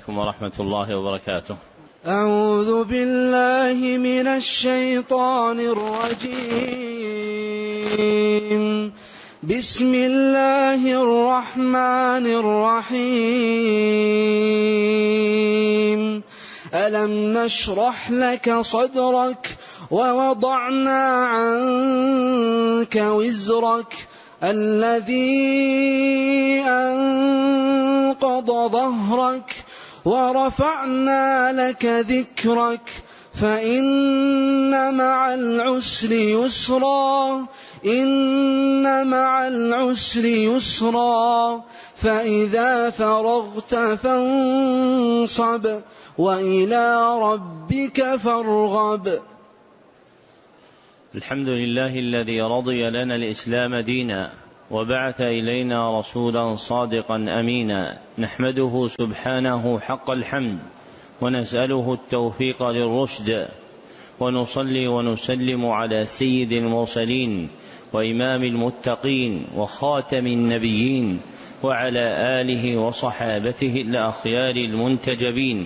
عليكم ورحمة الله وبركاته. أعوذ بالله من الشيطان الرجيم. بسم الله الرحمن الرحيم. ألم نشرح لك صدرك ووضعنا عنك وزرك الذي أنقض ظهرك ورفعنا لك ذكرك فإن مع العسر يسرا إن مع العسر يسرا فإذا فرغت فانصب وإلى ربك فارغب. الحمد لله الذي رضي لنا الإسلام دينا وبعث إلينا رسولا صادقا أمينا، نحمده سبحانه حق الحمد ونسأله التوفيق للرشد، ونصلي ونسلم على سيد المرسلين وإمام المتقين وخاتم النبيين وعلى آله وصحابته الأخيار المنتجبين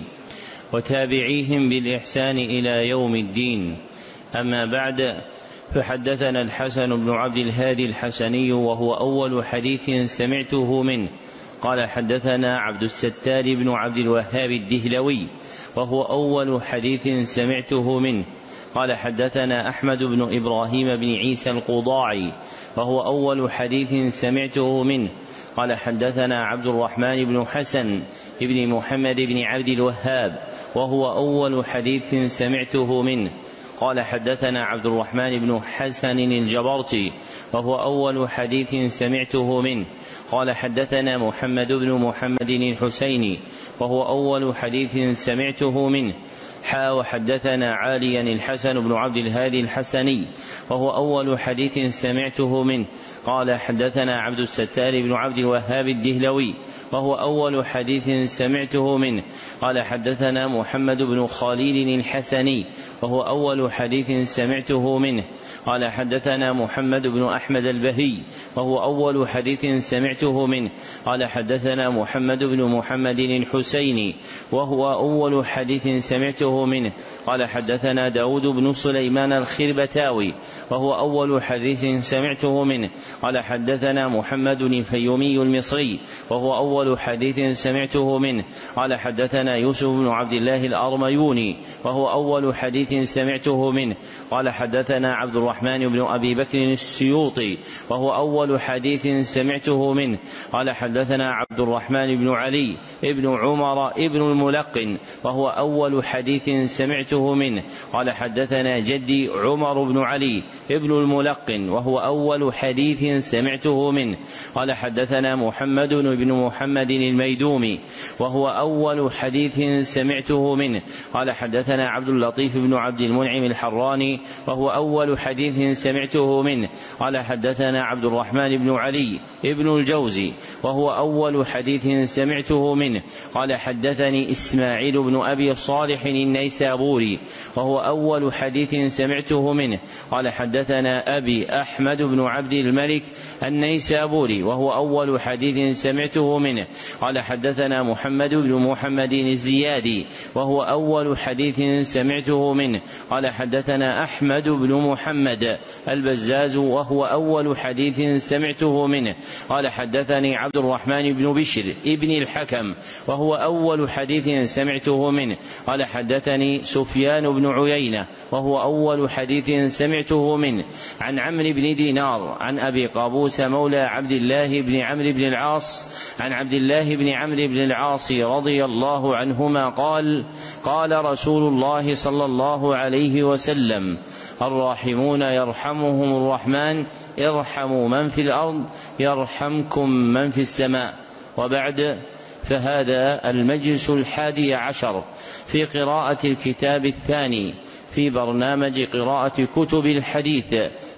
وتابعيهم بالإحسان إلى يوم الدين. أما بعد، فحدثنا الحسن بن عبد الهادي الحسني وهو أول حديث سمعته منه قال حدثنا عبد الستار بن عبد الوهاب الدهلوي وهو أول حديث سمعته منه قال حدثنا أحمد بن إبراهيم بن عيسى القضاعي وهو أول حديث سمعته منه قال حدثنا عبد الرحمن بن حسن بن محمد بن عبد الوهاب وهو أول حديث سمعته منه قال حدثنا عبد الرحمن بن حسن الجبرتي وهو أول حديث سمعته منه قال حدثنا محمد بن محمد الحسيني وهو أول حديث سمعته منه وحدثنا عاليا الحسن بن عبد الهادي الحسني وهو أول حديث سمعته منه قال حدثنا عبد الستار بن عبد الوهاب الدهلوي وهو أول حديث سمعته منه قال حدثنا محمد بن خليل الحسني وهو أول حديث سمعته منه قال حدثنا محمد بن أحمد البهي وهو أول حديث سمعته منه قال حدثنا محمد بن محمد الحسيني وهو أول حديث سمعته منه قال حدثنا داود بن سليمان الخربتاوي وهو أول حديث سمعته منه قال حدثنا محمد الفيومي المصري وهو أول حديث سمعته منه قال حدثنا يوسف بن عبد الله الأرميوني وهو أول حديث سمعته منه قال حدثنا عبد الرحمن بن أبي بكر السيوطي وهو أول حديث سمعته منه قال حدثنا عبد الرحمن بن علي ابن عمر ابن الملقن وهو أول حديث سمعته منه قال حدثنا جدي عمر بن علي ابن الملقن وهو أول حديث سمعته منه قال حدثنا محمد بن محمد الميدومي وهو أول حديث سمعته منه قال حدثنا عبد اللطيف بن عبد المنعم الحراني وهو أول حديث سمعته منه قال حدثنا عبد الرحمن بن علي ابن الجوزي وهو أول حديث سمعته منه قال حدثني إسماعيل بن أبي صالح النيسابوري وهو أول حديث سمعته منه قال حدثنا أبي أحمد بن عبد الملك النيسابوري وهو أول حديث سمعته منه قال حدثنا محمد بن محمد الزيادي وهو أول حديث سمعته منه قال حدثنا أحمد بن محمد البزاز وهو أول حديث سمعته منه قال حدثني عبد الرحمن بن بشر ابن الحكم وهو أول حديث سمعته منه قال حدثني سفيان بن عيينة وهو أول حديث سمعته منه عن عمرو بن دينار عن أبي قابوس مولى عبد الله بن عمرو بن العاص عن عبد الله بن عمرو بن العاص رضي الله عنهما قال قال رسول الله صلى الله عليه وسلم الراحمون يرحمهم الرحمن ارحموا من في الأرض يرحمكم من في السماء. وبعد، فهذا المجلس 11 في قراءة الكتاب الثاني في برنامج قراءة كتب الحديث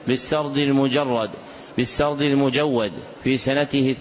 بالسرد المجود في سنته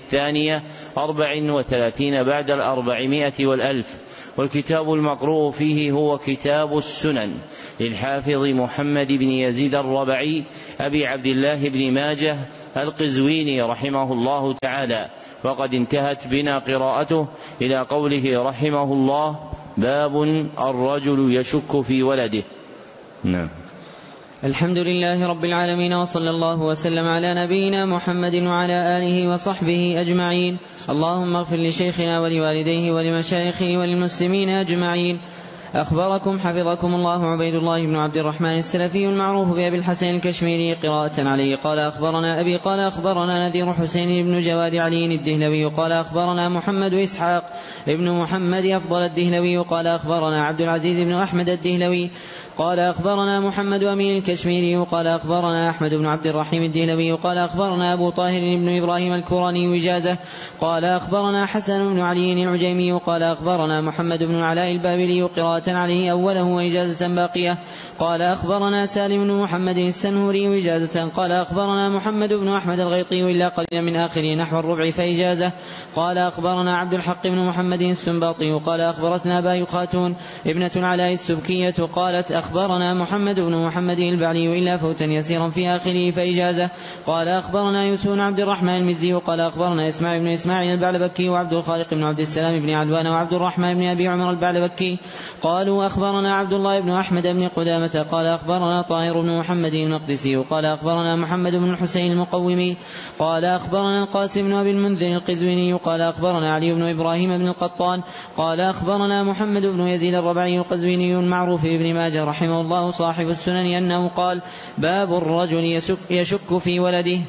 32 بعد 400 والألف. والكتاب المقروء فيه هو كتاب السنن للحافظ محمد بن يزيد الربعي أبي عبد الله بن ماجه القزويني رحمه الله تعالى. وقد انتهت بنا قراءته إلى قوله رحمه الله: باب الرجل يشك في ولده. نعم. الحمد لله رب العالمين، وصلى الله وسلم على نبينا محمد وعلى آله وصحبه أجمعين. اللهم اغفر لشيخنا ولوالديه ولمشايخه وللمسلمين أجمعين. أخبركم حفظكم الله عبيد الله بن عبد الرحمن السلفي المعروف بأبي الحسن الكشميري قراءة عليه قال أخبرنا أبي قال أخبرنا نذير حسين بن جواد علي الدهلوي قال أخبرنا محمد إسحاق ابن محمد أفضل الدهلوي قال أخبرنا عبد العزيز بن أحمد الدهلوي قال أخبرنا محمد أمين الكشميري قال أخبرنا أحمد بن عبد الرحيم الدهلوي قال أخبرنا أبو طاهر بن إبراهيم الكوراني وجازة قال أخبرنا حسن بن علي العجيمي قال أخبرنا محمد بن علاء البابلي قراءة عليه أوله وإجازة باقية قال أخبرنا سالم بن محمد السنهوري وإجازة قال أخبرنا محمد بن أحمد الغيطي إلا قليلا من آخره نحو الربع فإجازة قال أخبرنا عبد الحق بن محمد السنباطي قال أخبرتنا باي خاتون ابنة العلاء السبكية قالت أخبرنا محمد بن محمد البعلي إلا فوتا يسيرا في آخره فإجازة قال أخبرنا يوسف بن عبد الرحمن المزي قال أخبرنا إسماعيل بن إسماعيل البعلبكي وعبد الخالق بن عبد السلام بن علوان وعبد الرحمن بن أبي عمر البعلبكي قالوا أخبرنا عبد الله بن أحمد بن قدامة قال أخبرنا طاهر بن محمد المقدسي قال أخبرنا محمد بن الحسين المقومي قال أخبرنا القاسم بن أبي المنذر القزويني قال أخبرنا علي بن إبراهيم بن القطان قال أخبرنا محمد بن يزيد الربعي القزويني المعروف بابن ماجه رحمه الله صاحب السنن أنه قال: باب الرجل يشك في ولده.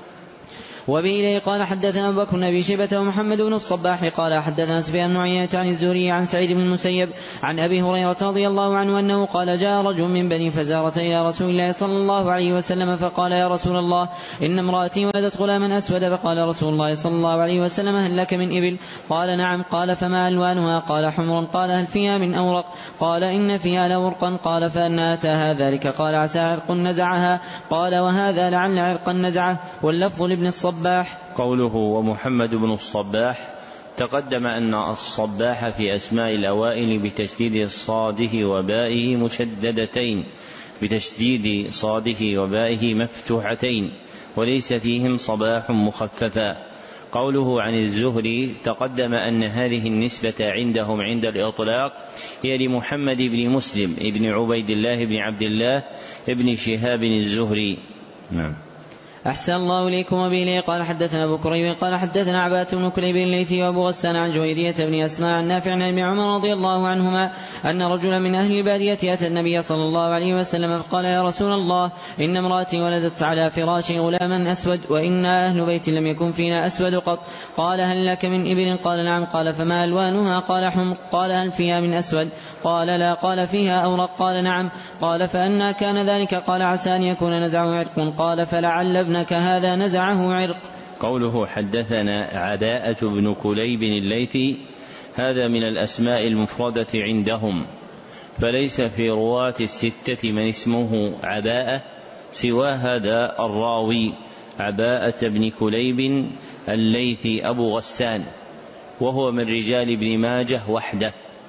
وبه قال حدثنا أبو بكر بن أبي شيبة ومحمد بن الصباح قال حدثنا سفيان بن عيينة عن الزهري عن سعيد بن المسيب عن أبي هريرة رضي الله عنه أنه قال: جاء رجل من بني فزارة إلى رسول الله صلى الله عليه وسلم فقال: يا رسول الله إن امرأتي ولدت غلاما أسود. فقال رسول الله صلى الله عليه وسلم: هل لك من إبل؟ قال: نعم. قال: فما ألوانها؟ قال: حمر. قال: هل فيها من أورق؟ قال: إن فيها لورقا. قال: فأنى أتاها ذلك؟ قال: عسى عرق نزعها. قال: وهذا لعل عرقا نزعه. واللفظ لابن الصباح. قوله ومحمد بن الصباح تقدم أن الصباح في أسماء الأوائل بتشديد صاده وبائه مشددتين، بتشديد صاده وبائه مفتوحتين، وليس فيهم صباح مخففا. قوله عن الزهري تقدم أن هذه النسبة عندهم عند الإطلاق هي لمحمد بن مسلم ابن عبيد الله بن عبد الله ابن شهاب الزهري. نعم. أحسن الله إليكم. وبه قال حدثنا أبو كريب قال حدثنا عبادة بن كليب الليثي وأبو غسان عن جويرية بن أسماء عن نافع عن ابن عمر رضي الله عنهما أن رجلا من أهل البادية أتى النبي صلى الله عليه وسلم فقال: يا رسول الله إن امرأتي ولدت على فراشي غلاما أسود، وإنا أهل بيت لم يكن فينا أسود قط. قال: هل لك من إبل؟ قال: نعم. قال: فما ألوانها؟ قال: حمر. قال: هل فيها من أسود؟ قال: لا. قال: فيها أورق؟ قال: نعم. قال: فأنى كان ذلك؟ قال: عسى أن يكون نزعه عرق. قال: فلعل ابنك هذا نزعه عرق. قوله حدثنا عداءة بن كليب الليثي هذا من الأسماء المفردة عندهم، فليس في رواة الستة من اسمه عباءة سوى هذا الراوي عباءة بن كليب الليثي أبو غسان، وهو من رجال ابن ماجه وحده.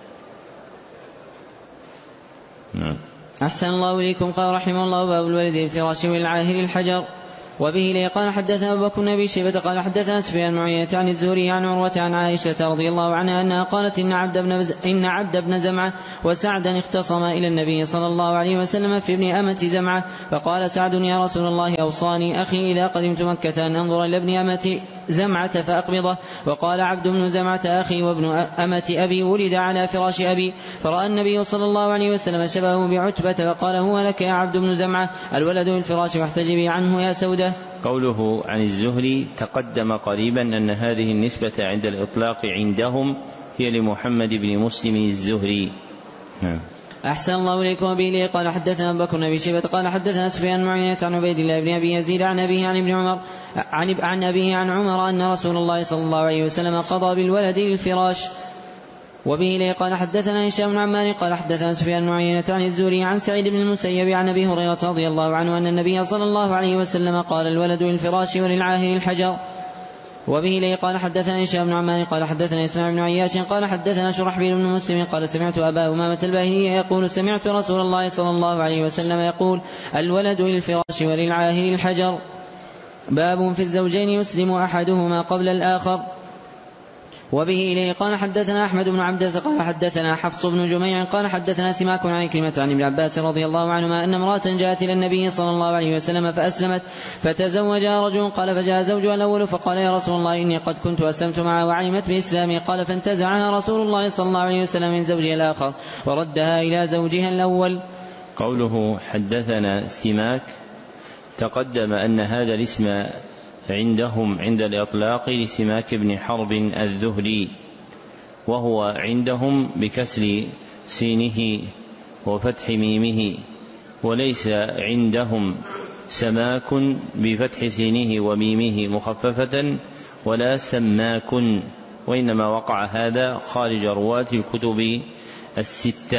نعم. أحسن الله إليكم. قال رحمه الله: باب الولد الفراش والعاهر الحجر. وبه قال حدثنا أبو بكر بن أبي شيبة قال حدثنا سفيان بن عيينة عن الزهري عن عروة عن عائشة رضي الله عنها أنها قالت: إن عبد بن زمعة وسعدا اختصما إلى النبي صلى الله عليه وسلم في ابن أمة زمعة، فقال سعد: يا رسول الله أوصاني أخي إذا قدمت مكة أن أنظر إلى ابن أمة زمعة فأقبضه. وقال عبد بن زمعة: أخي وابن أمة أبي ولد على فراش أبي. فرأى النبي صلى الله عليه وسلم شبهه بعتبة فقال: هو لك يا عبد بن زمعة الولد الفراش واحتجبي عنه يا سودة. قوله عن الزهري تقدم قريبا أن هذه النسبة عند الإطلاق عندهم هي لمحمد بن مسلم الزهري. نعم. أحسن الله إليكم. وبه قال حدثنا أبو بكر بن أبي شيبة قال حدثنا سفيان بن عيينة عن عبيد الله بن أبي يزيد عن أبيه عن ابن عمر عن أبيه عن عمر أن رسول الله صلى الله عليه وسلم قضى بالولد للفراش. وبه قال حدثنا هشام بن عمار قال حدثنا سفيان بن عيينة عن الزهري عن سعيد بن المسيب عن أبي هريرة رضي الله عنه أن النبي صلى الله عليه وسلم قال: الولد للفراش وللعاهر الحجر. وبه قال حدثنا هشام بن عمار قال حدثنا إسماعيل بن عياش قال حدثنا شرحبيل بن مسلم قال: سمعت أبا أمامة الباهلي يقول: سمعت رسول الله صلى الله عليه وسلم يقول: الولد للفراش وللعاهر الحجر. باب في الزوجين يسلم أحدهما قبل الآخر. وبه إليه قال حدثنا أحمد بن عبدة قال حدثنا حفص بن جميع قال حدثنا سماك عن كلمة عن ابن عباس رضي الله عنهما أن امرأة جاءت إلى النبي صلى الله عليه وسلم فأسلمت فتزوجها رجل قال فجاء زوجها الأول فقال يا رسول الله إني قد كنت أسلمت معه وعلمت بإسلامي قال فانتزعها رسول الله صلى الله عليه وسلم من زوجها الآخر وردها إلى زوجها الأول. قوله حدثنا سماك تقدم أن هذا الاسم عندهم عند الإطلاق لسماك بن حرب الذهلي، وهو عندهم بكسر سينه وفتح ميمه، وليس عندهم سماك بفتح سينه وميمه مخففة ولا سماك، وإنما وقع هذا خارج رواة الكتب الستة.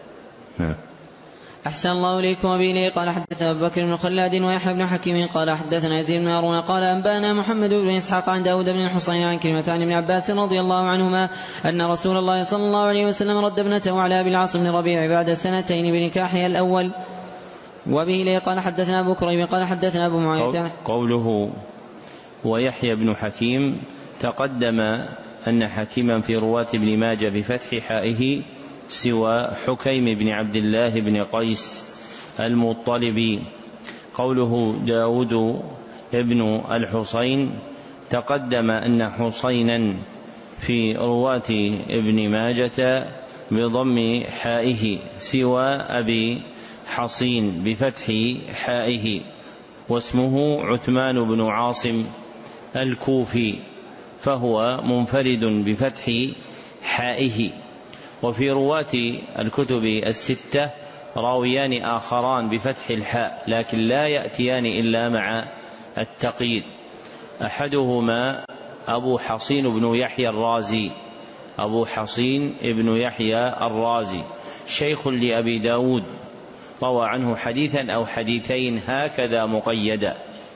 أحسن الله إليكم. وبه قال حدثنا أبو بكر بن خلاد ويحيى بن حكيم قال حدثنا يزيد بن هارون قال أنبانا محمد بن إسحاق عن داود بن الحصين عن كلمة عن ابن عباس رضي الله عنهما أن رسول الله صلى الله عليه وسلم رد ابنته على أبي العاص بن ربيع بعد سنتين بنكاحها الأول. وبه قال حدثنا أبو كريب قال حدثنا أبو معاوية. قوله ويحيى بن حكيم تقدم أن حكيما في رواة ابن ماجه بفتح حائه سوى حكيم بن عبد الله بن قيس المطلبي. قوله داود ابن الحصين تقدم أن حصينا في رواة ابن ماجة بضم حائه سوى أبي حصين بفتح حائه، واسمه عثمان بن عاصم الكوفي، فهو منفرد بفتح حائه. وفي رواة الكتب الستة راويان آخران بفتح الحاء لكن لا يأتيان إلا مع التقييد، أحدهما أبو حصين بن يحيى الرازي، أبو حصين بن يحيى الرازي شيخ لأبي داود، روى عنه حديثا أو حديثين هكذا مقيدا،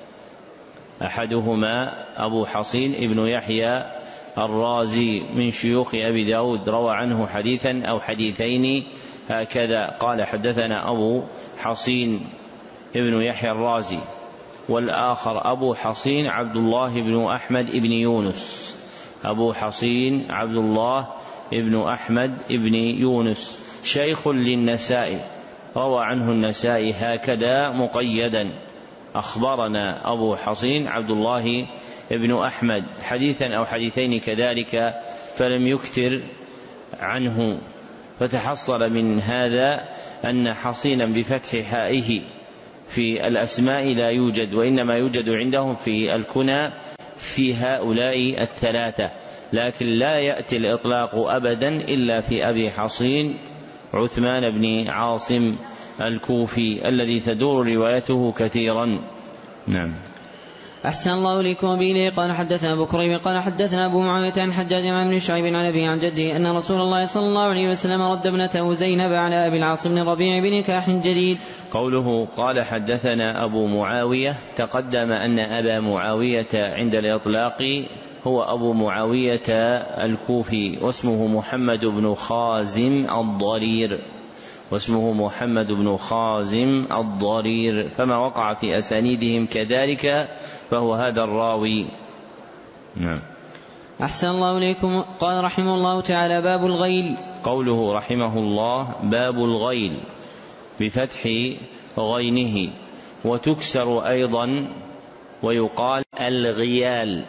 أحدهما أبو حصين بن يحيى الرازي من شيوخ أبي داود روى عنه حديثا أو حديثين هكذا. قال حدثنا أبو حصين بن يحيى الرازي، والآخر أبو حصين عبد الله بن أحمد بن يونس، أبو حصين عبد الله بن أحمد بن يونس شيخ للنسائي، روى عنه النسائي هكذا مقيدا، أخبرنا أبو حصين عبد الله ابن أحمد حديثا أو حديثين كذلك، فلم يكثر عنه. فتحصل من هذا أن حصينا بفتح حائه في الأسماء لا يوجد، وإنما يوجد عندهم في الكنى في هؤلاء الثلاثة، لكن لا يأتي الإطلاق أبدا إلا في أبي حصين عثمان بن عاصم الكوفي الذي تدور روايته كثيرا. نعم. أحسن الله إليكم. وبه قال حدثنا أبو كريب قال حدثنا أبو معاوية عن حجاج عن ابن شعيب عن أبيه عن جده أن رسول الله صلى الله عليه وسلم رد ابنته زينب على أبي العاص بن ربيع بنكاح جديد. قوله قال حدثنا أبو معاوية تقدم أن أبا معاوية عند الإطلاق هو أبو معاوية الكوفي، واسمه محمد بن خازم الضرير، واسمه محمد بن خازم الضرير، فما وقع في أسانيدهم كذلك فهو هذا الراوي. نعم. أحسن الله إليكم. قال رحمه الله تعالى باب الغيل. قوله رحمه الله باب الغيل بفتح غينه، وتكسر أيضا ويقال الغيال،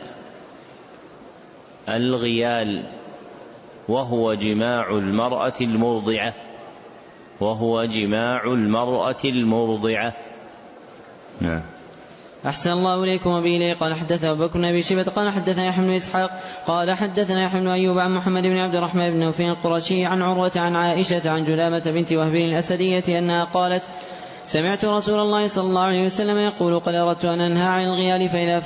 الغيال وهو جماع المرأة المرضعة، وهو جماع المرأة المرضعة. نعم. أحسن الله إليكم. وبه قال حدثنا أبو بكر بن أبي شيبة قال حدثنا يحيى بن إسحاق قال حدثنا يحيى بن أيوب عن محمد بن عبد الرحمن بن نوف القرشي عن عروة عن عائشة عن جلامة بنت وهب الأسدية أنها قالت سمعت رسول الله صلى الله عليه وسلم يقول قد أردت أن أنهى عن الغيال فإذا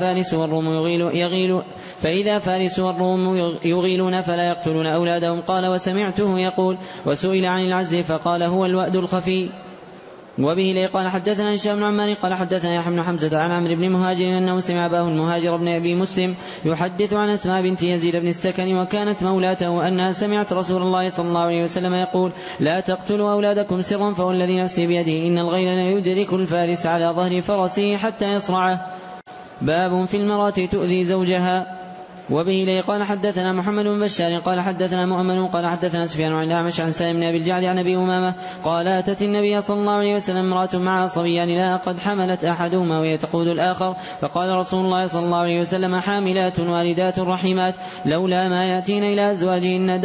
فارس والروم يغيلون فلا يقتلون أولادهم. قال وسمعته يقول وسئل عن العزل فقال هو الوأد الخفي. وبه قال حدثنا هشام بن عمار قال حدثنا يحيى بن حمزة عن عمرو بن مهاجر أنه سمع أباه المهاجر بن أبي مسلم يحدث عن أسماء بنت يزيد بن السكن وكانت مولاته أنها سمعت رسول الله صلى الله عليه وسلم يقول لا تقتلوا أولادكم سرا فوالذي نفسي بيده إن الغيل لا يدرك الفارس على ظهر فرسه حتى يصرعه. باب في المرأة تؤذي زوجها. وبه إليه قال حدثنا محمد بن بشار قال حدثنا مؤمن قال حدثنا سفيان عن الأعمش عن سالم بن أبي الجعد عن أبي أمامة قال أتت النبي صلى الله عليه وسلم امرأة معها صبيان لها قد حملت أحدهما وهي تقود الآخر، فقال رسول الله صلى الله عليه وسلم حاملات والدات رحيمات لولا ما يأتين إلى أزواجهن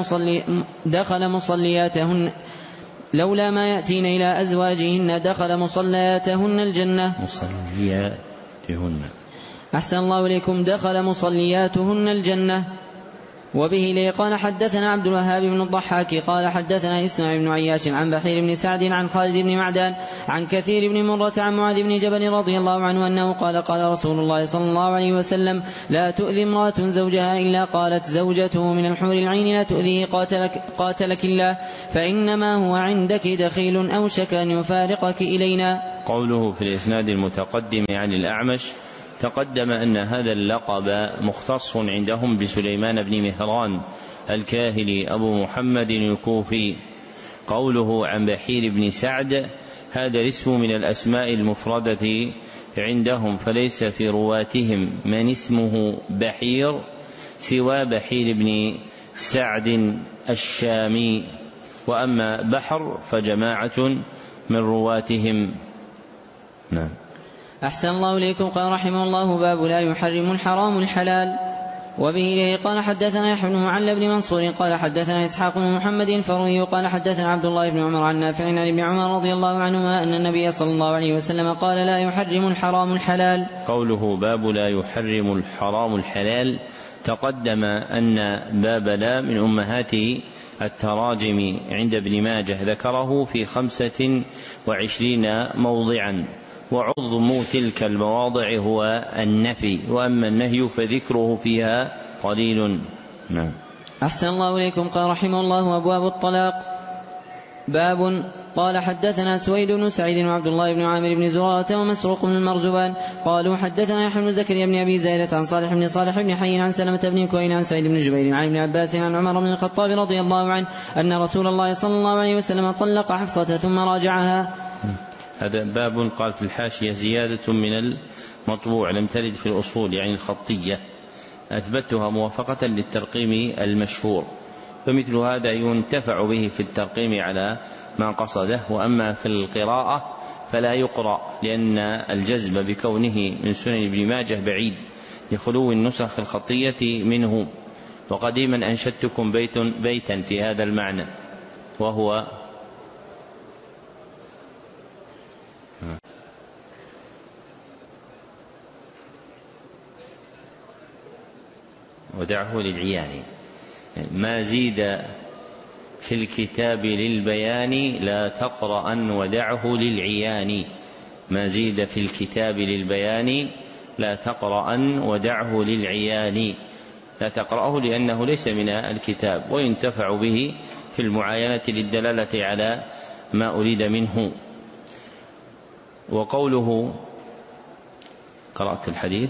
لولا ما يأتين إلى أزواجهن دخل مصلياتهن الجنة. مصلياتهن أحسن الله إليكم، دخل مصلياتهن الجنة. وبه إليه قال حدثنا عبد الوهاب بن الضحاك قال حدثنا إسماعيل بن عياش عن بحير بن سعد عن خالد بن معدان عن كثير بن مرة عن معاذ بن جبل رضي الله عنه أنه قال قال رسول الله صلى الله عليه وسلم لا تؤذي امرأة زوجها إلا قالت زوجته من الحور العين لا تؤذيه قاتلك الله فإنما هو عندك دخيل أوشك أن يفارقك إلينا. قوله في الإسناد المتقدم عن الأعمش تقدم أن هذا اللقب مختص عندهم بسليمان بن مهران الكاهلي أبو محمد الكوفي. قوله عن بحير بن سعد هذا الاسم من الأسماء المفردة عندهم، فليس في رواتهم من اسمه بحير سوى بحير بن سعد الشامي، وأما بحر فجماعة من رواتهم. نعم. أحسن الله إليكم. قال رحمه الله باب لا يحرم الحرام الحلال. وبه إليه قال حدثنا يحيى بن معل بن منصور قال حدثنا إسحاق بن محمد الفروي قال حدثنا عبد الله بن عمر عن نافع عن ابن عمر رضي الله عنهما أن النبي صلى الله عليه وسلم قال لا يحرم الحرام الحلال. قوله باب لا يحرم الحرام الحلال تقدم أن باب لا من أمهات التراجم عند ابن ماجه، ذكره في 25 موضعا، وعظم تلك المواضع هو النفي، وأما النهي فذكره فيها قليل. نعم. أحسن الله إليكم. قال رحمه الله أبواب الطلاق. باب قال حدثنا سويد بن سعيد وعبد الله بن عامر بن زرارة ومسروق بن المرزبان قالوا حدثنا يحيى بن زكريا بن أبي زائدة عن صالح بن حي عن سلمة بن كوين عن سعيد بن جبير عن ابن عباس عن عمر بن الخطاب رضي الله عنه أن رسول الله صلى الله عليه وسلم طلق حفصة ثم راجعها. هذا باب قال في الحاشية زيادة من المطبوع لم ترد في الأصول يعني الخطية، أثبتها موافقة للترقيم المشهور، فمثل هذا ينتفع به في الترقيم على ما قصده. وأما في القراءة فلا يقرأ، لأن الجزم بكونه من سنن ابن ماجه بعيد لخلو النسخ الخطية منه. وقديما أنشدتكم بيتا في هذا المعنى، وهو ودعه للعيان، ما زيد في الكتاب للبيان لا تقرأن ودعه للعيان. ما زيد في الكتاب للبيان لا تقرأن ودعه للعيان. لا تقرأه لأنه ليس من الكتاب، وينتفع به في المعاينة للدلالة على ما أريد منه. وقوله قرأت الحديث،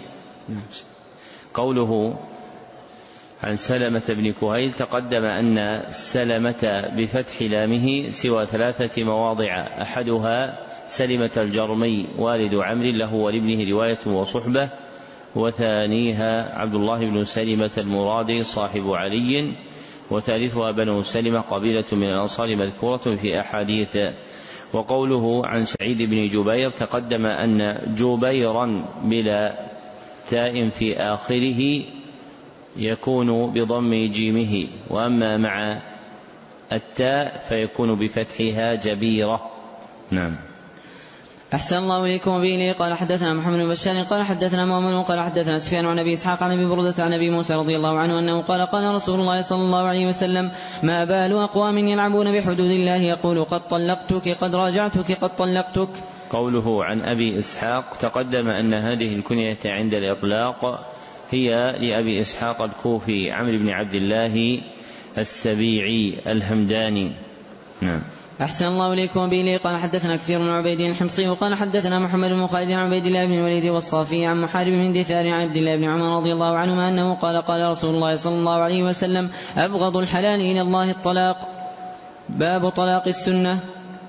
قوله عن سلمة بن كهيل تقدم أن سلمة بفتح لامه سوى 3 مواضع، أحدها سلمة الجرمي والد عمرو له ولابنه رواية وصحبة، وثانيها عبد الله بن سلمة المرادي صاحب علي، وثالثها بنو سلمة قبيلة من الأنصار مذكورة في أحاديث. وقوله عن سعيد بن جبير تقدم أن جبيرا بلا تاء في آخره يكون بضم جيمه، وأما مع التاء فيكون بفتحها جبيرة. نعم. أحسن الله إليكم. وبه قال حدثنا محمد بن بشار قال حدثنا مؤمن قال حدثنا سفيان عن أبي إسحاق عن أبي بردة عن أبي موسى رضي الله عنه أنه قال قال رسول الله صلى الله عليه وسلم ما بال أقوام يلعبون بحدود الله يقول قد طلقتك قد راجعتك قد طلقتك. قوله عن أبي إسحاق تقدم أن هذه الكنية عند الإطلاق هي لأبي إسحاق الكوفي عمرو بن عبد الله السبيعي الهمداني. نعم. أحسن الله إليكم. وبه قال حدثنا كثير من عبيد الحمصي وقال حدثنا محمد بن خالد عن عبيد الله بن الوليد والصافي عن محارب من دثار عن عبد الله بن عمر رضي الله عنهما أنه قال قال رسول الله صلى الله عليه وسلم أبغض الحلال إلى الله الطلاق. باب طلاق السنة.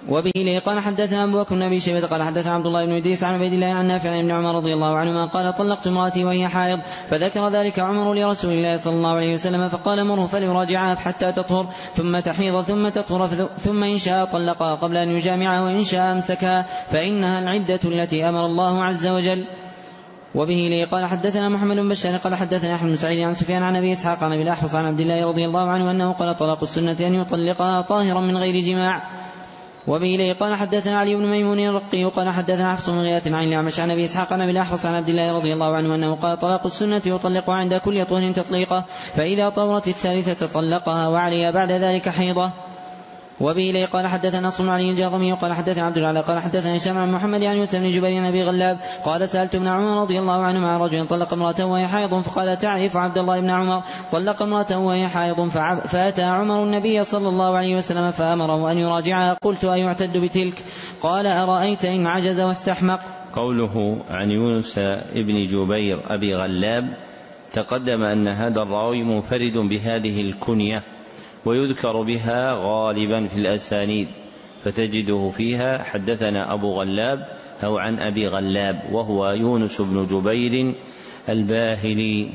وبه قال حدثنا أبو بكر بن أبي شيبة قال حدثنا عبد الله بن إدريس عن عبيد الله عن نافع عن عمر رضي الله عنهما قال طلقت امرأتي وهي حائض فذكر ذلك عمر لرسول الله صلى الله عليه وسلم فقال مره فليراجعها حتى تطهر ثم تحيض ثم تطهر ثم إن شاء طلقها قبل أن يجامعها وإن شاء أمسكها فإنها العدة التي أمر الله عز وجل. وبه قال حدثنا محمد بن بشار قال حدثنا أحمد بن سعيد عن سفيان عن أبي إسحاق عن أبي الأحوص عن عبد الله رضي الله عنه أنه قال طلاق السنة أن يطلقها طاهرا من غير جماع. وبه قال حدثنا علي بن ميمون الرقي قال حدثنا حفص بن غياث عن الأعمش عن أبي إسحاق عن أبي الأحوص عن عبد الله رضي الله عنه أنه قال طلاق السنة يطلق عند كل طهر تطليقه فإذا طهرت الثالثة طلقها وعليها بعد ذلك حيضة. وبه قال حدثنا نصر بن علي الجاضمي قال حدثنا عبد العالى قال حدثنا هشام عن محمد عن يوسف بن جبير عن أبي غلاب قال سألت ابن عمر رضي الله عنه عن رجل طلق امرأته وهي حائض فقال تعرف عبد الله بن عمر طلق امرأته وهي حائض فأتى عمر النبي صلى الله عليه وسلم فأمره أن يراجعها قلت أيعتد بتلك قال أرأيت إن عجز واستحمق. قوله عن يونس ابن جبير أبي غلاب تقدم أن هذا الراوي منفرد بهذه الكنية ويذكر بها غالبا في الأسانيد فتجده فيها حدثنا أبو غلاب أو عن أبي غلاب وهو يونس بن جبير الباهلي.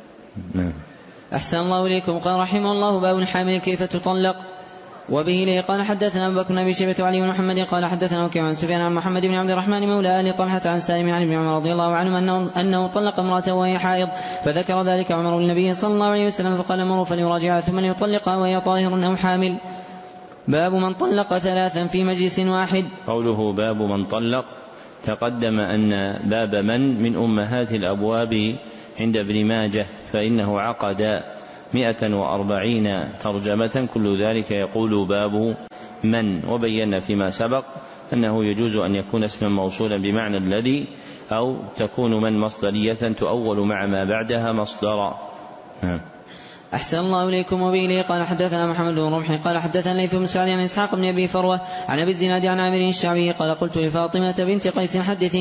أحسن الله إليكم. قال رحمه الله باب الحامل كيف تطلق. وبه قال حدثنا أبو بكر بن أبي شيبة وعلي بن محمد قال حدثنا وكيع عن سفيان عن محمد بن عبد الرحمن مولى آل طلحة عن سالم عن ابن عمر رضي الله عنه أنه طلق امرأته وهي حائض فذكر ذلك عمر للنبي صلى الله عليه وسلم فقال مروا فليراجعها ثم ليطلقها وهي طاهر أو حامل. باب من طلق ثلاثا في مجلس واحد. قوله باب من طلق تقدم أن باب من أمهات الأبواب عند ابن ماجه فإنه عقد 140 ترجمة كل ذلك يقول باب من. وبينا فيما سبق أنه يجوز أن يكون اسما موصولا بمعنى الذي أو تكون من مصدرية تؤول مع ما بعدها مصدرا. أحسن الله إليكم. وبه قال حدثنا محمد بن رمح قال حدثنا ليث بن سعد عن إسحاق بن أبي فروة عن أبي الزناد عن عامر الشعبي قال قلت لفاطمة بنت قيس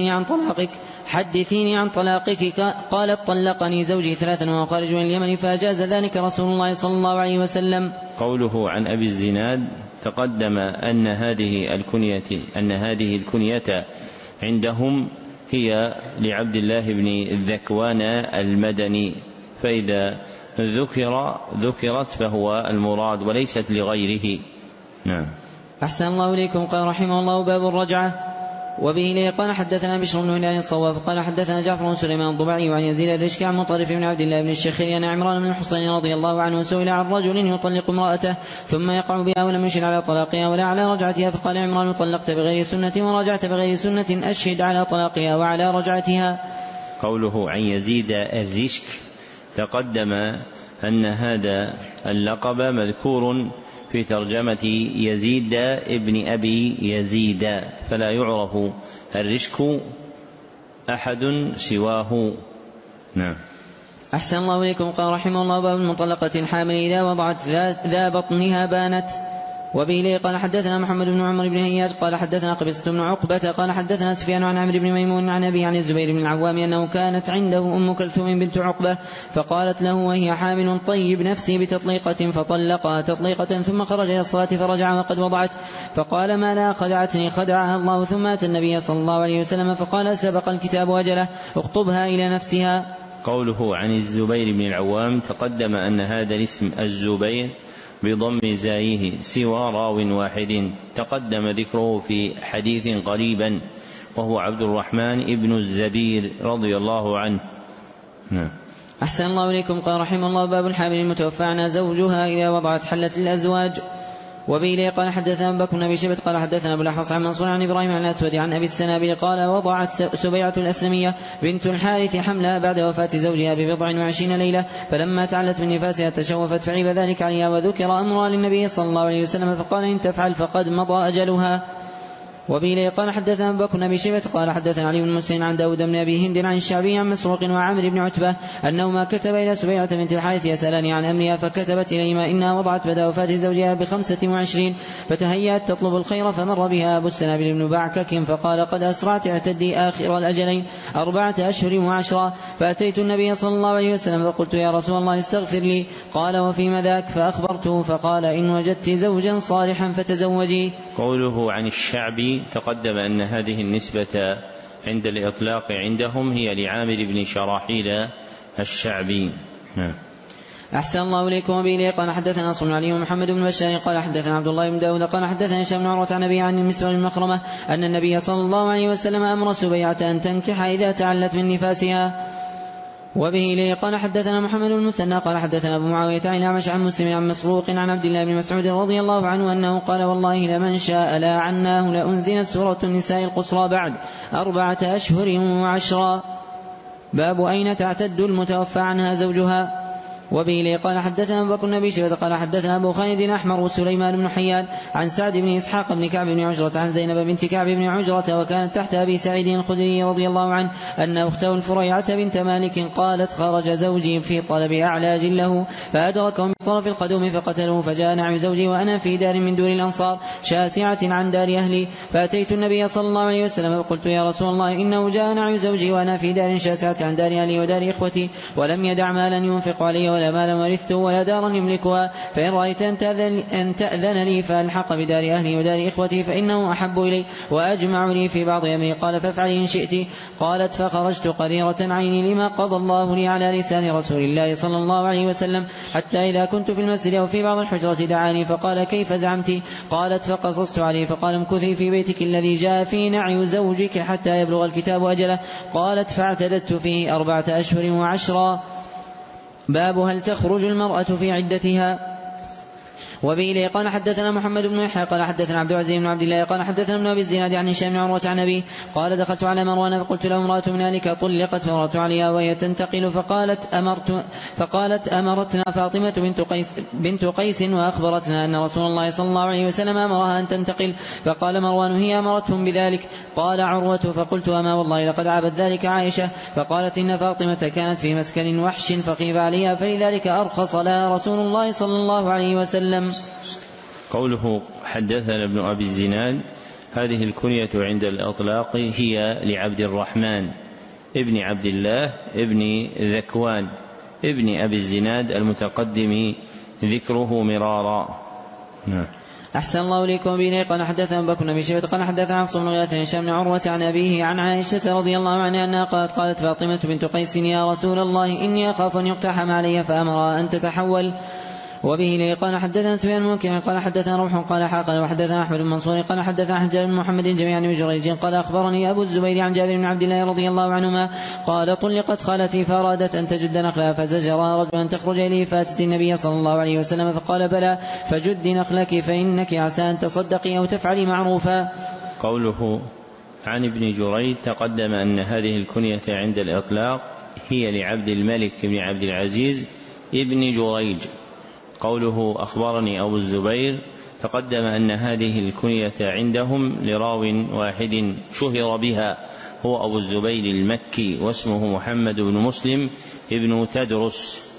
حدثيني عن طلاقك قالت طلقني زوجي 3 وهو خارج من اليمن فأجاز ذلك رسول الله صلى الله عليه وسلم. قوله عن أبي الزناد تقدم أن هذه الكنية عندهم هي لعبد الله بن الذكوان المدني فإذا ذكرت فهو المراد وليست لغيره. نعم. أحسن الله إليكم. قال رحمه الله باب الرجعة. وبه قال حدثنا بشر بن هلال الصواب قال حدثنا جعفر بن سليمان الضبعي وعن يزيد الرشكي عن مطرف بن عبد الله بن الشخير أن عمران بن الحصين رضي الله عنه سئل عن رجل يطلق امرأته ثم يقع بها ولم يشهد على طلاقها ولا على رجعتها فقال عمران طلقت بغير سنة ورجعت بغير سنة أشهد على طلاقها وعلى رجعتها. قوله عن يزيد الرشك تقدم أن هذا اللقب مذكور في ترجمة يزيد ابن أبي يزيد فلا يعرف الرشك أحد سواه. نعم. أحسن الله إليكم. قال رحمه الله باب المطلقة الحامل إذا وضعت ذا بطنها بانت. وبه قال حدثنا محمد بن عمر بن هياج قال حدثنا قبيصة بن عقبة قال حدثنا سفيان عن عمرو بن ميمون عن أبي عن الزبير بن العوام أنه كانت عنده أم كلثوم بنت عقبة فقالت له وهي حامل طيب نفسي بتطليقة فطلقها تطليقة ثم خرج إلى الصلاة فرجع وقد وضعت فقال ما لا خدعتني خدعها الله ثم أتى النبي صلى الله عليه وسلم فقال سبق الكتاب أجله اخطبها إلى نفسها. قوله عن الزبير بن العوام تقدم أن هذا الاسم الزبير بضم زايه سوى راو واحد تقدم ذكره في حديث قريبا وهو عبد الرحمن ابن الزبير رضي الله عنه. أحسن الله إليكم. قال رحمه الله باب الحامل المتوفى عنها زوجها إذا وضعت حلت للأزواج. وبه قال حدثنا أبو بكر بن أبي شيبة قال حدثنا أبو الأحوص عن منصور عن إبراهيم عن الأسود عن أبي السنابل قال وضعت سبيعة الأسلمية بنت الحارث حملها بعد وفاة زوجها ب20 ليلة فلما تعلت من نفاسها تشوفت فعيب ذلك عليها وذكر أمرها للنبي صلى الله عليه وسلم فقال إن تفعل فقد مضى أجلها. وبه قال حدثنا أبو بكر بن أبي شيبة قال حدثنا علي بن مسلم عن داود بن أبي هند عن الشعبي عن مسروق وعامر بن عتبة أنهما كتب إلى سبيعة بنت الحارث يسألني عن أمرها فكتبت إليهما إنها وضعت بعد وفاة زوجها ب25 فتهيأت تطلب الخير فمر بها أبو السنابل بن بعكك فقال قد أسرعت اعتدي آخر الأجلين 4 أشهر و10 فأتيت النبي صلى الله عليه وسلم فقلت يا رسول الله استغفر لي قال وفيما ذاك فأخبرته فقال إن وجدت زوجا صالحا فتزوجي. قوله عن الشعبي تقدم أن هذه النسبة عند الإطلاق عندهم هي لعامر بن شراحيل الشعبي. أحسن الله إليكم. وبه قال حدثنا صلى علي ومحمد بن بشار قال حدثنا عبد الله بن داود قال حدثنا هشام بن عروة عن أبي عن المسور المخرمة أن النبي صلى الله عليه وسلم أمر سبيعة أن تنكح إذا تعلت من نفاسها. وبه إليه قال حدثنا محمد بن المثنى قال حدثنا أبو معاوية عن الأعمش عن مسلم عن مسروق عن عبد الله بن مسعود رضي الله عنه أنه قال والله لمن شاء لا عناه لأنزلت سورة النساء القصرى بعد 4 أشهر و10. باب أين تعتد المتوفى عنها زوجها. وبه قال حدثنا أبو بكر بن أبي شيبة قال حدثنا أبو خالد أحمر وسليمان بن حيان عن سعد بن إسحاق بن كعب بن عجرة عن زينب بنت كعب بن عجرة وكانت تحت أبي سعيد الخدري رضي الله عنه أن أخته الفريعة بنت مالك قالت خرج زوجي في طلب أعلاج له فأدركهم بطرف القدوم فقتلوه فجاء نعي زوجي وأنا في دار من دور الأنصار شاسعة عن دار أهلي فأتيت النبي صلى الله عليه وسلم فقلت يا رسول الله إنه جاء نعي زوجي وأنا في دار شاسعة عن دار أهلي ودار إخوتي ولم يدع مالا ينفق علي ولا مالا ورثته ولا دارا يملكها فإن رأيت أن تأذن لي فألحق بدار أهلي ودار إخوتي فإنه أحب إلي وأجمع لي في بعض أمري. قال فافعلي إن شئت. قالت فخرجت قريرة عيني لما قضى الله لي على لسان رسول الله صلى الله عليه وسلم حتى إذا كنت في المسجد أو في بعض الحجرة دعاني فقال كيف زعمت. قالت فقصصت عليه فقال امكثي في بيتك الذي جاء فيه نعي زوجك حتى يبلغ الكتاب أجله. قالت فاعتددت فيه 4 أشهر و10. باب هل تخرج المرأة في عدتها. وبه قال حدثنا محمد بن يحيى قال حدثنا عبد العزيز بن عبد الله قال حدثنا ابن أبي الزناد عن هشام بن عروة عن أبيه قال دخلت على مروان فقلت له امرأة من أهلك طلقت فمرت عليها وهي تنتقل فقالت أمرتنا فاطمة بنت قيس وأخبرتنا أن رسول الله صلى الله عليه وسلم أمرها أن تنتقل. فقال مروان هي أمرتهم بذلك. قال عروة فقلت أما والله لقد عابت ذلك عائشة. فقالت إن فاطمة كانت في مسكن وحش فخيف عليها فلذلك أرخص لها رسول الله صلى الله عليه وسلم. قوله حدثنا ابن أبي الزناد هذه الكنية عند الإطلاق هي لعبد الرحمن ابن عبد الله ابن ذكوان ابن أبي الزناد المتقدم ذكره مرارا. أحسن الله إليكم. بين قال حدثنا أبو بكر بن أبي شيبة قال حدثنا حفص بن غياث هشام بن عروة عن أبيه عن عائشة رضي الله عنها أنها قالت فاطمة بنت قيس يا رسول الله إني أخاف أن يقتحم علي فأمرها أن تتحول. وبه قال حدثنا سفيان المنكر قال حدثنا روح قال حاقل وحدثنا أحمد بن منصور قال حدثنا حجاج بن محمد جميعا من جريج قال أخبرني أبو الزبير عن جابر بن عبد الله رضي الله عنهما قال طلقت خالتي فأرادت أن تجد نخلها فزجرها رجل أن تخرج إليه فاتت النبي صلى الله عليه وسلم فقال بلى فجد نخلك فإنك عسى أن تصدقي أو تفعلي معروفا. قوله عن ابن جريج تقدم أن هذه الكنية عند الإطلاق هي لعبد الملك بن عبد العزيز ابن جريج. قوله أخبرني أبو الزبير تقدم أن هذه الكنية عندهم لراو واحد شهر بها هو أبو الزبير المكي واسمه محمد بن مسلم ابن تدرس.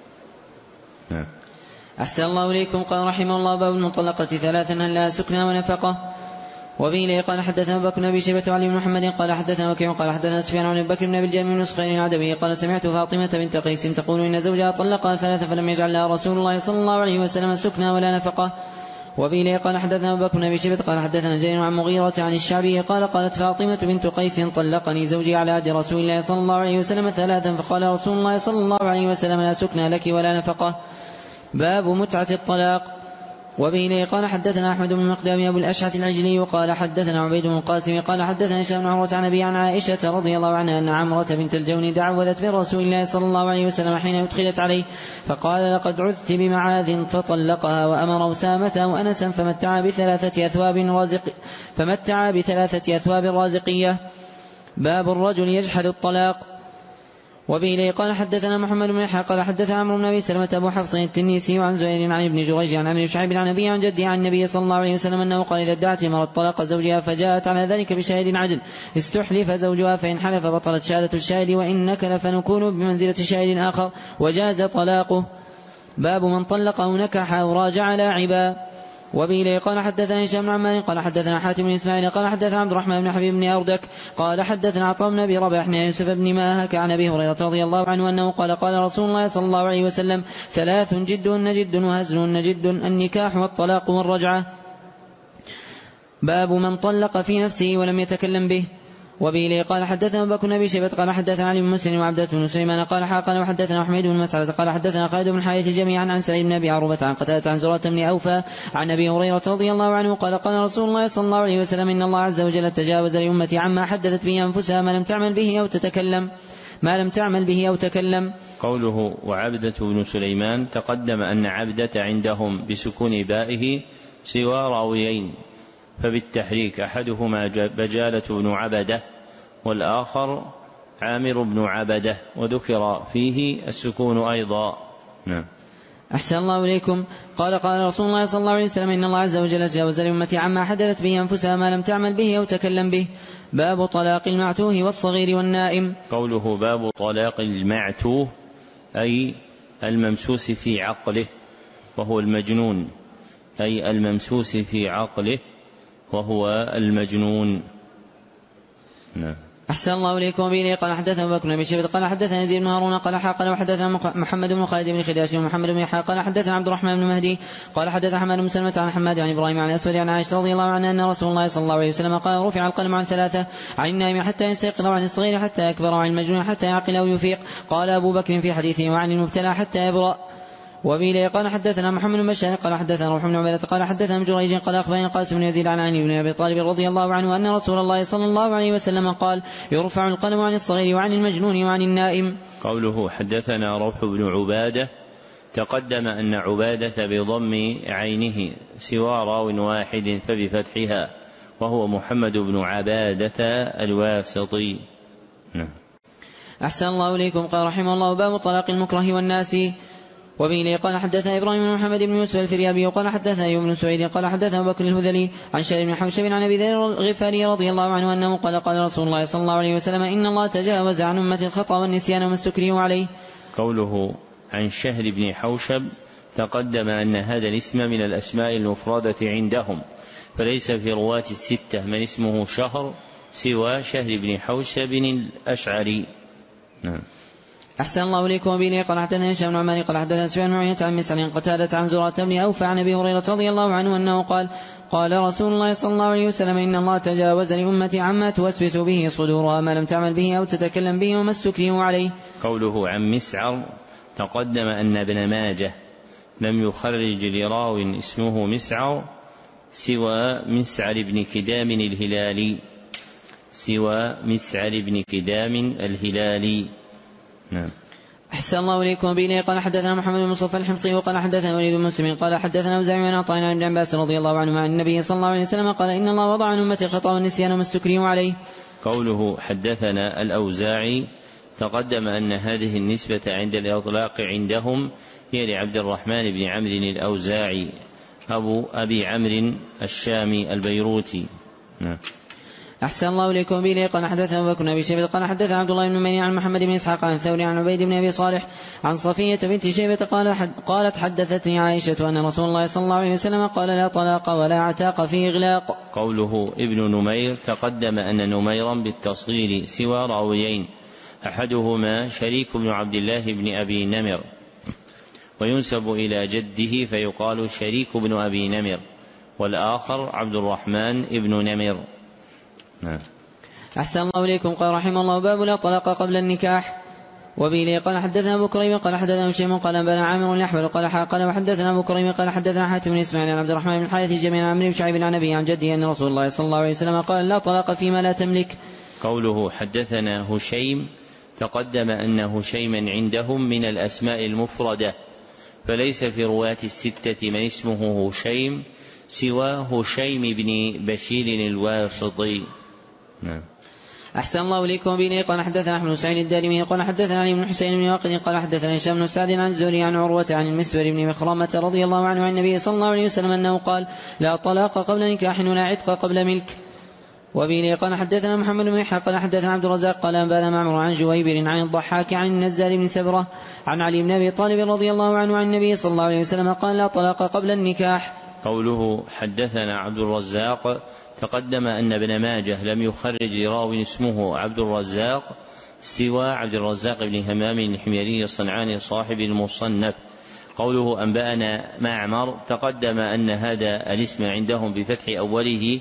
أحسن الله إليكم. قال رحمه الله باب المطلقة 3 هل لها سكنى ونفقة. وبه قال حدثنا أبو بكر بن أبي شيبة وعلي بن محمد قال حدثنا وكيع قال حدثنا سفيان عن أبي بكر بن أبي الجهم بن سخير العدوي قال سمعت فاطمة بنت قيس تقول إن زوجها طلقها 3 فلم يجعل لها رسول الله صلى الله عليه وسلم سكنى ولا نفقة. وبه قال حدثنا أبو بكر بن أبي شيبة قال حدثنا جرير عن مغيرة عن الشعبي قال قالت فاطمة بنت قيس طلقني زوجي على عهد رسول الله صلى الله عليه وسلم 3 فقال رسول الله صلى الله عليه وسلم لا سكنى لك ولا نفقة. باب متعة الطلاق. وبه قال حدثنا أحمد بن مقدام أبو الأشعث العجلي وقال حدثنا عبيد بن القاسم قال حدثنا هشام بن عروة عن أبي عن عائشة رضي الله عنها أن عمرة بنت الجون دعوذت برسول الله صلى الله عليه وسلم حين أدخلت عليه فقال لقد عذت بمعاذ فطلقها وأمر أسامة وأنسا فمتع بثلاثة أثواب رازقية. باب الرجل يجحد الطلاق. وبه قال حدثنا محمد بن يحيى قال حدثنا عمرو بن أبي سلمة أبو حفص التنيسي عن زهير عن ابن جريج عن ابن شعيب عن أبي عن جدي عن النبي صلى الله عليه وسلم أنه قال إذا ادعت امرأة طلاق زوجها فجاءت على ذلك بشاهد عدل استحلف زوجها فإن حلف بطلت شهادة الشاهد وإن نكل فنكون بمنزلة شاهد آخر وجاز طلاقه. باب من طلق أو نكح أو راجع لاعبا. وبه قال حدثنا هشام بن عمار قال حدثنا حاتم بن إسماعيل قال حدثنا عبد الرحمن بن حبيب بن أردك قال حدثنا عطاء بن أبي رباح عن يوسف بن ماهك عن أبي هريرة رضي الله عنه أنه قال قال رسول الله صلى الله عليه وسلم 3 جدهن جد وهزلهن جد النكاح والطلاق والرجعة. باب من طلق في نفسه ولم يتكلم به. وبه قال حدثنا أبو بكر بن أبي شيبة قال حدثنا علي بن مسلم وعبدة بن سليمان قال حقنا وحدثنا حميد بن مسعدة قال حدثنا خالد بن حارث جميعا عن سعيد بن أبي عروبة عن قتادة عن زرارة بن أوفى عن أبي هريرة رضي الله عنه قال قال رسول الله صلى الله عليه وسلم إن الله عز وجل تجاوز لأمتي عما حدثت به أنفسها ما لم تعمل به أو تكلم. قوله وعبدة بن سليمان تقدم أن عبدة عندهم بسكون بائه سوى راويين، فبالتحريك أحدهما بجالة بن عبدة والآخر عامر بن عبدة، وذكر فيه السكون أيضا. نعم. أحسن الله إليكم. قال قال رسول الله صلى الله عليه وسلم إن الله عز وجل تجاوز لأمتي عما حدثت به أنفسها ما لم تعمل به أو تكلم به. باب طلاق المعتوه والصغير والنائم. قوله باب طلاق المعتوه أي الممسوس في عقله وهو المجنون، أي الممسوس في عقله وهو المجنون. نعم. أحسن الله إليكم. وبه قال حدثنا أبو بكر بن شيبة قال حدثنا يزيد بن هارون قال حقنا وحدثنا محمد بن خالد بن خداش ومحمد بن يحيى قال حدثنا عبد الرحمن بن مهدي قال حدثنا حماد بن سلمة عن حماد عن إبراهيم عن الأسود عن عائشة رضي الله عنها أن رسول الله صلى الله عليه وسلم قال رفع القلم عن ثلاثة: عن النائم حتى يستيقظ، وعن الصغير حتى يكبر، وعن المجنون حتى يعقل أو يفيق. قال أبو بكر في حديثه: وعن المبتلى حتى يبرأ. وبه قال حدثنا محمد بن بشار قال حدثنا روح بن عبيدة قال حدثنا جريج قال أخبرني القاسم بن يزيد عن علي بن أبي طالب رضي الله عنه أن رسول الله صلى الله عليه وسلم قال: يرفع القلم عن الصغير وعن المجنون وعن النائم. قوله حدثنا روح بن عبادة تقدم أن عبادة بضم عينه سوى راو واحد فبفتحها، وهو محمد بن عبادة الواسطي. أحسن الله إليكم. قال رحمه الله: باب طلاق المكره والناس. وبه قال حدثنا إبراهيم بن محمد بن يوسف الفريابي قال حدثنا أيوب بن سعيد قال حدثنا أبو بكر الهذلي عن شهر بن حوشب عن أبي ذر الغفاري رضي الله عنه أنه قال: قال رسول الله صلى الله عليه وسلم: إن الله تجاوز عن أمة الخطأ والنسيان وما استكرهوا عليه. قوله عن شهر بن حوشب تقدم أن هذا الاسم من الأسماء المفردة عندهم، فليس في رواة الستة من اسمه شهر سوى شهر بن حوشب الأشعري. نعم. أحسن الله إليكم. وبه قال حدثنا هشام بن عمار قال حدثنا سفيان بن عيينة عن مسعر قتادة عن زرارة بن أوفى عن أبي هريرة رضي الله عنه أنه قال: قال رسول الله صلى الله عليه وسلم: إن الله تجاوز لأمتي عما توسوس به صدورها ما لم تعمل به أو تتكلم به وما استكرهوا عليه. قوله عن مسعر تقدم أن ابن ماجه لم يخرج لراو اسمه مسعر سوى مسعر بن كدام الهلالي. نعم. أحسن الله إليكم. به قال حدثنا محمد بن مصطفى الحمصي وقال حدثنا وليد بن مسلم قال حدثنا أوزاعي عن عطاء عن ابن عباس رضي الله عنهما عن النبي صلى الله عليه وسلم قال: إن الله وضع عن أمتي الخطأ والنسيان وما استكرهوا عليه. قوله حدثنا الأوزاعي تقدم أن هذه النسبة عند الإطلاق عندهم هي لعبد الرحمن بن عمرو الأوزاعي أبي عمرو الشامي البيروتي. نعم. أحسن الله إليكم. به قال حدثنا أبو بكر بن أبي شيبة قال حدثنا عبد الله بن مني عن محمد بن إسحاق عن ثوري عن عبيد بن أبي صالح عن صفية بنت شيبة قالت: حدثتني عائشة أن رسول الله صلى الله عليه وسلم قال: لا طلاق ولا عتاق في إغلاق. قوله ابن نمير تقدم أن نميرا بالتصغير سوى راويين، أحدهما شريك بن عبد الله بن أبي نمر وينسب إلى جده فيقال شريك بن أبي نمر، والآخر عبد الرحمن ابن نمر. نعم. أحسن الله إليكم. قال رحمه الله: باب لا طلاق قبل النكاح. وبه قال حدثنا أبو كريم قال حدثنا هشام قال أنبأنا عامر الأحول قال وحدثنا أبو كريم قال حدثنا حاتم بن إسماعيل عن عبد الرحمن بن الحارث جميعا عن عمرو بن شعيب عن أبيه عن جده أن رسول الله صلى الله عليه وسلم قال: لا طلاق فيما لا تملك. قوله حدثنا هشيم تقدم أن هشيما عندهم من الأسماء المفردة، فليس في رواة الستة من اسمه هشيم سوى هشيم بن بشير الواسطي. نعم. أحسن الله إليكم. به قال حدثنا أحمد بن سعيد الدارمي قال حدثنا علي بن حسين بن واقد قال حدثنا هشام بن سعد عن الزهري عن عروة عن المسور بن مخرمة رضي الله عنه عن النبي صلى الله عليه وسلم أنه قال: لا طلاق قبل نكاح ولا عتق قبل ملك. وبه قال حدثنا محمد بن يحيى قال حدثنا عبد الرزاق قال أنبأنا معمر عن جويبر عن الضحاك عن النزار بن سبرة عن علي بن أبي طالب رضي الله عنه عن النبي صلى الله عليه وسلم قال: لا طلاق قبل النكاح. قوله حدثنا عبد الرزاق تقدم أن ابن ماجه لم يخرج راو اسمه عبد الرزاق سوى عبد الرزاق بن همام الحميري الصنعاني صاحب المصنف. قوله أنبأنا معمر تقدم أن هذا الاسم عندهم بفتح أوله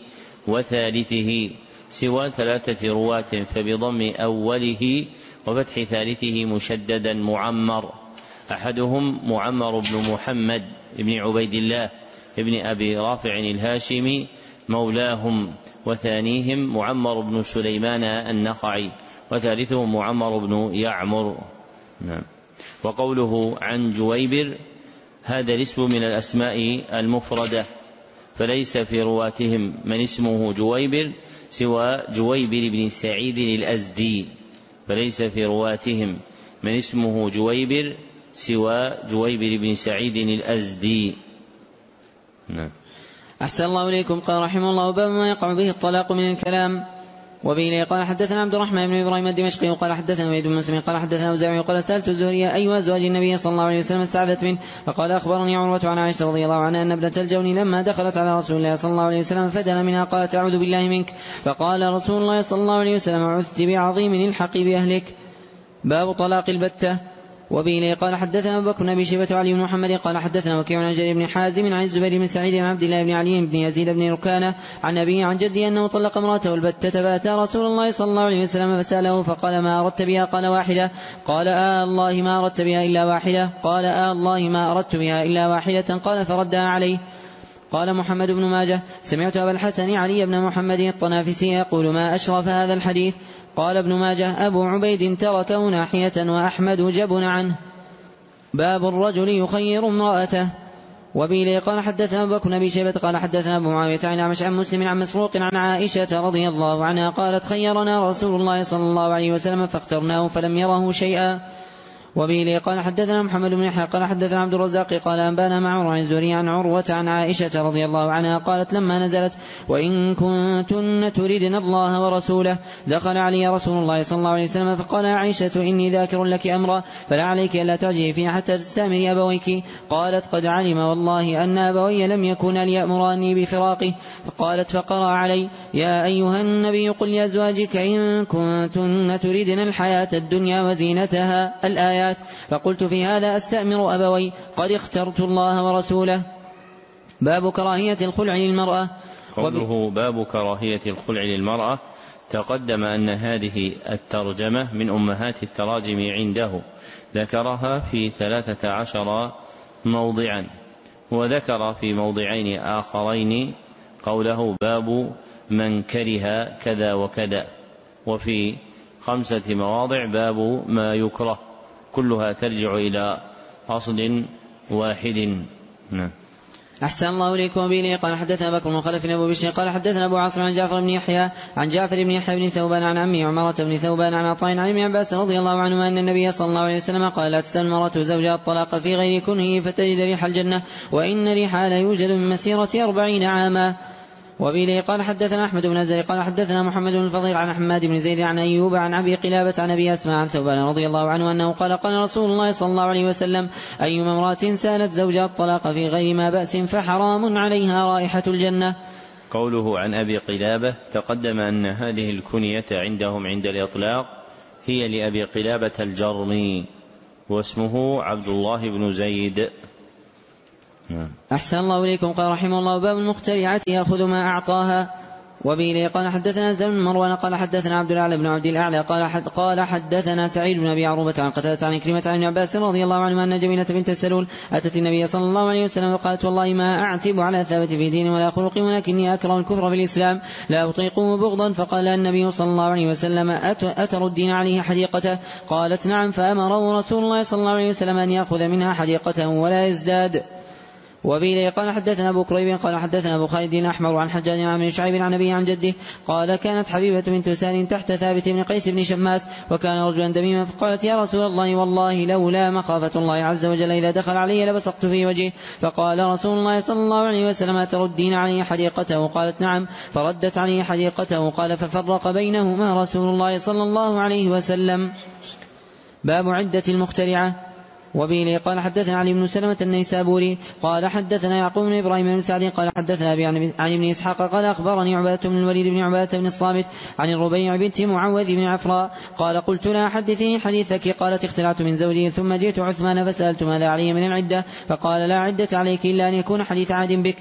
وثالثه سوى 3 رواة فبضم أوله وفتح ثالثه مشددا معمر. أحدهم معمر بن محمد بن عبيد الله بن أبي رافع الهاشمي مولاهم، وثانيهم معمر بن سليمان النخعي، وثالثهم معمر بن يعمر. وقوله عن جويبر هذا الاسم من الأسماء المفردة، فليس في رواتهم من اسمه جويبر سوى جويبر بن سعيد الأزدي، فليس في رواتهم من اسمه جويبر سوى جويبر بن سعيد الأزدي. أحسن الله إليكم. قال رحمه الله: باب ما يقع به الطلاق من الكلام. وبه قال حدثنا عبد الرحمن بن إبراهيم الدمشقي قال حدثنا وليد بن مسلم قال حدثنا أوزاعي قال سألت الزهري أي أزواج النبي صلى الله عليه وسلم استعذت منه، فقال أخبرني عروة عن عائشة رضي الله عنها أن ابنة الجون لما دخلت على رسول الله صلى الله عليه وسلم فدنا منها قالت: أعوذ بالله منك. فقال رسول الله صلى الله عليه وسلم: عذت بعظيم الحق بأهلك. باب طلاق البتة. وبه قال حدثنا أبو بكر بن أبي شيبة وعلي بن محمد قال حدثنا وكيع عن جرير بن حازم عن الزبير بن سعيد عن عبد الله بن علي بن يزيد بن ركانة عن أبيه عن جدي أنه طلق امرأته البتة، فأتى رسول الله صلى الله عليه وسلم فسأله فقال: ما أردت بها؟ قال: واحدة. قال: الله ما أردت بها إلا واحدة. قال: الله ما أردت بها إلا واحدة. قال: فردها عليه. قال محمد بن ماجه: سمعت أبا الحسن علي بن محمد الطنافسي يقول: ما أشرف هذا الحديث. قال ابن ماجه: أبو عبيد تركه ناحية وأحمد جبن عنه. باب الرجل يخير امرأته. وبه قال حدثنا أبو بكر بن أبي شيبة قال حدثنا أبو معاوية عن أعمش عن مسلم عن مسروق عن عائشة رضي الله عنها قالت: خيرنا رسول الله صلى الله عليه وسلم فاخترناه فلم يره شيئا. وبه قال حدثنا محمد بن يحيى قال حدثنا عبد الرزاق قال أنبانا معمر عن الزهري عن عروة عن عائشة رضي الله عنها قالت: لما نزلت: وإن كنتن تريدن الله ورسوله دخل علي رسول الله صلى الله عليه وسلم فقال: عائشة إني ذاكر لك أمرا فلا عليك ألا تعجلي فيه حتى تستأمري أبويك. قالت: قد علم والله أن أبوي لم يكن ليأمراني بفراقه. فقالت: فقرأ علي: يا أيها النبي قل لأزواجك إن كنتن تريدن الحياة الدنيا وزينتها الآيات. فقلت: في هذا أستأمر أبوي قد اخترت الله ورسوله. باب كراهية الخلع للمرأة. قوله باب كراهية الخلع للمرأة تقدم أن هذه الترجمة من أمهات التراجم عنده، ذكرها في 13 موضعا، وذكر في موضعين آخرين قوله باب من كره كذا وكذا، وفي 5 مواضع باب ما يكره، كلها ترجع إلى أصل واحد. أحسن الله إليكم. وبه قال حدثنا بكر بن خلف أبو بشر قال حدثنا أبو عاصم عن جعفر بن يحيى عن جعفر بن يحيى بن ثوبان عن عمي عمرة بن ثوبان عن عطاء عن ابن عباس رضي الله عنهما أن النبي صلى الله عليه وسلم قال: لا تسأل المرأة زوجها الطلاق في غير كنه فتجد ريح الجنة، وإن ريحها لا يوجد من مسيرة 40 عاما. وبه قال حدثنا أحمد بن زيد قال حدثنا محمد بن الفضيل عن حماد بن زيد عن أيوب عن أبي قلابة عن أبي أسماء عن ثوبان رضي الله عنه أنه قال: قال رسول الله صلى الله عليه وسلم: أيما امرأة سالت زوجها الطلاق في غير ما بأس فحرام عليها رائحة الجنة. قوله عن أبي قلابة تقدم أن هذه الكنية عندهم عند الإطلاق هي لأبي قلابة الجرمي، واسمه عبد الله بن زيد. أحسن الله إليكم. قال رحمه الله: باب المخترعة يأخذ ما أعطاها. وبه قال حدثنا زيد بن مروان قال حدثنا عبد الأعلى بن عبد الأعلى قال حدثنا سعيد بن أبي عروبة عن قتادة عن كلمة عن ابن عباس رضي الله عنه أن جميلة بنت السلول أتت النبي صلى الله عليه وسلم وقالت: والله ما أعتب على ثابت في دين ولا خلق، ولكني أكره الكفر في الإسلام لا أطيقه بغضا. فقال النبي صلى الله عليه وسلم: أتردين عليه حديقته؟ قالت: نعم. فأمره رسول الله صلى الله عليه وسلم أن يأخذ منها حديقته ولا يزداد. وبه قال حدثنا أبو كريب قال حدثنا أبو خالد الأحمر عن حجاج عن شعيب عن أبيه عن جده قال: كانت حبيبة بنت سال تحت ثابت بن قيس بن شماس وكان رجلا دميما، فقالت: يا رسول الله والله لولا مخافة الله عز وجل إذا دخل علي لبصقت في وجهه. فقال رسول الله صلى الله عليه وسلم: تردين عليه حديقته؟ قالت: نعم. فردت عليه حديقته. قال: ففرق بينهما رسول الله صلى الله عليه وسلم. باب عدة المخترعة. وبه قال حدثنا علي بن سلمة النيسابوري قال حدثنا يعقوب بن إبراهيم بن سعد قال حدثنا أبي عن ابن إسحاق قال أخبرني عبادة بن الوليد بن عبادة بن الصامت عن الربيع بنت معوذ بن عفراء قال: قلت لها: حدثيني حديثك. قالت: اختلعت من زوجي ثم جئت عثمان فسألت ماذا علي من العدة، فقال: لا عدة عليك إلا أن يكون حديث عهد بك.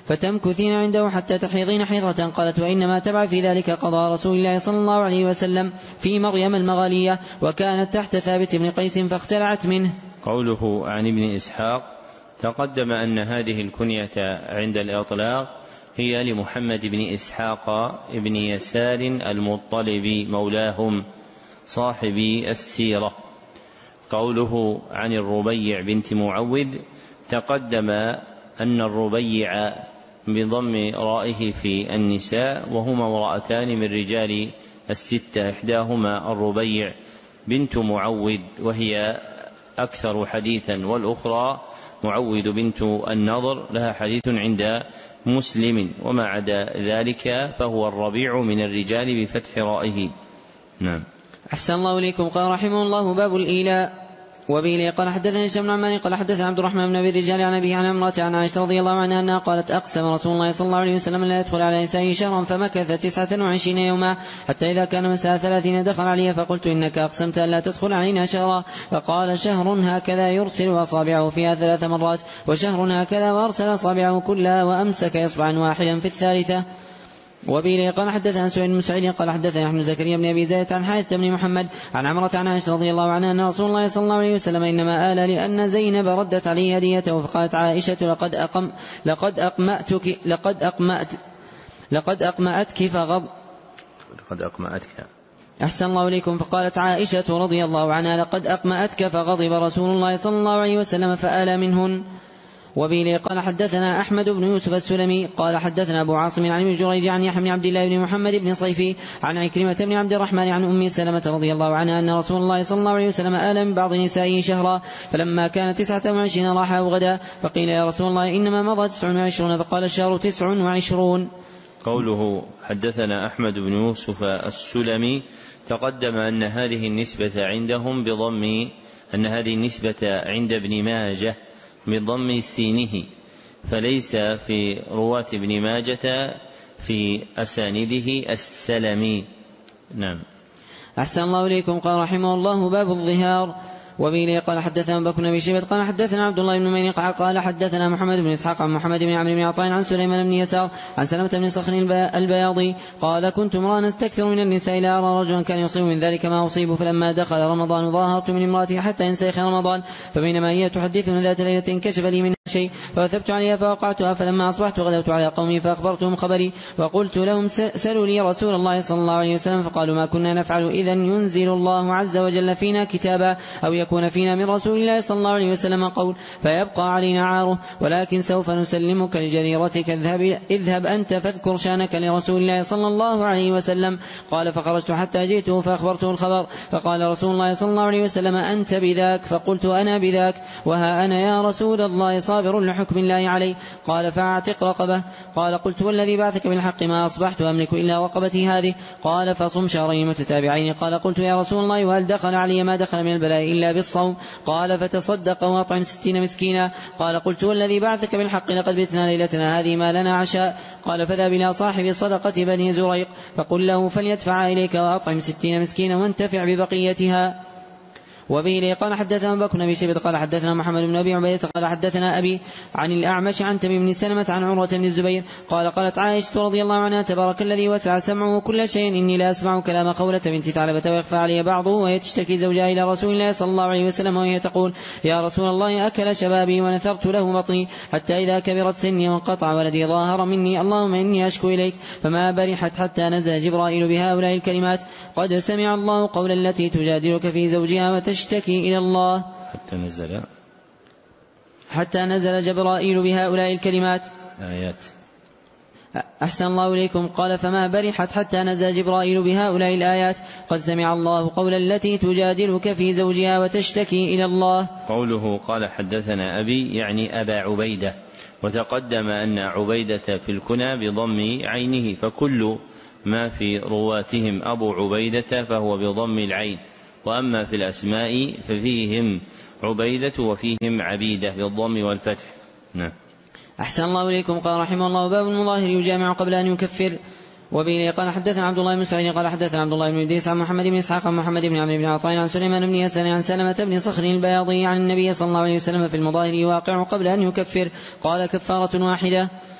فتمكثين عنده حتى تحيضين حيضة. قالت: وإنما تبع في ذلك قضاء رسول الله صلى الله عليه وسلم في مريم المغالية، وكانت تحت ثابت بن قيس فاختلعت منه. قوله عن ابن إسحاق: تقدم أن هذه الكنية عند الإطلاق هي لمحمد بن إسحاق ابن يسار المطلبي مولاهم صاحب السيرة. قوله عن الربيع بنت معوذ: تقدم أن الربيع بضم رائه في النساء، وهما امرأتان من رجال الستة، إحداهما الربيع بنت معوذ وهي أكثر حديثا، والأخرى معوذ بنت النضر لها حديث عند مسلم، وما عدا ذلك فهو الربيع من الرجال بفتح رائه. نعم. أحسن الله إليكم. قال رحمه الله: باب الإيلاء. وبه قال حدثنا هشام بن عمار قال حدثنا عبد الرحمن بن أبي الرجال عن أبيه عن امرأة عن عائشة رضي الله عنها أنها قالت: أقسم رسول الله صلى الله عليه وسلم لا يدخل على نسائه شهرا، فمكث 29 يوما، حتى إذا كان مساء 30 دخل علي، فقلت: إنك أقسمت أن لا تدخل علينا شهرا. فقال: شهر هكذا يرسل أصابعه فيها 3 مرات، وشهر هكذا، وأرسل أصابعه كلها وأمسك إصبعا واحدا في الثالثة. وبه قال حدثنا سعيد بن سعيد قال حدثنا يحيى بن زكريا بن أبي زيد عن حارثة بن محمد عن عمرة عن عائشة رضي الله عنها أن رسول الله صلى الله عليه وسلم إنما آل لأن زينب ردت عليه هديته، فقالت عائشة: لقد أقمأتك أحسن الله إليكم. فقالت عائشة رضي الله عنها: لقد أقمأتك، فغضب رسول الله صلى الله عليه وسلم فآل منهن. وبه قال حدثنا أحمد بن يوسف السلمي قال حدثنا أبو عاصم عن ابن جريج عن يحيى بن عبد الله بن محمد بن صيفي عن عكرمة بن عبد الرحمن عن أم سلمة رضي الله عنها أن رسول الله صلى الله عليه وسلم آل من بعض نسائه شهرا، فلما كان 29 راح غدا، فقيل: يا رسول الله إنما مضى 29، فقال: الشهر 29. قوله حدثنا أحمد بن يوسف السلمي: تقدم أن هذه النسبة عندهم بضم، أن هذه النسبة عند ابن ماجه بضم سينه، فليس في رواة ابن ماجة في أسانيده السلمي. نعم. أحسن الله إليكم. قال رحمه الله: باب الظهار. وبه قال حدثنا بكر بن أبي شيبة قال حدثنا عبد الله بن مينقع قال حدثنا محمد بن إسحاق عن محمد بن عمرو بن عطاء عن سليمان بن يسار عن سلمة بن صخر البياضي قال: كنت امرأ أستكثر من النساء، لا أرى رجلا كان يصيب من ذلك ما أصيب، فلما دخل رمضان ظاهرت من امرأتي حتى ينسلخ رمضان، فبينما هي تحدثنا ذات ليلة انكشف لي منها شيء، فوثبت عليها فوقعتها، فلما أصبحت غدوت على قومي فأخبرتهم خبري، وقلت لهم: سلوا لي رسول الله صلى الله عليه وسلم، فقالوا: ما كنا نفعل إذا ينزل الله عز وجل فينا كتابا، أو يكون فينا من رسول الله صلى الله عليه وسلم قول فيبقى علينا عاره، ولكن سوف نسلمك لجريرتك، اذهب أنت فاذكر شانك لرسول الله صلى الله عليه وسلم. قال: فخرجت حتى جئته فأخبرته الخبر، فقال رسول الله صلى الله عليه وسلم: أنت بذاك؟ فقلت: أنا بذاك، وها أنا يا رسول الله صابر لحكم الله عليه. قال: فاعتق رقبة. قال: قلت: والذي بعثك بالحق ما أصبحت أملك إلا رقبتي هذه. قال: فصم شهرين متتابعين. قال: قلت: يا رسول الله، وهل دخل علي ما دخل من البلاء إلا بالصوم؟ قال: فتصدق وأطعم 60 مسكينا. قال: قلت: والذي بعثك بالحق لقد بتنا ليلتنا هذه ما لنا عشاء. قال: فذهب إلى صاحب صدقة بني زريق فقل له فليدفع إليك وأطعم 60 مسكينا وانتفع ببقيتها. وبه قال حدثنا بكر بن أبي شيبة قال حدثنا محمد بن أبي عبيدة قال حدثنا أبي عن الأعمش عن تميم بن سلمة عن عروة بن الزبير قال: قالت عائشة رضي الله عنها: تبارك الذي وسع سمعه كل شيء، إني لا أسمع كلام خولة بنت ثعلبة ويخفى علي بعضه، وهي تشتكي زوجها إلى رسول الله صلى الله عليه وسلم، وهي تقول: يا رسول الله، أكل شبابي ونثرت له بطني حتى إذا كبرت سني وانقطع ولدي ظاهر مني، اللهم إني أشكو إليك. فما برحت حتى نزل جبرائيل بهؤلاء الكلمات: قد سمع الله قول التي تجادلك في زوجها وتشتكي إلى الله، حتى نزل جبرائيل بهؤلاء الكلمات آيات. أحسن الله إليكم. قال: فما برحت حتى نزل جبرائيل بهؤلاء الآيات: قد سمع الله قول التي تجادلك في زوجها وتشتكي إلى الله. قوله قال حدثنا أبي يعني أبا عبيدة، وتقدم أن عبيدة في الكنى بضم عينه، فكل ما في رواتهم أبو عبيدة فهو بضم العين، وأما في الأسماء ففيهم عبيدة وفيهم عبيدة بالضم والفتح. نعم. أحسن الله إليكم. قال رحمه الله: باب المظاهر يجامع قبل أن يكفر. وبه قال حدثنا عبد الله بن سعيد قال حدثنا عبد الله بن إدريس عن محمد بن إسحاق عن محمد بن عمرو بن عطاء عن سليمان بن يسار عن سلمة بن صخر البياضي عن النبي صلى الله عليه وسلم في المظاهر واقع قبل أن يكفر. قال: كفارة واحدة.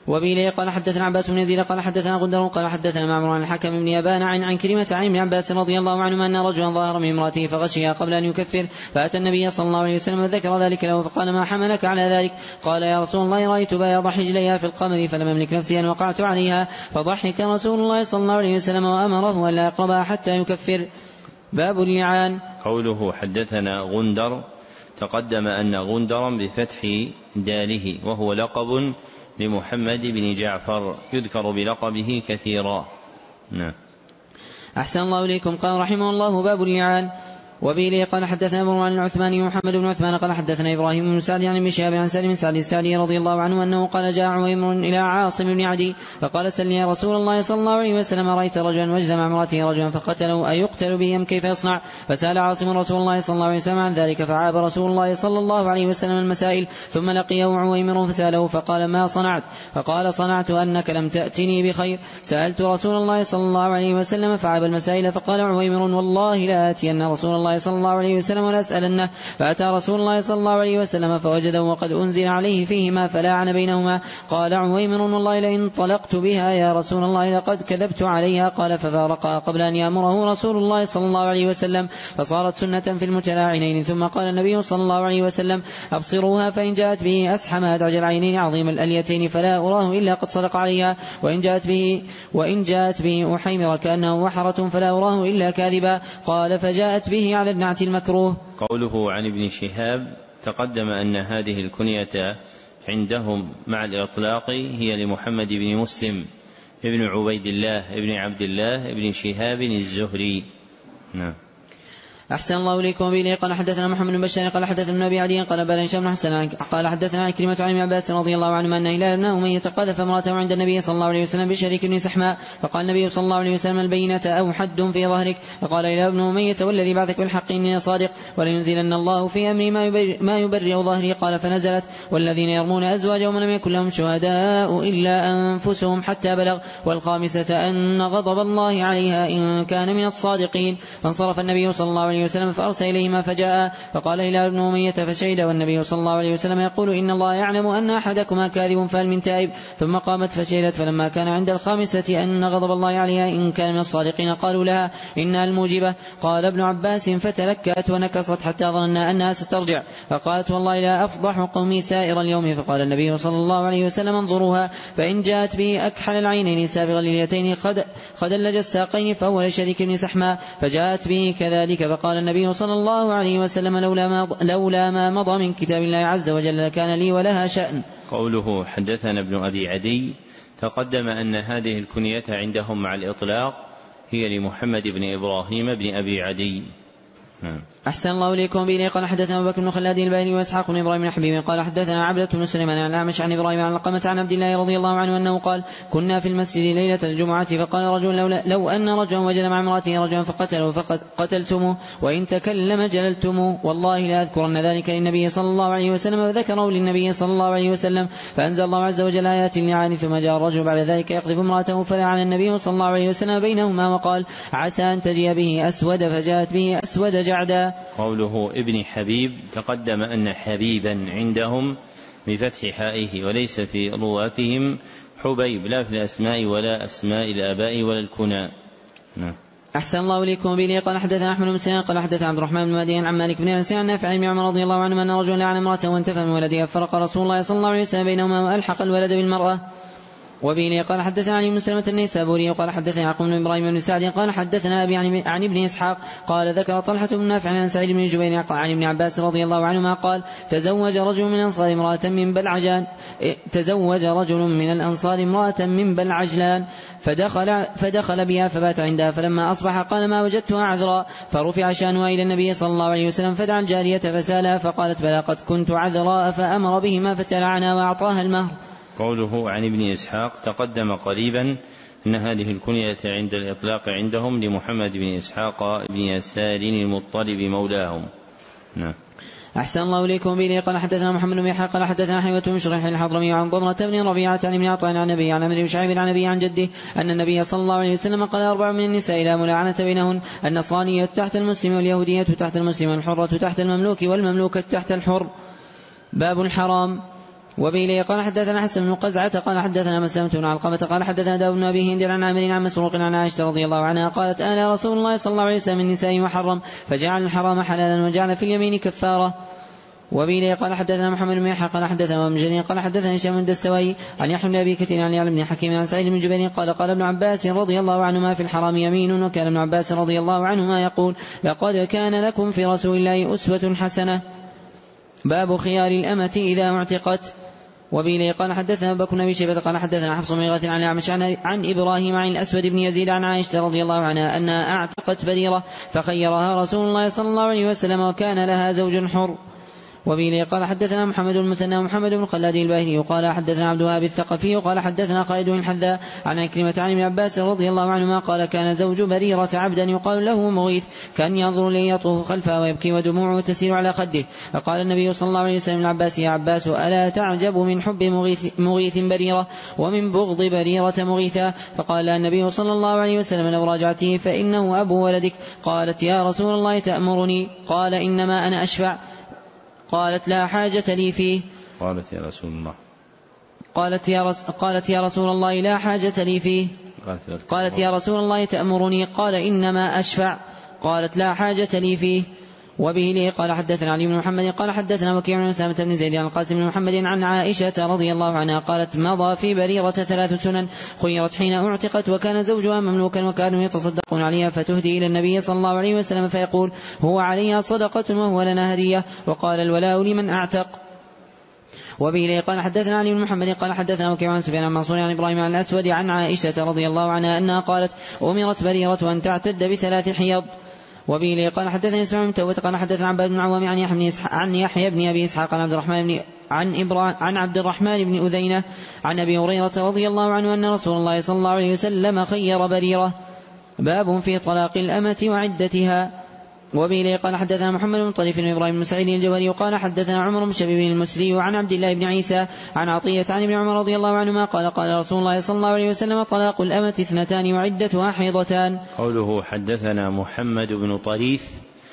وبه قال حدثنا عباس بن يزيد قال حدثنا غندر قال حدثنا معمر عن الحكم بن أبان عن كريمة عن ابن عباس رضي الله عنهما أن رجلا ظاهر من امرأته فغشيها قبل أن يكفر فأتى النبي صلى الله عليه وسلم وذكر ذلك له فقال ما حملك على ذلك؟ قال يا رسول الله رأيت بياض حجليها في القمر فلم أملك نفسي أن وقعت عليها فضحك رسول الله صلى الله عليه وسلم وأمره ألا يقربها حتى يكفر. باب اللعان. قوله حدثنا غندر تقدم أن غندرا بفتح داله وهو لقب لمحمد بن جعفر يذكر بلقبه كثيرا. نعم. أحسن الله إليكم. قال رحمه الله باب اللعان. وبه قال حدثنا أبو عن العثماني محمد بن عثمان قال حدثنا إبراهيم بن سعد عن ابن شهاب عن سالم بن سعد السعدي رضي الله عنه أنه قال جاء عويمر إلى عاصم بن عدي فقال سلني يا رسول الله صلى الله عليه وسلم رأيت رجلا وجد مع امرأته رجلا فقتله أيقتل به أم كيف يصنع؟ فسأل عاصم رسول الله صلى الله عليه وسلم عن ذلك فعاب رسول الله صلى الله عليه وسلم المسائل ثم لقيه عويمر فسأله فقال ما صنعت؟ فقال صنعت أنك لم تأتني بخير سألت رسول الله صلى الله عليه وسلم فعاب المسائل فقال عويمر والله لا آتين رسول الله صلى الله عليه وسلم ولا أسألنه فأتى رسول الله صلى الله عليه وسلم فوجده وقد أنزل عليه فيهما فلاعن بينهما. قال عويمر والله لئن طلقت بها يا رسول الله لقد كذبت عليها. قال ففارقها قبل أن يأمره رسول الله صلى الله عليه وسلم فصارت سنة في المتلاعنين. ثم قال النبي صلى الله عليه وسلم أبصروها فإن جاءت به أسحم أدعج العينين عظيم الأليتين فلا أراه إلا قد صدق عليها وإن جاءت به أحيمر كأنه وحرة فلا أراه إلا كاذبا. قال فجاءت به على النعت المكروه. قوله عن ابن شهاب تقدم أن هذه الكنية عندهم مع الإطلاق هي لمحمد بن مسلم ابن عبيد الله ابن عبد الله ابن شهاب الزهري. نعم. أحسن الله إليكم. به قال حدثنا محمد بن بشار قال حدثنا أبي عدي قال بلى هشام بن حسن قال حدثنا عكرمة عن ابن عباس رضي الله عنهما أن هلال بن أمية قذف امرأته عند النبي صلى الله عليه وسلم بشريك بن سحماء فقال النبي صلى الله عليه وسلم البينة أو حد في ظهرك؟ فقال هلال بن أمية والذي بعثك بالحق إني صادق ولينزلن الله في أمري ما يبرئ ظهري. قال فنزلت والذين يرمون أزواجهم لم يكن لهم شهداء إلا أنفسهم حتى بلغ والخامسة أن غضب الله عليها إن كان من الصادقين. فانصرف النبي صلى الله عليه وسلم فأرسل إليهما فجاء فقال هلال بن أمية فشهد والنبي صلى الله عليه وسلم يقول إن الله يعلم أن أحدكما كاذب فهل من تائب؟ ثم قامت فشهدت فلما كان عند الخامسة أن غضب الله عليها إن كان من الصادقين قالوا لها إنها الموجبة. قال ابن عباس فتلكأت ونكصت حتى ظننا أنها سترجع فقالت والله لا أفضح قومي سائر اليوم. فقال النبي صلى الله عليه وسلم انظروها فإن جاءت به أكحل العينين سابغ اليتين خدلج الساقين فهو لشريك بن سحماء فجاءت به كذلك. فقال النبي صلى الله عليه وسلم لولا ما مضى من كتاب الله عز وجل لكان لي ولها شأن. قوله حدثنا ابن أبي عدي تقدم أن هذه الكنية عندهم مع الإطلاق هي لمحمد بن إبراهيم بن أبي عدي. أحسن الله إليكم. به قال حدثنا أبو بكر بن خلاد الباهلي وإسحاق بن إبراهيم بن حبيب قال حدثنا عبدة بن سليمان عن الأعمش عن إبراهيم عن القمة عن عبد الله رضي الله عنه أنه قال كنا في المسجد ليلة الجمعة فقال رجل لو أن رجلا وجد مع امرأته رجلا فقتله فقتلتموه وإن تكلم جللتموه والله لا أذكرن ذلك للنبي صلى الله عليه وسلم وذكره للنبي صلى الله عليه وسلم فأنزل الله عز وجل آيات اللعان. ثم جاء الرجل بعد ذلك يقذف امرأته فلعن النبي صلى الله عليه وسلم بينهما وقال عسى أن تجيء به أسود فجاءت به أسود جعدا. قوله ابن حبيب تقدم أن حبيبا عندهم بفتح حائه وليس في رواتهم حبيب لا في الأسماء ولا أسماء الآباء ولا الكنى. أحسن الله إليكم. به قال حدثنا أحمد بن سنان قال حدثنا عبد الرحمن بن مهدي عن مالك بن أنس عن نافع عن عمر رضي الله عنه أن رجلا لعن امرأته وانتفى من ولدها فرق رسول الله صلى الله عليه وسلم بينهما وألحق الولد بالمرأة. وبه قال حدثنا علي بن سلمة النيسابوري وقال حدثنا يعقوب بن إبراهيم بن سعد قال حدثنا أبي عن ابن إسحاق قال ذكر طلحة بن نافع عن سعيد بن جبير عن ابن عباس رضي الله عنهما قال تزوج رجل من الأنصار امرأة من بلعجلان فدخل بها فبات عندها فلما أصبح قال ما وجدتها عذرا فرفع شأنها إلى النبي صلى الله عليه وسلم فدعا الجارية فسالها فقالت بلى قد كنت عذراء فأمر بهما فتلعنها وأعطاها المهر. قوله عن ابن إسحاق تقدم قريبا أن هذه الكنية عند الإطلاق عندهم لمحمد بن إسحاق بن يسار المطلب مولاهم. أحسن الله إليكم. به قال حدثنا محمد بن يحيى قال حدثنا حيوة بن شريح الحضرمي عن ضمرة بن ربيعة عن ابن عطاء عن النبي عن عمرو بن شعيب عن أبي عن جده أن النبي صلى الله عليه وسلم قال 4 من النساء لا ملاعنة بينهن النصرانية تحت المسلم واليهودية تحت المسلم والحرة تحت المملوك والمملوكة تحت الحر. باب الحرام. وبه قال حدثنا حسن بن قزعة قال حدثنا مسلمة بن علقمة قال حدثنا داود بن أبي هند عن عامر عن مسروق عن عائشة رضي الله عنها قالت آل رسول الله صلى الله عليه وسلم النساء محرم فجعل الحرام حلالا وجعل في اليمين كفارة. وبه قال حدثنا محمد بن يحيى قال حدثنا ابن جرير قال حدثنا هشام الدستوائي عن يحيى بن أبي كثير عن يعلى بن حكيم عن سعيد بن جبير قال ابن عباس رضي الله عنهما في الحرام يمين. وكان ابن عباس رضي الله عنهما يقول لقد كان لكم في رسول الله أسوة حسنة. باب خيار الأمة إذا اعتقت. وبه قال حدثنا أبو بكر بن أبي شيبة قال حدثنا حفص بن غياث عن الأعمش عن إبراهيم عن الأسود بن يزيد عن عائشة رضي الله عنها أنها أعتقت بريرة فخيرها رسول الله صلى الله عليه وسلم وكان لها زوج حر. وبه قال حدثنا محمد المثنى ومحمد بن خلاد الباهلي قال حدثنا عبد الوهاب الثقفي قال حدثنا خالد بن الحذاء عن عكرمة عن ابن عباس رضي الله عنهما قال كان زوج بريرة عبدا يقال له مغيث كان ينظر لي يطوف خلفه ويبكي ودموعه تسيل على خده. فقال النبي صلى الله عليه وسلم لعباس يا عباس ألا تعجب من حب مغيث بريرة ومن بغض بريرة مغيثا؟ فقال النبي صلى الله عليه وسلم لو راجعته فإنه أبو ولدك. قالت يا رسول الله تأمرني؟ قال إنما أنا أشفع. قالت لا حاجة لي فيه. قالت يا رسول الله قالت يا رسول الله لا حاجة لي فيه. قالت يا رسول الله تأمرني؟ قال إنما أشفع. قالت لا حاجة لي فيه. وبه لي قال حدثنا علي بن محمد قال حدثنا وكيع بن أسامة بن زيد عن القاسم بن محمد عن عائشة رضي الله عنها قالت مضى في بريرة 3 سنن خيرت حين اعتقت وكان زوجها مملوكا وكانوا يتصدقون عليها فتهدي إلى النبي صلى الله عليه وسلم فيقول هو عليها صدقة وهو لنا هدية. وقال الولاء لمن أعتق. وبه قال حدثنا علي بن محمد قال حدثنا وكيع عن سفيان عن منصور عن إبراهيم عن الأسود عن عائشة رضي الله عنها أنها قالت أمرت بريرة أن تعتد ب3 حيض. وبه قال حدثنا اسماعيل بن توبة قال حدثنا عباد بن عوام عن يحيى بن أبي إسحاق عن عبد الرحمن بن أذينة عن أبي هريرة رضي الله عنه أن رسول الله صلى الله عليه وسلم خير بريرة. باب في طلاق الأمة وعدتها. وبه قال حدثنا محمد بن طريف بن إبراهيم بن سعيد الجوهري وقال حدثنا عمر بن شبيب المسري عن عبد الله بن عيسى عن عطية عن ابن عمر رضي الله عنهما قال رسول الله صلى الله عليه وسلم طلاق الأمة 2 وعدتها حيضتان. قوله حدثنا محمد بن طريف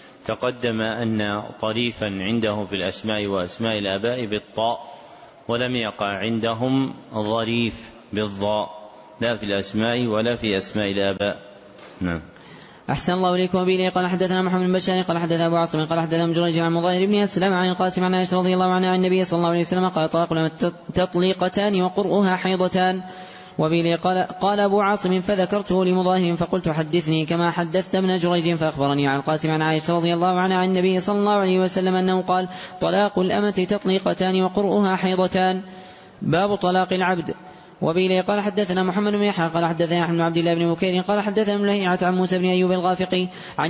تقدم أن طريفا عنده في الأسماء وأسماء الآباء بالطاء ولم يقع عندهم ظريف بالضاء لا في الأسماء ولا في أسماء الآباء. نعم. أحسن الله إليكم. وبه قال حدثنا محمد بن بشار قال حدثنا أبو عاصم قال حدثنا ابن جريج عن مضاهر بن أسلم عن القاسم عن عائشة رضي الله عنها عن النبي صلى الله عليه وسلم قال طلاق الأمة تطليقتان وقرؤها حيضتان. وبه قال أبو عاصم فذكرته لمضاهر فقلت حدثني كما حدثت ابن جريج فأخبرني عن القاسم عن عائشة رضي الله عنها عن النبي صلى الله عليه وسلم أنه قال طلاق الأمة تطليقتان وقرؤها حيضتان. باب طلاق العبد. وبه قال حدثنا محمد بن يحيى قال حدثنا أحمد بن عبد الله بن بكير قال حدثنا ابن لهيعة عن موسى بن أيوب الغافقي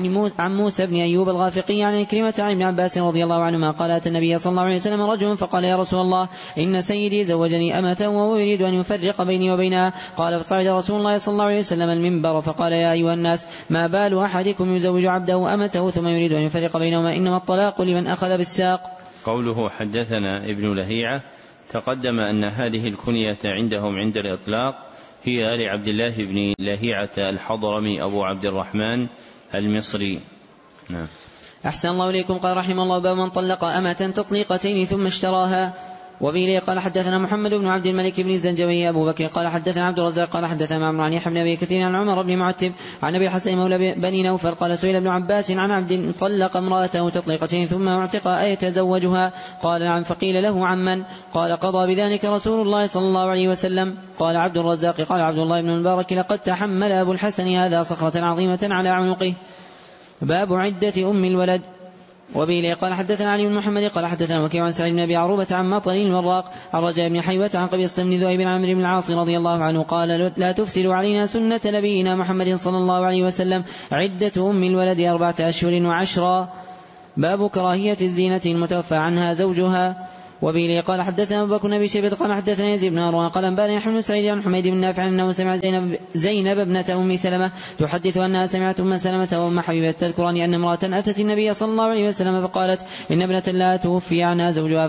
عن موسى بن أيوب الغافقي عن عكرمة عن ابن عباس رضي الله عنهما قال أتى النبي صلى الله عليه وسلم رجل فقال يا رسول الله إن سيدي زوجني أمة وهو يريد أن يفرق بيني وبينها. قال فصعد رسول الله صلى الله عليه وسلم المنبر فقال يا أيها الناس ما بال أحدكم يزوج عبده أمته ثم يريد أن يفرق بينهما إنما الطلاق لمن أخذ بالساق. قوله حدثنا ابن لهيعة تقدم أن هذه الكنية عندهم عند الإطلاق هي لعبد الله بن لهيعة الحضرمي أبو عبد الرحمن المصري. نعم. أحسن الله إليكم. قال رحمه الله باب من طلق أمة تطليقتين ثم اشتراها. وبه قال حدثنا محمد بن عبد الملك بن الزنجوي أبو بكر قال حدثنا عبد الرزاق قال حدثنا معمر عن يحيى بن أبي كثير عن عمر بن معتب عن أبي الحسن مولى بني نوفل قال سئل ابن عباس عن عبد طلق امرأته تطليقتين ثم اعتق أيتزوجها؟ قال نعم. فقيل له عمن؟ قال قضى بذلك رسول الله صلى الله عليه وسلم. قال عبد الرزاق قال عبد الله بن المبارك لقد تحمل أبو الحسن هذا صخرة عظيمة على عنقه. باب عدة أم الولد. وبه قال حدثنا علي بن محمد قال حدثنا وكيع عن سعيد بن أبي عروبة عن مطر الوراق عن رجاء بن حيوة عن قبيصة بن ذؤيب بن عمرو بن العاص رضي الله عنه قال لا تفسدوا علينا سنة نبينا محمد صلى الله عليه وسلم عدة أم الولد 4 أشهر و10. باب كراهية الزينة المتوفى عنها زوجها. وبه قال حدثنا أبو بكر بن أبي شيبة قال حدثنا يزيد بن هارون قال أنبأني يحيى بن سعيد عن حميد بن نافع أنه سمع زينب ابنة أم سلمة تحدث أنها سمعت أم سلمة وأم حبيبة تذكران أن امرأة أتت النبي صلى الله عليه وسلم فقالت إن ابنة لا توفي عنها زوجها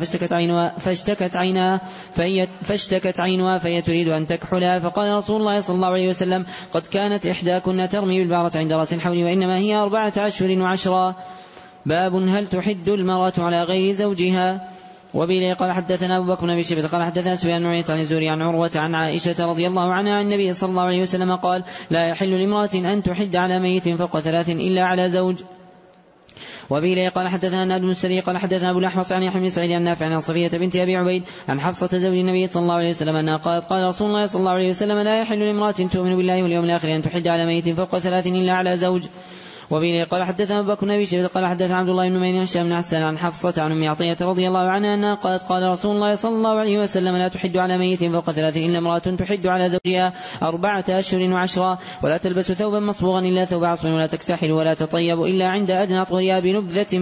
فاشتكت عينها فهي تريد أن تكحلها. فقال رسول الله صلى الله عليه وسلم قد كانت إحداكن ترمي بالبعرة عند رأس الحول وإنما هي 4 أشهر و10. باب هل تحد المرأة على غير زوجها. وبه قال حدثنا أبو بكر بن أبي شيبة قال حدثنا سفيان بن عيينة عن الزهري عن عروة عن عائشة رضي الله عنها عن النبي صلى الله عليه وسلم قال لا يحل لامرأة أن تحد على ميت فوق 3 إلا على زوج. وبه قال حدثنا ناد بن السري قال حدثنا أبو الأحوص عن يحيى بن سعيد عن نافع عن صفية بنت أبي عبيد عن حفصة زوج النبي صلى الله عليه وسلم أنها قالت قال رسول الله صلى الله عليه وسلم لا يحل لامرأة تؤمن بالله واليوم الآخر أن تحد على ميت فوق 3 إلا على زوج. وبه قال حدثنا أبو بكر بن أبي شيبة قال حدثنا عبد الله بن نمير عن هشام بن حسان عن حفصة عن أم عطية رضي الله عنها أنها قالت قال رسول الله صلى الله عليه وسلم لا تحد على ميت فوق 3 إلا امرأة تحد على زوجها 4 أشهر و10 ولا تلبس ثوبا مصبوغا إلا ثوب عصم ولا تكتحل ولا تطيب إلا عند أدنى طهرها بنبذة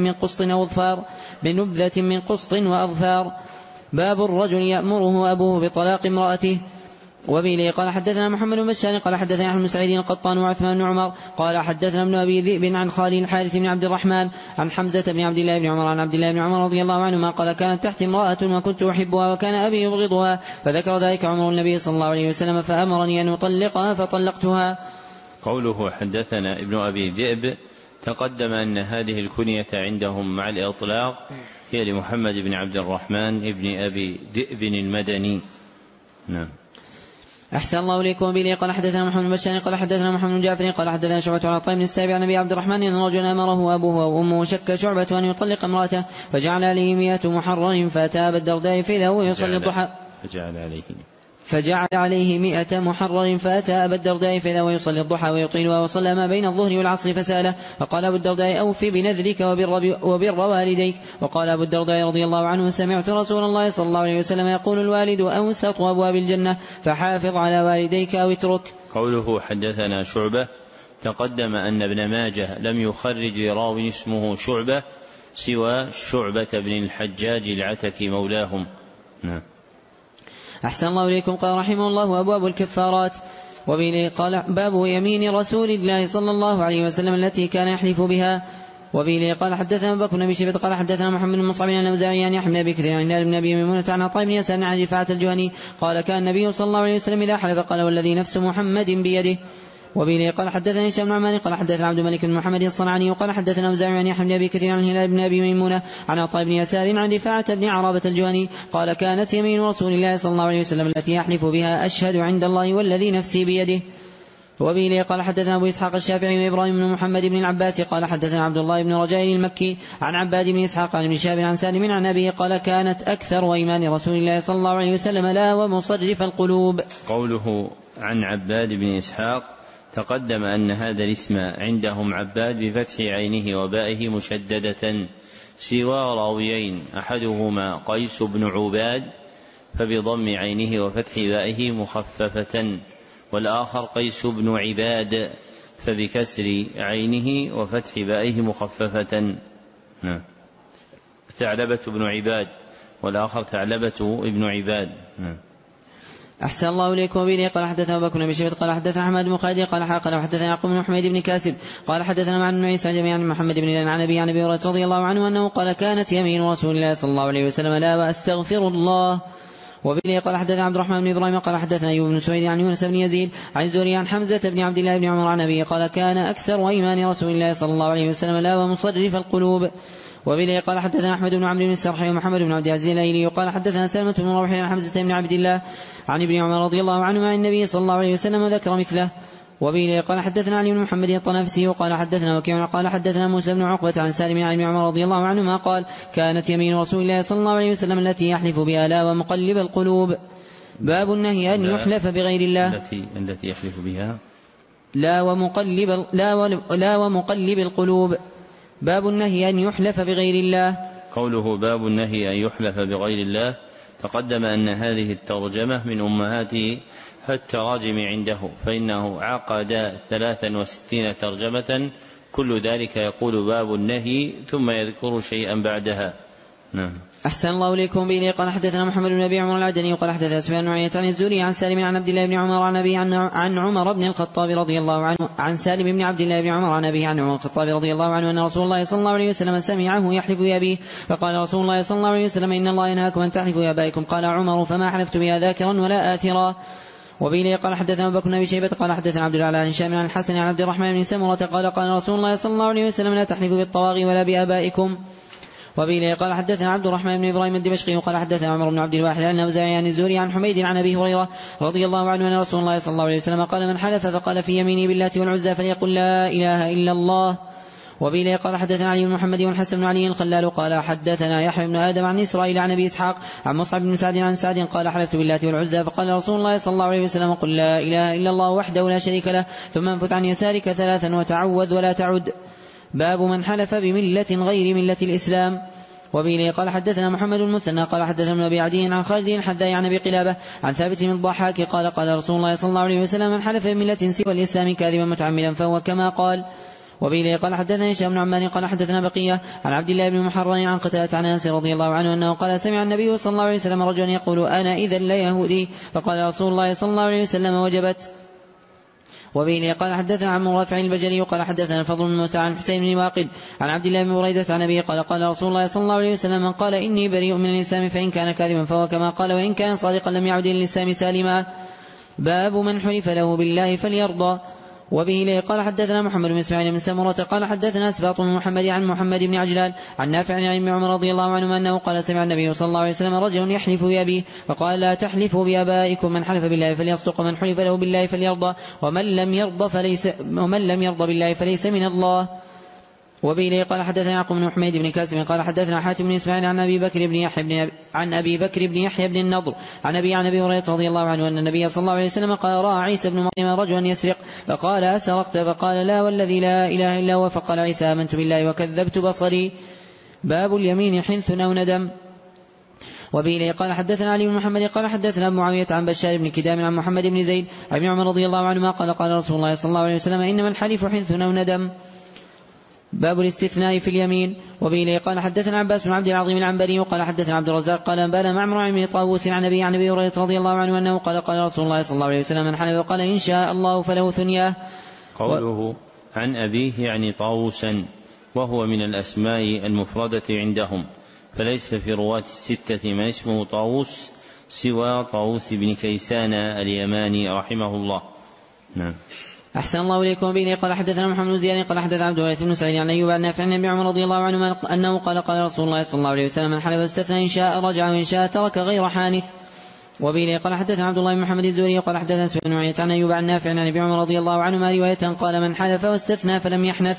من قسط وأظفار. باب الرجل يأمره أبوه بطلاق امرأته. وبه قال حدثنا محمد بن بشار قال حدثنا أحمد بن سعيد القطان وعثمان بن عمر قال حدثنا ابن أبي ذئب عن خالد الحارث بن عبد الرحمن عن حمزة بن عبد الله بن عمر عن عبد الله بن عمر رضي الله عنهما قال كانت تحت امرأة وكنت أحبها وكان أبي يبغضها فذكر ذلك عمر النبي صلى الله عليه وسلم فأمرني أن أطلقها فطلقتها. قوله حدثنا ابن أبي ذئب تقدم أن هذه الكنية عندهم مع الإطلاق هي لمحمد بن عبد الرحمن ابن أبي ذئب المدني. نعم. أحسن الله إليكم. به قال حدثنا محمد بن بشار قال حدثنا محمد بن جعفر قال حدثنا شعبة عن عطاء بن السابع عن أبي عبد الرحمن أن رجلا أمره أبوه وأمه شك شعبة أن يطلق امرأته فجعل عليه 100 محرر فأتى أبا الدرداء فإذا هو يصلي الضحى فجعل عليه 100 محرر فأتى أبا الدرداء فإذا هو يصلي الضحى ويطيلها وصلى ما بين الظهر والعصر فسأله فقال أبو الدرداء أوفي بنذرك وبر والديك. وقال أبو الدرداء رضي الله عنه سمعت رسول الله صلى الله عليه وسلم يقول الوالد أوسط أبواب الجنة فحافظ على والديك أو اترك. قوله حدثنا شعبة تقدم أن ابن ماجه لم يخرج راو اسمه شعبة سوى شعبة بن الحجاج العتكي مولاهم. نعم. أحسن الله إليكم. قال رحمه الله أبواب الكفارات. وبه قال باب يمين رسول الله صلى الله عليه وسلم التي كان يحلف بها. وبه قال حدثنا أبو بكر بن أبي شيبة قال حدثنا محمد بن مصعب عن الأوزاعي عن يحيى بن أبي كثير عن ابن أبي ميمونة عن عطاء بن يسار عن رفاعة الجهني قال كان النبي صلى الله عليه وسلم إذا حلف قال والذي نفس محمد بيده. وبه قال حدثنا هشام بن عمار قال حدثنا عبد الملك بن محمد الصنعاني وقال حدثنا أوزاعي عن يحيى بن أبي كثير عن هلال بن أبي ميمونة عن عطاء بن يسار عن رفاعة بن عرابة الجهني قال كانت يمين رسول الله صلى الله عليه وسلم التي يحلف بها أشهد عند الله والذي نفسي بيده. وبه قال حدثنا أبو إسحاق الشافعي وإبراهيم بن محمد بن العباس قال حدثنا عبد الله بن رجاء المكي عن عباد بن إسحاق عن ابن شهاب عن سالم عن أبيه قال كانت أكثر أيمان رسول الله صلى الله عليه وسلم لا ومصرف القلوب. قوله عن عباد بن إسحاق تقدم أن هذا الاسم عندهم عباد بفتح عينه وبائه مشددة سوى راويين أحدهما قيس بن عباد فبضم عينه وفتح بائه مخففة والآخر قيس بن عباد فبكسر عينه وفتح بائه مخففة. ثعلبة بن عباد والآخر ثعلبة ابن عباد. أحسن الله إليكم. وبه قال حدثنا أبو بكر بن أبي شيبة قال حدثنا أحمد بن خالد قال حدثنا يعقوب بن حميد بن كاسب قال حدثنا معن بن عيسى جميعا عن محمد بن عن أبي هريرة رضي الله عنه أنه قال كانت يمين رسول الله صلى الله عليه وسلم لا وأستغفر الله. وبه قال حدثنا عبد الرحمن بن إبراهيم قال حدثنا أيوب بن سويد عن يونس بن يزيد عن الزهري عن حمزة بن عبد الله بن عمر عن أبيه قال كان أكثر أيمان رسول الله صلى الله عليه وسلم لا ومصرف القلوب. وبه قال حدثنا أحمد بن عمرو بن السرحي ومحمد بن عبد العزيز الأيلي وقال حدثنا سلمة بن روح عن حمزة بن عبد الله عن ابن عمر رضي الله عنه عن النبي صلى الله عليه وسلم وذكر مثله. وبه قال حدثنا علي بن محمد الطنافسي وقال حدثنا وكيع قال حدثنا موسى بن عقبة عن سالم عن ابن عمر رضي الله عنهما قال كانت يمين رسول الله صلى الله عليه وسلم التي يحلف بها لا ومقلب القلوب. باب النهي أن يحلف بغير الله التي يحلف بها لا ومقلب القلوب. باب النهي أن يحلف بغير الله. قوله باب النهي أن يحلف بغير الله تقدم أن هذه الترجمة من أمهات التراجم عنده فإنه عقد 63 ترجمة كل ذلك يقول باب النهي ثم يذكر شيئا بعدها. نعم. أحسن الله إليكم. به قال حدثنا محمد بن أبي عمر العدني وقال حدثنا سفيان بن عيينة عن الزهري عن سالم عن عبد الله بن عمر عن أبيه عن عمر بن الخطاب رضي الله عنه عن سالم بن عبد الله بن عمر عن أبيه عن عمر الخطاب رضي الله عنه أن رسول الله صلى الله عليه وسلم سمعه يحلف بأبيه فقال رسول الله صلى الله عليه وسلم إن الله ينهاكم أن تحلفوا بآبائكم. قال عمر فما حلفت بها ذاكرا ولا آثرا. وبه قال حدثنا أبو بكر بن أبي شيبة قال حدثنا عبد الأعلى عن هشام عن الحسن عن عبد الرحمن بن سمرة قال قال رسول الله صلى الله عليه وسلم لا تحلفوا بالطواغي ولا بآبائكم. وبه قال حدثنا عبد الرحمن بن إبراهيم الدمشقي قال حدثنا عمر بن عبد الواحد عن أوزاعي عن الزهري عن حميد عن أبي هريرة رضي الله عنه أن رسول الله صلى الله عليه وسلم قال من حلف فقال في يمينه باللات والعزى فليقل لا إله إلا الله. وبه قال حدثنا علي بن محمد والحسن بن علي الخلال قال حدثنا يحيى بن آدم عن إسرائيل عن أبي إسحاق عن مصعب بن سعد عن سعد قال حلفت باللات والعزى فقال رسول الله صلى الله عليه وسلم قل لا إله إلا الله وحده لا شريك له ثم انفت عن يسارك 3 وتعوذ ولا تعد. باب من حلف بملة غير ملة الإسلام. وبه قال حدثنا محمد المثنى قال حدثنا ابن أبي عدي عن خالد الحذاء عن أبي قلابة عن ثابت بن الضحاك قال قال رسول الله صلى الله عليه وسلم من حلف بملة سوى الإسلام كاذبا متعمدا فهو كما قال. وبه قال حدثنا هشام بن عمار قال حدثنا بقية عن عبد الله بن محرر عن قتادة عن أنس رضي الله عنه أنه قال سمع النبي صلى الله عليه وسلم رجلا يقول أنا إذا ليهودي فقال رسول الله صلى الله عليه وسلم وجبت. وبه قال حدثنا عن رافع البجلي قال حدثنا الفضل بن موسى عن حسين بن واقد عن عبد الله بن بريدة عن أبيه قال قال رسول الله صلى الله عليه وسلم من قال إني بريء من الإسلام فإن كان كاذبا فهو كما قال وإن كان صادقا لم يعد إلى الإسلام سالما. باب من حلف له بالله فليرضى. وبه قال حدثنا محمد بن إسماعيل بن سمرة قال حدثنا أسباط بن محمد عن محمد بن عجلان عن نافع عن ابن عمر رضي الله عنهما أنه قال سمع النبي صلى الله عليه وسلم رجل يحلف بأبيه فقال لا تحلفوا بآبائكم من حلف بالله فليصدق ومن حلف له بالله فليرضى ومن لم يرضى بالله فليس من الله. وبه قال حدثنا يعقوب بن حميد بن كاسم قال حدثنا حاتم بن إسماعيل عن أبي بكر بن يحيى بن النضر عن أبي هريرة رضي الله عنه أن النبي صلى الله عليه وسلم قال رأى عيسى بن مريم رجلا يسرق فقال أسرقت فقال لا والذي لا إله إلا هو فقال عيسى آمنت بالله وكذبت بصري. باب اليمين حنث أو ندم. وبه قال حدثنا علي بن محمد قال حدثنا معاوية عن بشار بن كدام عن محمد بن زيد عن ابن عمر رضي الله عنهما قال قال رسول الله صلى الله عليه وسلم إنما الحلف حنث أو ندم. باب الاستثناء في اليمين. وبه قال حدثنا عباس بن عبد العظيم العنبري وقال حدثنا عبد الرزاق قال انبانا معمر بن طاووس عن ابي هريره رضي الله عنه انه قال قال رسول الله صلى الله عليه وسلم من حلف وقال ان شاء الله فله ثنياه. قوله عن أبيه يعني طاووسا وهو من الأسماء المفردة عندهم فليس في رواة 6 من اسمه طاووس سوى طاووس بن كيسان اليماني رحمه الله. نعم. أحسن الله إليكم. به قال حدثنا محمد بن زياد قال حدثنا عبد الوارث بن سعيد عن أيوب عن نافع عن ابن عمر رضي الله عنه أنه قال قال رسول الله صلى الله عليه وسلم من حلف واستثنى إن شاء رجع وإن شاء ترك غير حانث. وبه قال حدثنا عبد الله بن محمد الزهري قال حدثنا سفيان بن عيينة عن أيوب عن نافع عن ابن عمر رضي الله عنهما رواية قال من حلف واستثنى فلم يحنث.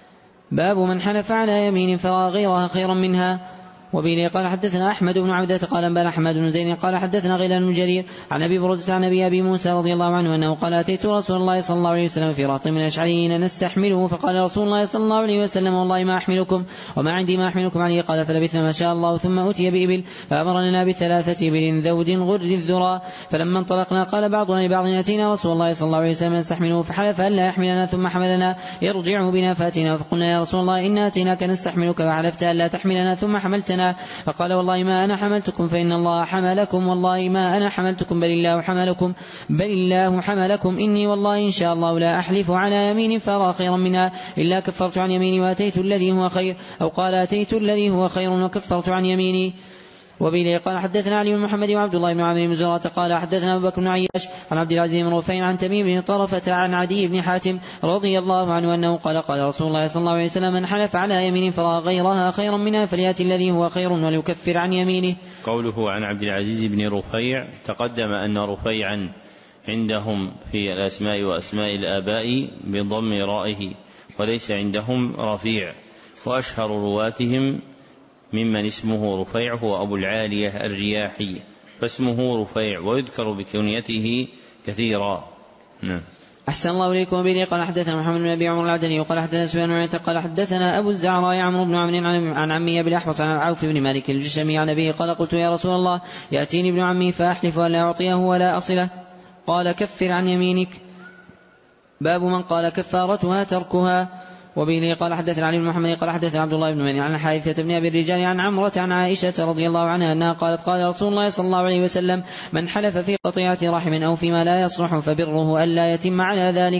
باب من حلف على يمين فرأى غيرها خيرا منها. وبه قال حدثنا أحمد بن عبدة قال انبانا أحمد بن زيد قال حدثنا غيلان بن جرير عن أبي بردة عن أبي موسى رضي الله عنه أنه قال أتيت رسول الله صلى الله عليه وسلم في رهط من الأشعريين نستحمله فقال رسول الله صلى الله عليه وسلم والله ما أحملكم وما عندي ما أحملكم عليه. قال فلبثنا ما شاء الله ثم أتي بإبل فأمرنا ب3 إبل ذود غر الذرى فلما انطلقنا قال بعضنا لبعض أتينا رسول الله صلى الله عليه وسلم نستحمله فحلف ألا يحملنا ثم حملنا يرجع بنا فاتنا فقلنا يا رسول الله إنا أتيناك نستحملك وحلفت ألا تحملنا ثم حملتنا فقال والله ما أنا حملتكم فإن الله حملكم والله ما أنا حملتكم بل الله حملكم إني والله إن شاء الله لا أحلف على يمين فرى خيرا منها إلا كفرت عن يميني وأتيت الذي هو خير أو قال أتيت الذي هو خير وكفرت عن يميني. وبه قال حدثنا علي بن محمد وعبد الله بن عامر بن زرارة قال حدثنا أبو بكر بن عياش عن عبد العزيز بن رفيع عن تميم بن طرفة عن عدي بن حاتم رضي الله عنه أنه قال قال رسول الله صلى الله عليه وسلم من حلف على يمين فرأى غيرها خيرا منها فليأتي الذي هو خير وليكفر عن يمينه. قوله عن عبد العزيز بن رفيع تقدم أن رفيعا عندهم في الأسماء وأسماء الآباء بضم رائه وليس عندهم رفيع وأشهر رواتهم ممن اسمه رفيع هو أبو العالية الرياحي فاسمه رفيع ويذكر بكنيته كثيرا. أحسن الله إليكم. به قال حدثنا محمد بن أبي عمر العدني وقال حدثنا سفيان بن عيينة قال حدثنا أبو الزعراء عمرو بن عمرو عن عمي أبي الأحوص عن عوف بن مالك الجشمي عن أبيه قال قلت يا رسول الله يأتيني ابن عمي فأحلف ولا أعطيه ولا أصله قال كفر عن يمينك. باب من قال كفارتها تركها. وبه قال حدثنا علي بن محمد قال حدثنا عبد الله بن مني عن حارثة بن أبي الرجال عن عمرة عن عائشة رضي الله عنها أنها قالت قال رسول الله صلى الله عليه وسلم من حلف في قطيعة رحم أو فيما لا يصلح فبره ألا يتم على ذلك.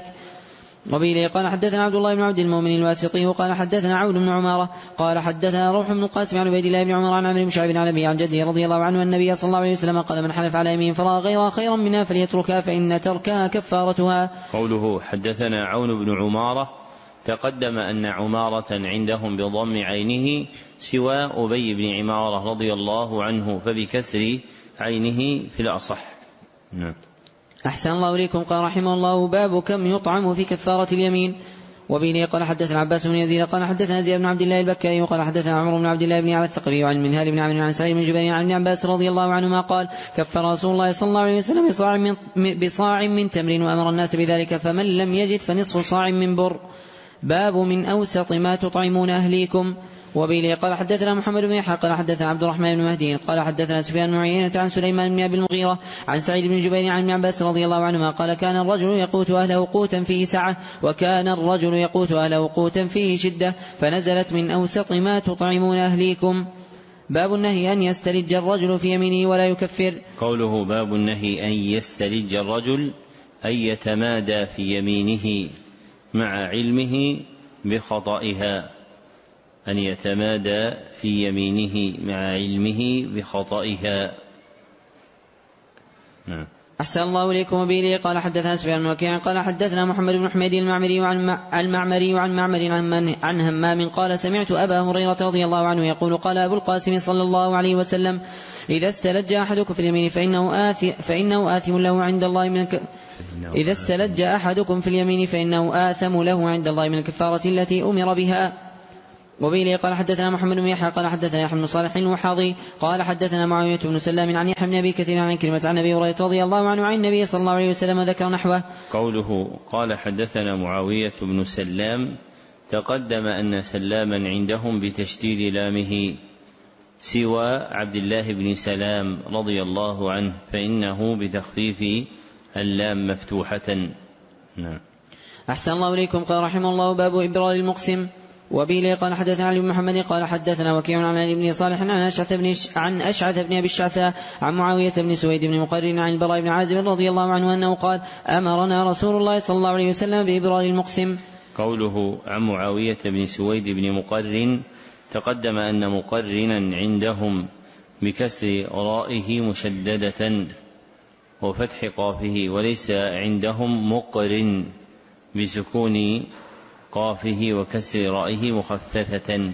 وبه قال حدثنا عبد الله بن عبد المؤمن الواسطي وقال حدثنا عون بن عمارة قال حدثنا روح بن القاسم عن عبيد الله بن عمر عن عمرو بن شعيب عن أبي عن جده رضي الله عنه أن النبي صلى الله عليه وسلم قال من حلف على يمين فرأى غيرها خيرا منها فليتركها فإن تركها كفارتها. قوله حدثنا عون بن عمارة تقدم أن عمارة عندهم بضم عينه سوى أبي بن عمارة رضي الله عنه، فبكسر عينه في الأصح. أحسن الله إليكم. قال رحمه الله: باب كم يطعم في كفارة اليمين. وبه قال حدثنا عباس بن يزيد قال حدثنا زياد بن عبد الله البكائي قال حدثنا عمر بن عبد الله بن علي الثقفي وعن منهال بن عمرو عن سعيد بن جبير عن ابن عباس رضي الله عنهما قال: كفر رسول الله صلى الله عليه وسلم بصاع من تمر وأمر الناس بذلك، فمن لم يجد فنصف صاع من بر. باب من أوسط ما تطعمون أهليكم. وبه قال حدثنا محمد بن يحيى قال حدثنا عبد الرحمن بن مهدي قال حدثنا سفيان بن عيينة عن سليمان بن أبي المغيرة عن سعيد بن جبير عن ابن عباس رضي الله عنهما قال: كان الرجل يقوت أهله قوتا فيه سعة، وكان الرجل يقوت أهله قوتا فيه شدة، فنزلت: من أوسط ما تطعمون أهليكم. باب النهي أن يستلج الرجل في يمينه ولا يكفر. قوله باب النهي أن يستلج الرجل أن يتمادى في يمينه مع علمه بخطئها، أن يتمادى في يمينه مع علمه بخطئها. أحسن الله إليكم. وبه قال حدثنا سفيان بن وكيع قال حدثنا محمد بن حميد المعمري عن معمر عن همام قال: سمعت أبا هريرة رضي الله عنه يقول: قال أبو القاسم صلى الله عليه وسلم: إذا استلج أحدكم في اليمين فإنه آثم له عند الله من إذا استلج أحدكم في اليمين فإنه آثم له عند الله من الكفارة التي أمر بها. وبه قال حدثنا محمد بن يحيى قال حدثنا يحيى بن صالح الوحاضي قال حدثنا معاوية بن سلام عن يحيى بن أبي كثير عن كلمة عن أبي هريرة رضي الله عنه عن النبي صلى الله عليه وسلم ذكر نحوه. قوله قال حدثنا معاوية بن سلام، تقدم أن سلاما عندهم بتشديد لامه سوى عبد الله بن سلام رضي الله عنه، فإنه بتخفيف اللام مفتوحة. أحسن الله إليكم. قال رحمه الله: باب إبرار المقسم. وبه قال حدثنا علي بن محمد قال حدثنا وكيع عن علي بن صالح عن أشعث بن أبي الشعثاء عن معاوية بن سويد بن مقرن عن البراء بن عازب رضي الله عنه أنه قال: أمرنا رسول الله صلى الله عليه وسلم بإبرار المقسم. قوله عن معاوية بن سويد بن مقرن، تقدم أن مقرنا عندهم بكسر رائه مشددة وفتح قافه، وليس عندهم مقرن بسكون قافه وكسر رائه مخففة.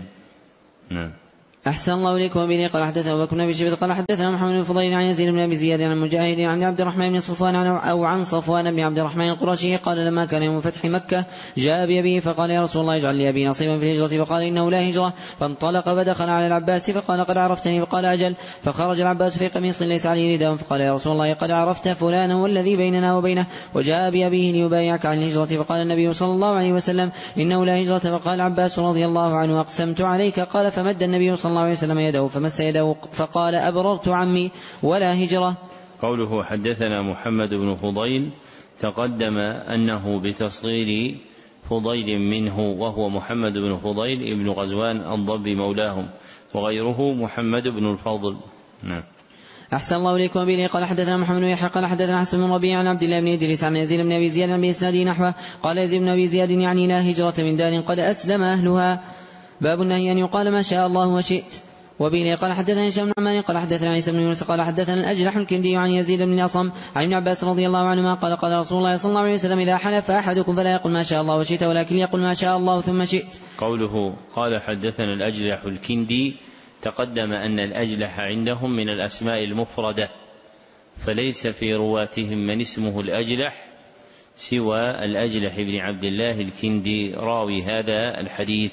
أحسن الله إليكم. وبه قال حدثنا أبو بكر بن أبي شيبة قال حدثنا محمد بن فضيل عن يزيد بن أبي زياد عن مجاهد عن عبد الرحمن بن صفوان عن صفوان بن عبد الرحمن القرشي قال: لما كان يوم فتح مكة جاء بأبيه فقال: يا رسول الله اجعل لي أبي نصيبا في الهجرة، فقال: إنه لا هجرة. فانطلق فدخل على العباس فقال: قد عرفتني؟ فقال: أجل. فخرج العباس في قميص ليس عليه رداء فقال: يا رسول الله قد عرفت فلانا والذي بيننا وبينه. وجاء بأبيه ليبايعك عن الهجرة، فقال النبي صلى الله عليه وسلم: إنه لا هجرة. فقال العباس رضي الله عنه: أقسمت عليك. قال: فمد النبي صلى الله عليه وسلم يده فمس يده فقال: أبررت عمي ولا هجرة. قوله حدثنا محمد بن فضيل، تقدم أنه بتصغير فضيل منه، وهو محمد بن فضيل ابن غزوان الضبي مولاهم، وغيره محمد بن الفضل. أحسن الله إليكم. وبه قال حدثنا محمد بن يحيى قال حدثنا حسن بن ربيع عن عبد الله بن إدريس عن يزيد بن أبي زياد عن بإسناده نحوه قال: يزيد بن أبي زياد يعني لا هجرة من دار قد أسلم أهلها. باب النهي أن يقال ما شاء الله وشئت. وبه قال حدثنا هشام بن عمار قال حدثنا عيسى بن يونس قال حدثنا الأجلح الكندي عن يزيد بن الأصم عن ابن عباس رضي الله عنهما قال: قال رسول الله صلى الله عليه وسلم: إذا حلف أحدكم فلا يقل ما شاء الله وشئت، ولكن يقل ما شاء الله ثم شئت. قوله قال حدثنا الأجلح الكندي، تقدم أن الأجلح عندهم من الأسماء المفردة، فليس في رواتهم من اسمه الأجلح سوى الأجلح بن عبد الله الكندي راوي هذا الحديث.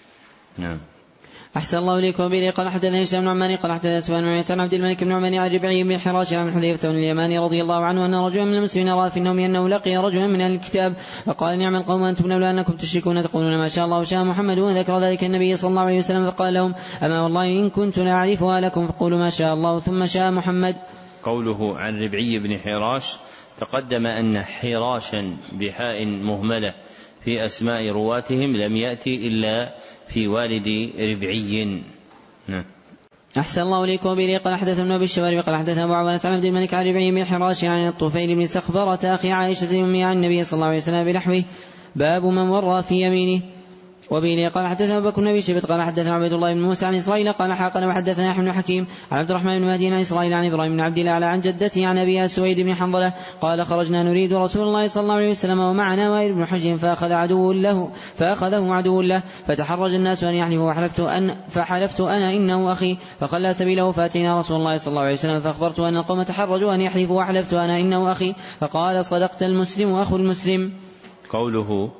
أحسن الله إليكم. وبه قال حدثنا هشام بن عمار قال حدثنا سفيان بن عيينة عن عبد الملك بن عمر عن ربعي بن حراش عن حذيفة بن اليماني رضي الله عنه أن رجلا من المسلمين رأى في النوم أنه لقي رجلا من أهل الكتاب فقال: نعم القوم أنتم لولا أنكم تشركون تقولون ما شاء الله وشاء محمد. وذكر ذلك النبي صلى الله عليه وسلم فقال لهم: أما والله إن كنت لا أعرفها لكم فقولوا ما شاء الله ثم شاء محمد. قوله عن ربعي بن حراش، تقدم أن حراشا بحاء مهملة في أسماء رواتهم لم يأتي إلا في والد ربعي. أحسن الله إليكم. وبه قال حدثنا ابن الشوارب قال حدثنا أبو عوانة عن عبد الملك عن ربعي بن حراش عن الطفيل بن سخبرة أخي عائشة أمي عن النبي صلى الله عليه وسلم بنحوه. باب من ورى في يمينه. وبه قال حدثنا أبو بكر بن أبي شيبة قال حدثنا عبيد الله بن موسى عن إسرائيل قال حقنا وحدثنا يحيى بن حكيم عن عبد الرحمن بن مهدي عن إسرائيل عن إبراهيم بن عبد الله عن جدته عن أبيها سويد بن حنظلة قال خرجنا نريد رسول الله صلى الله عليه وسلم ومعنا وائل بن حجر فأخذه عدو له فتحرج الناس أن يحلفوا فحلفت أنا إنه أخي فخلى سبيله فأتينا رسول الله صلى الله عليه وسلم فأخبرت أن القوم تحرجوا أن يحلفوا وحلفت أنا إنه أخي فقال صدقت المسلم أخو المسلم. قوله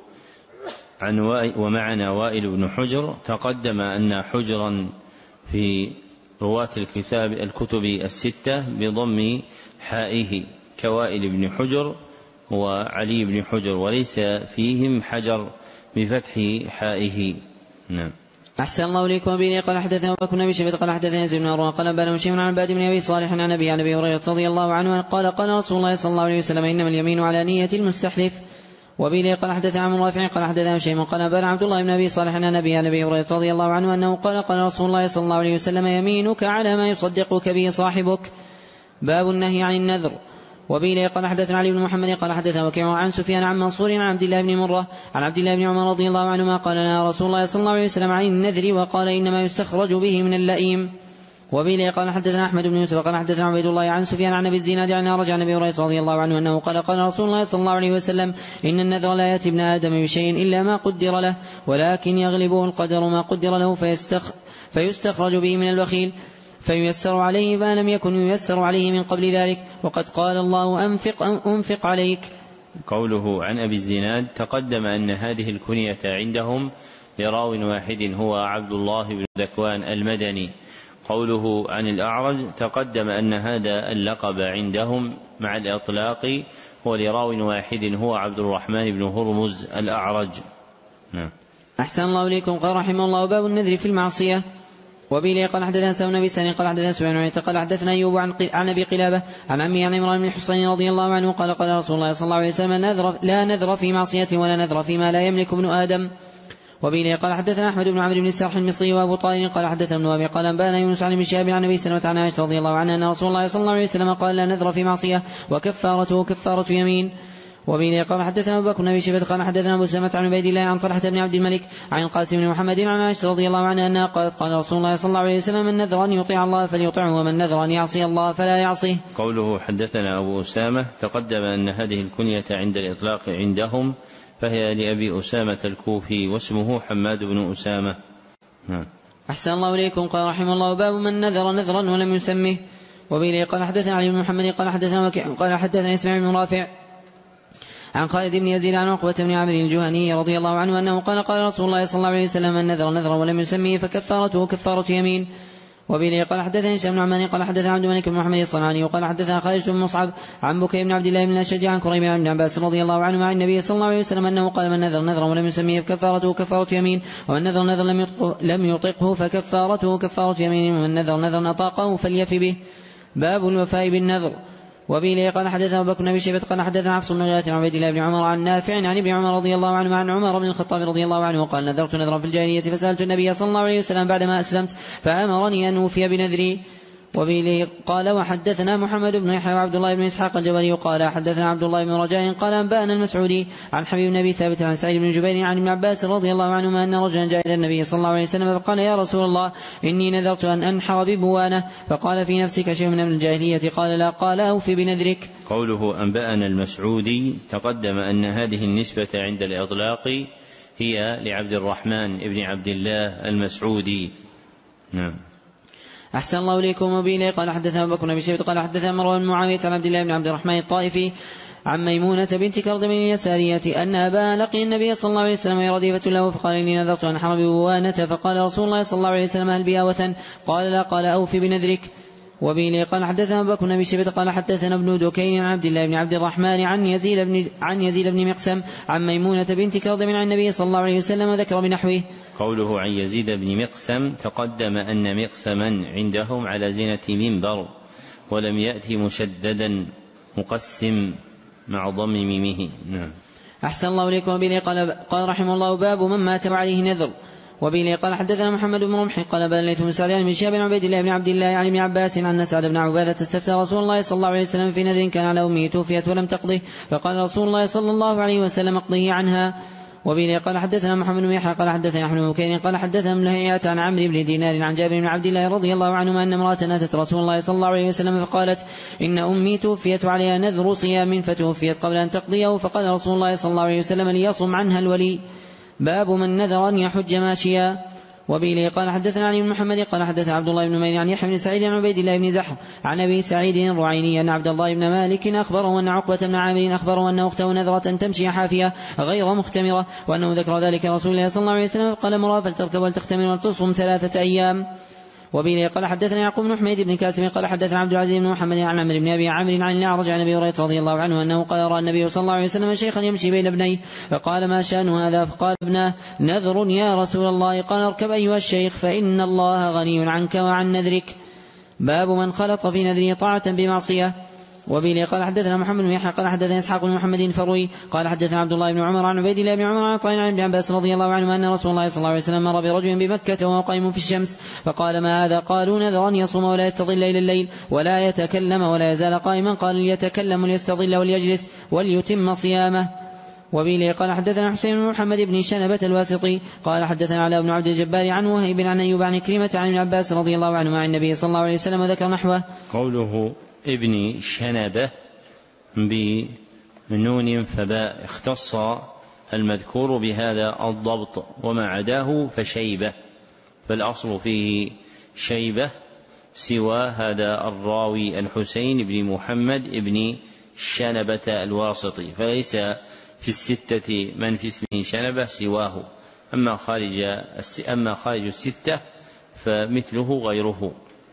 عن ومعنا وائل بن حجر تقدم أن حجرا في رواة الكتب الستة بضم حائه كوائل بن حجر وعلي بن حجر وليس فيهم حجر بفتح حائه. نعم. أحسن الله إليكم. به قال حدثنا أبو بكر بن أبي شيبة قال حدثنا يزيد بن هارون قال أنبأنا هشيم عن عباد بن أبي صالح عن أبي هريرة رضي الله عنه قال قال رسول الله صلى الله عليه وسلم إنما اليمين على نية المستحلف. وبه قال حدثنا عن رافع قال حدثنا هشيم قال أنبأنا عبد الله بن أبي صالح عن أبي هريرة رضي الله عنه أنه قال قال رسول الله صلى الله عليه وسلم يمينك على ما يصدقك به صاحبك. باب النهي عن النذر. وبه قال حدثنا علي بن محمد قال حدثنا وكيع عن سفيان عن منصور عن عبد الله بن مرة عن عبد الله بن عمر رضي الله عنهما قال لنا رسول الله صلى الله عليه وسلم عن النذر وقال إنما يستخرج به من اللئيم. وبه قال حدثنا أحمد بن يوسف قال حدثنا عبيد الله عن سفيان عن أبي الزناد عن رجع عن أبي هريرة رضي الله عنه أنه قال قال رسول الله صلى الله عليه وسلم إن النذر لا يأتي ابن آدم بشيء إلا ما قدر له ولكن يغلبه القدر ما قدر له فيستخرج به من البخيل فييسر عليه ما لم يكن ييسر عليه من قبل ذلك وقد قال الله أنفق عليك. قوله عن أبي الزناد تقدم أن هذه الكنية عندهم لراو واحد هو عبد الله بن ذكوان المدني. قوله عن الأعرج تقدم أن هذا اللقب عندهم مع الإطلاق هو لراو واحد هو عبد الرحمن بن هرمز الأعرج. نعم. أحسن الله إليكم. قال رحمه الله باب النذر في المعصية. وبه قال حدثنا سلمان بن سنين قال حدثنا سفيان قال حدثنا أيوب عن أبي قلابة عن عمي عن عمران بن الحصين رضي الله عنه قال قال رسول الله صلى الله عليه وسلم لا نذر في معصية ولا نذر فيما لا يملك ابن آدم. وبه قال حدثنا أحمد بن عمرو بن السرح المصري وأبو طالب قال حدثنا ابن أبي قال أنبأنا يونس عن ابن شهاب عن أبي سلمة عن عائشة رضي الله عنها أن رسول الله صلى الله عليه وسلم قال لا نذر في معصية وكفارته كفارة يمين. وبه قال حدثنا أبو بكر بن أبي شيبة قال حدثنا أبو سلمة عن عبيد الله عن طلحة بن عبد الملك عن القاسم بن محمد عن عائشة رضي الله عنها أنها قالت قال رسول الله صلى الله عليه وسلم من نذر أن يطيع الله فليطعه ومن نذر أن يعصي الله فلا يعصيه. قوله حدثنا أبو أسامة تقدم أن هذه الكنية عند الإطلاق عندهم فهي لأبي أسامة الكوفي واسمه حماد بن أسامة. أحسن الله إليكم. قال رحمه الله باب من نذر نذرا ولم يسمه. وبه قال حدثنا علي بن محمد قال حدثنا إسماعيل بن رافع عن خالد بن يزيد عن عقبة بن عامر الجهني رضي الله عنه أنه قال قال رسول الله صلى الله عليه وسلم من نذر نذرا ولم يسمه فكفارته كفارة يمين. وبه قال حدثنا هشام بن عمان قال حدثنا عبد الملك بن محمد الصنعاني وقال حدثنا خالد بن مصعب عن بكير بن عبد الله بن الأشج عن كريم بن عباس رضي الله عنه عن النبي صلى الله عليه وسلم أنه قال من نذر نذرا ولم يسميه فكفارته كفارة يمين ومن نذر نذرا لم يطقه فكفارته كفارة يمين ومن نذر نذرا أطاقه فليف به. باب الوفاء بالنذر. وبه قال حدثنا أبو بكر بن أبي شيبة قال حدثنا حفص بن غياث عن عبيد الله بن عمر عن نافع عن ابن عمر رضي الله عنه عن عمر بن الخطاب رضي الله عنه قال نذرت نذرا في الجاهلية فسألت النبي صلى الله عليه وسلم بعدما أسلمت فأمرني أن أوفي بنذري. وبه قال وحدثنا محمد بن يحيى وعبد الله بن إسحاق الجبلي قال حدثنا عبد الله بن رجاء قال أنبأنا المسعودي عن حبيب بن أبي ثابت عن سعيد بن جبير عن ابن عباس رضي الله عنهما أن رجلا جاء إلى النبي صلى الله عليه وسلم فقال يا رسول الله إني نذرت أن أنحر ببوانة فقال في نفسك شيء من الجاهلية قال لا قال أوفي بنذرك. قوله أنبأنا المسعودي تقدم أن هذه النسبة عند الإطلاق هي لعبد الرحمن بن عبد الله المسعودي. نعم. أحسن الله إليكم. وبه قال حدثنا أبو بكر بن أبي شيبة قال حدثنا مروان بن معاوية عن عبد الله بن عبد الرحمن الطائفي عن ميمونة بنت كرضم اليسارية أن أباها لقي النبي صلى الله عليه وسلم رديفة له فقال إني نذرت أن أنحر ببوانة فقال رسول الله صلى الله عليه وسلم هل بها وثن قال لا قال أوفي بنذرك. وبه قال حدثنا أبو بكر بن أبي شيبة قال حدثنا ابن دكين عن عبد الله بن عبد الرحمن عن يزيد بن مقسم عن ميمونة بنت كرضم عن النبي صلى الله عليه وسلم ذكر بنحوه. قوله عن يزيد بن مقسم تقدم أن مقسما عندهم على زينة منبر ولم يأتي مشددا مقسم مع ضم ميمه. نعم. أحسن الله إليكم. وبه قال رحمه الله باب من مات وعليه نذر. وبه قال حدثنا محمد بن رمح قال بليت بن سعد بن شهاب بن عبيد الله بن عبد الله عن ابن عباس عن سعد بن عبادة استفتى رسول الله صلى الله عليه وسلم في نذر كان على أمه توفيت ولم تقضه فقال رسول الله صلى الله عليه وسلم اقضه عنها. وبه قال حدثنا محمد بن يحيى قال حدثنا أحمد بن بكير قال حدثنا ابن لهيعة عن عمرو بن دينار عن جابر بن عبد الله رضي الله عنهما أن امرأة أتت رسول الله صلى الله عليه وسلم فقالت إن أمي توفيت عليها نذر صيام فتوفيت قبل أن تقضيه، فقال رسول الله صلى الله عليه وسلم ليصم عنها الولي. باب من نذر أن يحج ماشيا. وبه قال حدثنا علي بن محمد قال حدثنا عبد الله بن مير عن يحيى بن سعيد عن عبيد الله بن زحر عن أبي سعيد الرعيني أن عبد الله بن مالك أخبره أن عقبة بن عامر أخبره أن أخته نذرت أن تمشي حافية غير مختمرة، وأنه ذكر ذلك رسول الله صلى الله عليه وسلم قال مرها فلتركب ولتختمر ولتصوم 3 أيام. وبه قال حدثنا يعقوب بن حميد بن كاسم قال حدثنا عبد العزيز بن محمد عن عمرو بن أبي عامر عن الأعرج عن أبي هريرة رضي الله عنه أنه قال رأى النبي صلى الله عليه وسلم شيخا يمشي بين ابنيه فقال ما شأن هذا؟ فقال ابناه نذر يا رسول الله. قال اركب أيها الشيخ فإن الله غني عنك وعن نذرك. باب من خلط في نذره طاعة بمعصية. وبه قال حدثنا محمد بن يحيى قال حدثنا إسحاق بن محمد الفروي قال حدثنا عبد الله بن عمر عن عبيد الله بن عمر عن طائع عن ابن عباس رضي الله عنه أن رسول الله صلى الله عليه وسلم مر برجل بمكة وهو قائم في الشمس فقال ما هذا؟ قالوا نذر أن يصوم ولا يستظل إلى الليل ولا يتكلم ولا يزال قائما. قال ليتكلم وليستظل وليجلس وليتم صيامه. وبه قال حدثنا حسين بن محمد بن شنبة الواسطي قال حدثنا علاء بن عبد الجبار عن وهيب عن أيوب عن كريمة عن ابن عباس رضي الله عنه عن النبي صلى الله عليه وسلم وذكر نحوه. قوله ابن شنبة بنون فباء اختص المذكور بهذا الضبط وما عداه فشيبة، فالأصل فيه شيبة سوى هذا الراوي الحسين بن محمد بن شنبة الواسطي، فليس في الستة من في اسمه شنبة سواه، أما خارج الستة فمثله غيره.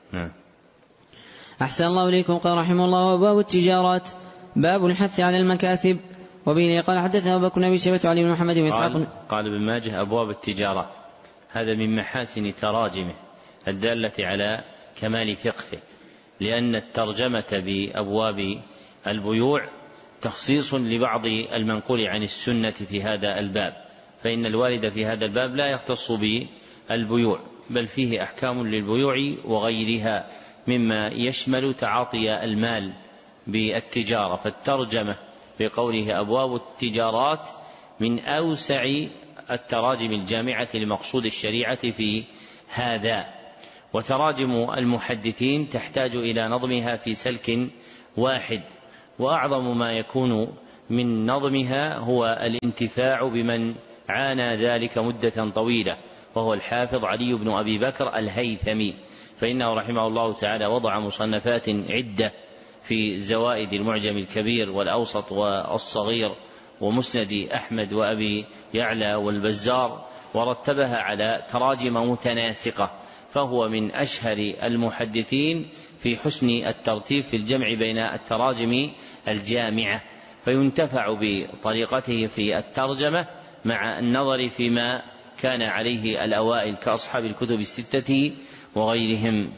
أحسن الله إليكم. قال رحمه الله وباب التجارات. باب الحث على المكاسب. وبه قال حدثنا أبو بكر بن أبي شيبة وعلي بن محمد بن إسحاق قال ابن ماجه أبواب التجارات، هذا من محاسن تراجمه الدالة على كمال فقهه، لأن الترجمة بأبواب البيوع تخصيص لبعض المنقول عن السنة في هذا الباب، فإن الوارد في هذا الباب لا يختص بالبيوع بل فيه أحكام للبيوع وغيرها مما يشمل تعاطي المال بالتجارة، فالترجمة بقوله أبواب التجارات من أوسع التراجم الجامعة لمقصود الشريعة في هذا. وتراجم المحدثين تحتاج إلى نظمها في سلك واحد، وأعظم ما يكون من نظمها هو الانتفاع بمن عانى ذلك مدة طويلة، وهو الحافظ علي بن أبي بكر الهيثمي، فإنه رحمه الله تعالى وضع مصنفات عدة في زوائد المعجم الكبير والأوسط والصغير ومسند أحمد وأبي يعلى والبزار، ورتبها على تراجم متناسقة، فهو من أشهر المحدثين في حسن الترتيب في الجمع بين التراجم الجامعة، فينتفع بطريقته في الترجمة مع النظر فيما كان عليه الأوائل كأصحاب الكتب الستة وغيرهم.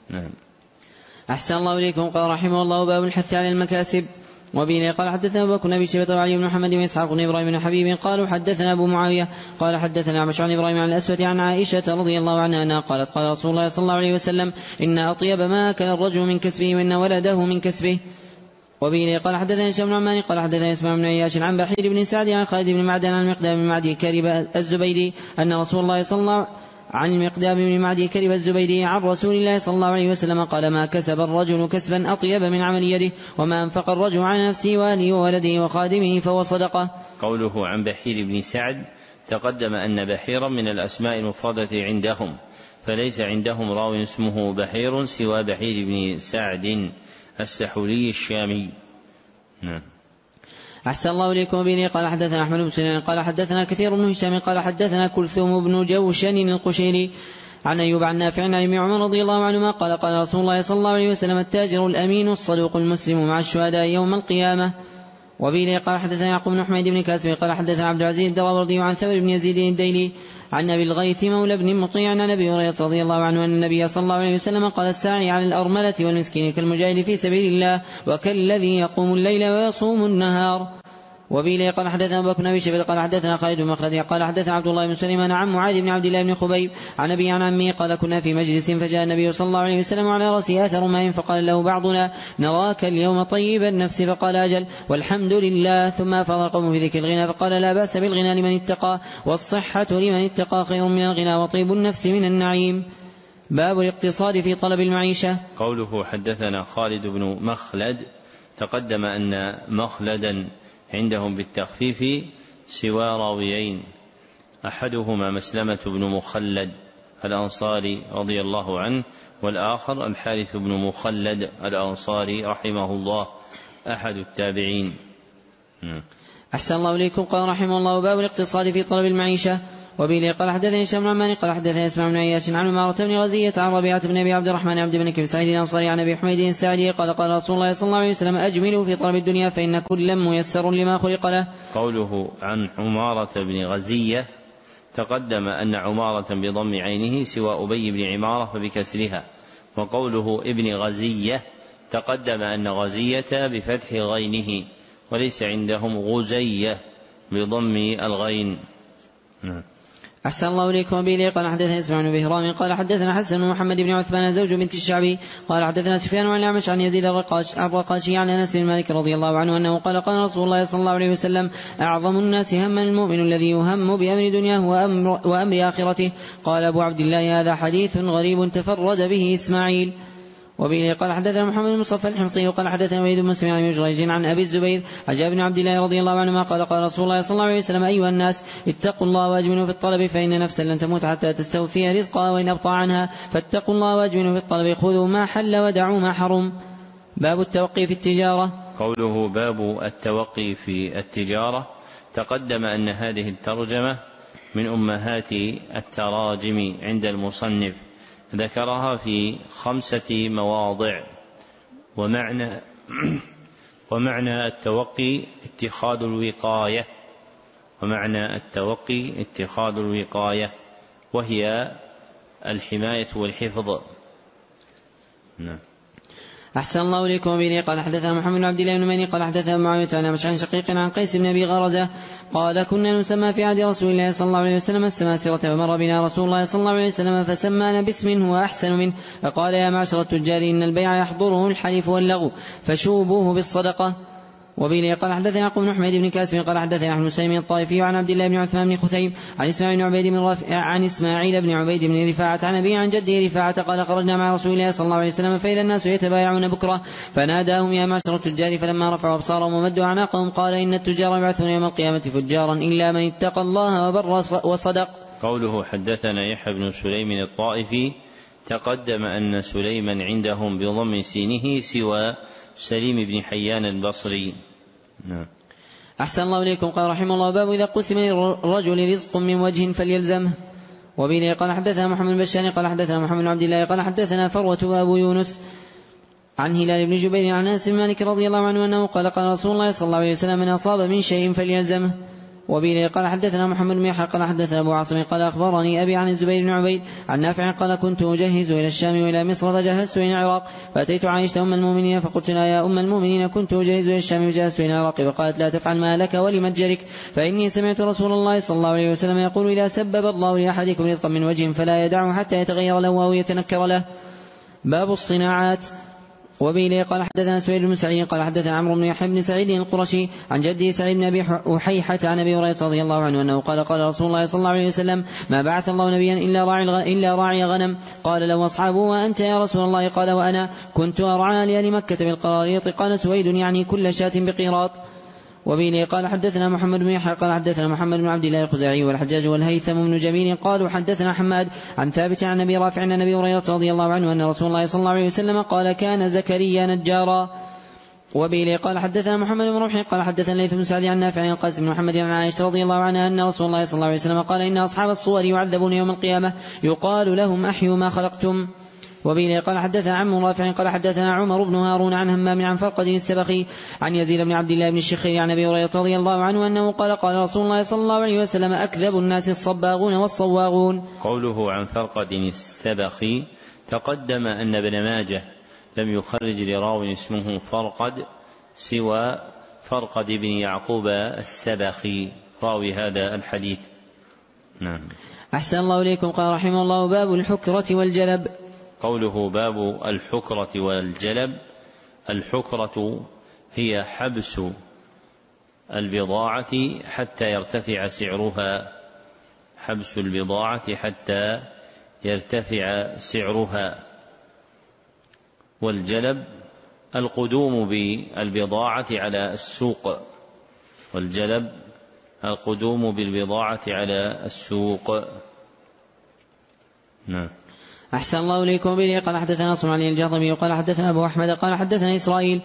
أحسن الله إليكم. قال رحمه الله باب الحث على المكاسب. وبه قال حدثنا أبو بكر بن أبي شيبة وعلي بن محمد بن إسحاق بن إبراهيم بن حبيب قالوا حدثنا أبو معاوية قال حدثنا عمش عن إبراهيم عن الأسود عن عائشة رضي الله عنها أنها قالت قال رسول الله صلى الله عليه وسلم إن أطيب ما أكل الرجل من كسبه وإن ولده من كسبه. وبه قال حدثنا هشام بن عمان قال حدثنا اسماعيل بن عياش عن بحير بن سعد عن خالد بن معدان عن المقدام بن معدي كرب الزبيدي أن رسول الله صلى الله عن المقدام بن معدي كرب الزبيدي عن رسول الله صلى الله عليه وسلم قال ما كسب الرجل كسبا أطيب من عمل يده وما أنفق الرجل على نفسه وأهله وولده وخادمه فهو صدقة. قوله عن بحير بن سعد تقدم أن بحيرا من الأسماء المفردة عندهم، فليس عندهم راو اسمه بحير سوى بحير بن سعد السحولي الشامي. أحسن الله إليكم. به قال حدثنا أحمد بن سنان قال حدثنا كثير بن هشام قال حدثنا كلثوم بن جوشن القشيري عن أيوب عن نافع عن ابن عمر رضي الله عنهما قال قال رسول الله صلى الله عليه وسلم التاجر الأمين الصدوق المسلم مع الشهداء يوم القيامة. وبه قال حدثنا يعقوب بن حميد بن كاسب قال حدثنا عبد العزيز الدراوردي عن ثور بن يزيد الديلي عن أبي الغيث مولى بن مطيع عن أبي هريرة رضي الله عنه أن النبي صلى الله عليه وسلم قال الساعي على الأرملة والمسكين كالمجاهد في سبيل الله وكالذي يقوم الليل ويصوم النهار. وبه قال حدثنا أبو بكر بن أبي شيبة قال حدثنا خالد بن مخلد قال حدثنا عبد الله بن سليمان عن معاذ بن عبد الله بن خبيب عن أبي عن عمه قال كنا في مجلس فجاء النبي صلى الله عليه وسلم على رأسه أثر ماء فقال له بعضنا نراك اليوم طيب النفس فقال أجل والحمد لله. ثم أفاض القوم في ذكر الغنى فقال لا بأس بالغنى لمن اتقى والصحة لمن اتقى خير من الغنى وطيب النفس من النعيم. باب الاقتصاد في طلب المعيشة. قوله حدثنا خالد بن مخلد تقدم أن مخلدا عندهم بالتخفيف سوى راويين أحدهما مسلمة بن مخلد الأنصاري رضي الله عنه والآخر الحارث بن مخلد الأنصاري رحمه الله أحد التابعين. أحسن الله إليكم. قال رحمه الله باب الاقتصاد في طلب المعيشة. وبه قال حدثني هشام بن عمان قال حدثني اسماعيل بن عياش عن عمارة بن غزية عن ربيعة بن أبي عبد الرحمن عبد الملك بن سعيد الأنصاري عن أبي حميد الساعدي قال قال رسول الله صلى الله عليه وسلم أجملوا في طلب الدنيا فإن كلا ميسر لما خلق له. قوله عن عمارة بن غزية تقدم أن عمارة بضم عينه سوى أبي بن عمارة فبكسرها، وقوله ابن غزية تقدم أن غزية بفتح غينه وليس عندهم غزية بضم الغين. أحسن الله إليكم. وبه قال حدثنا اسماعيل بن بهرام قال حدثنا حسن بن محمد بن عثمان زوج بنت الشعبي قال حدثنا سفيان عن الأعمش عن يزيد الرقاشي عن أنس بن مالك رضي الله عنه أنه قال قال رسول الله صلى الله عليه وسلم أعظم الناس هما المؤمن الذي يهم بأمر دنياه وأمر آخرته. قال أبو عبد الله هذا حديث غريب تفرد به إسماعيل. وبه قال حدثنا محمد بن مصطفى الحمصي وقال حدثنا وليد بن مسلم عن جريج عن أبي الزبير عن جابر بن عبد الله رضي الله عنهما قال قال رسول الله صلى الله عليه وسلم أيها الناس اتقوا الله واجملوا في الطلب فإن نفسا لن تموت حتى تستوفي رزقها وإن أبطأ عنها فاتقوا الله واجملوا في الطلب خذوا ما حل ودعوا ما حرم. باب التوقي في التجارة. قوله باب التوقي في التجارة تقدم أن هذه الترجمة من أمهات التراجم عند المصنف ذكرها في 5 مواضع. ومعنى التوقي اتخاذ الوقاية وهي الحماية والحفظ. نعم. أحسن الله إليكم. وبه قال حدثنا محمد بن عبد الله بن ماني قال حدثنا معاوية عن عن شقيق عن قيس بن أبي غرزة قال كنا نسمى في عهد رسول الله صلى الله عليه وسلم السماسرة فمر بنا رسول الله صلى الله عليه وسلم فسمانا باسم هو أحسن منه فقال يا معشر التجار إن البيع يحضره الحلف واللغو فشوبوه بالصدقة. وبه قال حدثنا يعقوب بن حميد بن كاسب قال حدثنا احمد سليم الطائفي عن عبد الله بن عثمان بن خثيم عن اسماعيل بن عبيد بن رفاعة عن ابي عن جده رفاعة قال خرجنا مع رسول الله صلى الله عليه وسلم فإذا الناس يتبايعون بكرة فناداهم يا معشر التجار فلما رفعوا أبصارهم ومدوا أعناقهم قال إن التجار يبعثون يوم القيامة فجارا إلا من اتقى الله وبر وصدق. قوله حدثنا يحيى بن سليم الطائفي تقدم أن سليما عندهم بضم سينه سوى سليم بن حيان البصري. نعم. أحسن الله إليكم. قال رحمه الله باب إذا قسم للرجل رزق من وجه فليلزمه. وبه قال حدثنا محمد بن بشار قال حدثنا محمد بن عبد الله قال حدثنا فروة وأبو يونس عن هلال بن جبير عن أنس بن مالك رضي الله عنه أنه قال قال رسول الله صلى الله عليه وسلم من أصاب من شيء فليلزمه. وبه قال حدثنا محمد بن يحيى قال حدثنا أبو عاصم قال أخبرني أبي عن الزبير بن عبيد عن نافع قال كنت أجهز إلى الشام وإلى مصر فجهزت إلى العراق فأتيت عائشة أم المؤمنين فقلت لها يا أم المؤمنين كنت أجهز إلى الشام وجهزت إلى العراق فقالت لا تفعل ما لك ولمتجرك فإني سمعت رسول الله صلى الله عليه وسلم يقول إذا سبب الله لأحدكم رزقا من وجه فلا يدعه حتى يتغير له أو يتنكر له. باب الصناعات. وبه قال حدثنا سويد بن سعيد قال حدثنا عمرو بن يحيى بن سعيد القرشي عن جده سعيد بن أبي أحيحة عن أبي هريرة رضي الله عنه أنه قال قال رسول الله صلى الله عليه وسلم ما بعث الله نبيا إلا راعي غنم. قال له أصحابه وأنت يا رسول الله؟ قال وأنا كنت أرعى لأهل مكة بالقراريط. قال سويد يعني كل شاة بقيراط. وبه قال حدثنا محمد بن يحيى قال حدثنا محمد بن عبد الله الخزاعي والحجاج والهيثم بن جميل قالوا حدثنا حماد عن ثابت عن أبي رافع عن أبي هريرة رضي الله عنه أن رسول الله صلى الله عليه وسلم قال كان زكريا نجارا. وبه قال حدثنا محمد بن رمح قال حدثنا ليث بن سعد عن نافع عن القاسم بن محمد عن عائشة رضي الله عنها أن رسول الله صلى الله عليه وسلم قال إن أصحاب الصور يعذبون يوم القيامة يقال لهم أحيوا ما خلقتم. وبه قال حدثنا عم رافع قال حدثنا عمر بن هارون عن همام عن فرقد السبخي عن يزيد بن عبد الله بن الشخير عن أبي هريرة رضي الله عنه أنه قال قال رسول الله صلى الله عليه وسلم أكذب الناس الصباغون والصواغون. قوله عن فرقد السبخي تقدم أن ابن ماجه لم يخرج لراو اسمه فرقد سوى فرقد بن يعقوب السبخي راوي هذا الحديث. نعم. أحسن الله إليكم. قال رحمه الله: باب الحكرة والجلب. قوله باب الحكرة والجلب: الحكرة هي حبس البضاعة حتى يرتفع سعرها، حبس البضاعة حتى يرتفع سعرها. والجلب القدوم بالبضاعة على السوق، والجلب القدوم بالبضاعة على السوق. نعم. أحسن الله إليكم. به قال حدثنا نصر عن الجهضمي قال حدثنا أبو أحمد قال حدثنا إسرائيل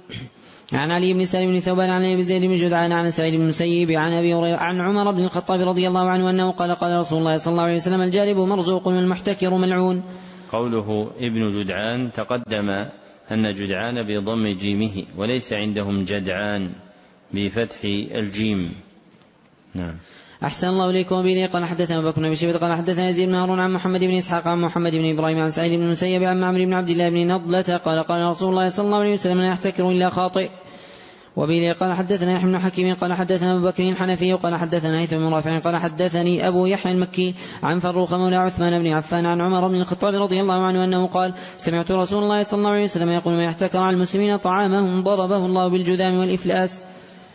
عن علي بن سالم بن ثوبان عن أبي زيد بن جدعان عن سعيد بن المسيب عن أبي هريرة عن عمر بن الخطاب رضي الله عنه أنه قال: قال رسول الله صلى الله عليه وسلم: الجالب مرزوق والمحتكر ملعون. قوله ابن جدعان تقدم أن جدعان بضم جيمه، وليس عندهم جدعان بفتح الجيم. نعم. أحسن الله إليكم. به قال حدثنا أبو بكر بن شيبة قال حدثنا يزيد بن هارون عن محمد بن إسحاق عن محمد بن إبراهيم عن سعيد بن المسيب عن عمرو بن عبد الله بن نضلة قال: قال رسول الله صلى الله عليه وسلم: لا يحتكر إلا خاطئ. وبه قال حدثنا يحيى بن حكيم قال حدثنا أبو بكر الحنفي قال حدثنا هيثم بن رافع قال حدثني أبو يحيى المكي عن فروخ مولى عثمان بن عفان عن عمر بن الخطاب رضي الله عنه أنه قال: سمعت رسول الله صلى الله عليه وسلم يقول: من يحتكر على المسلمين طعامهم ضربه الله بالجذام والإفلاس.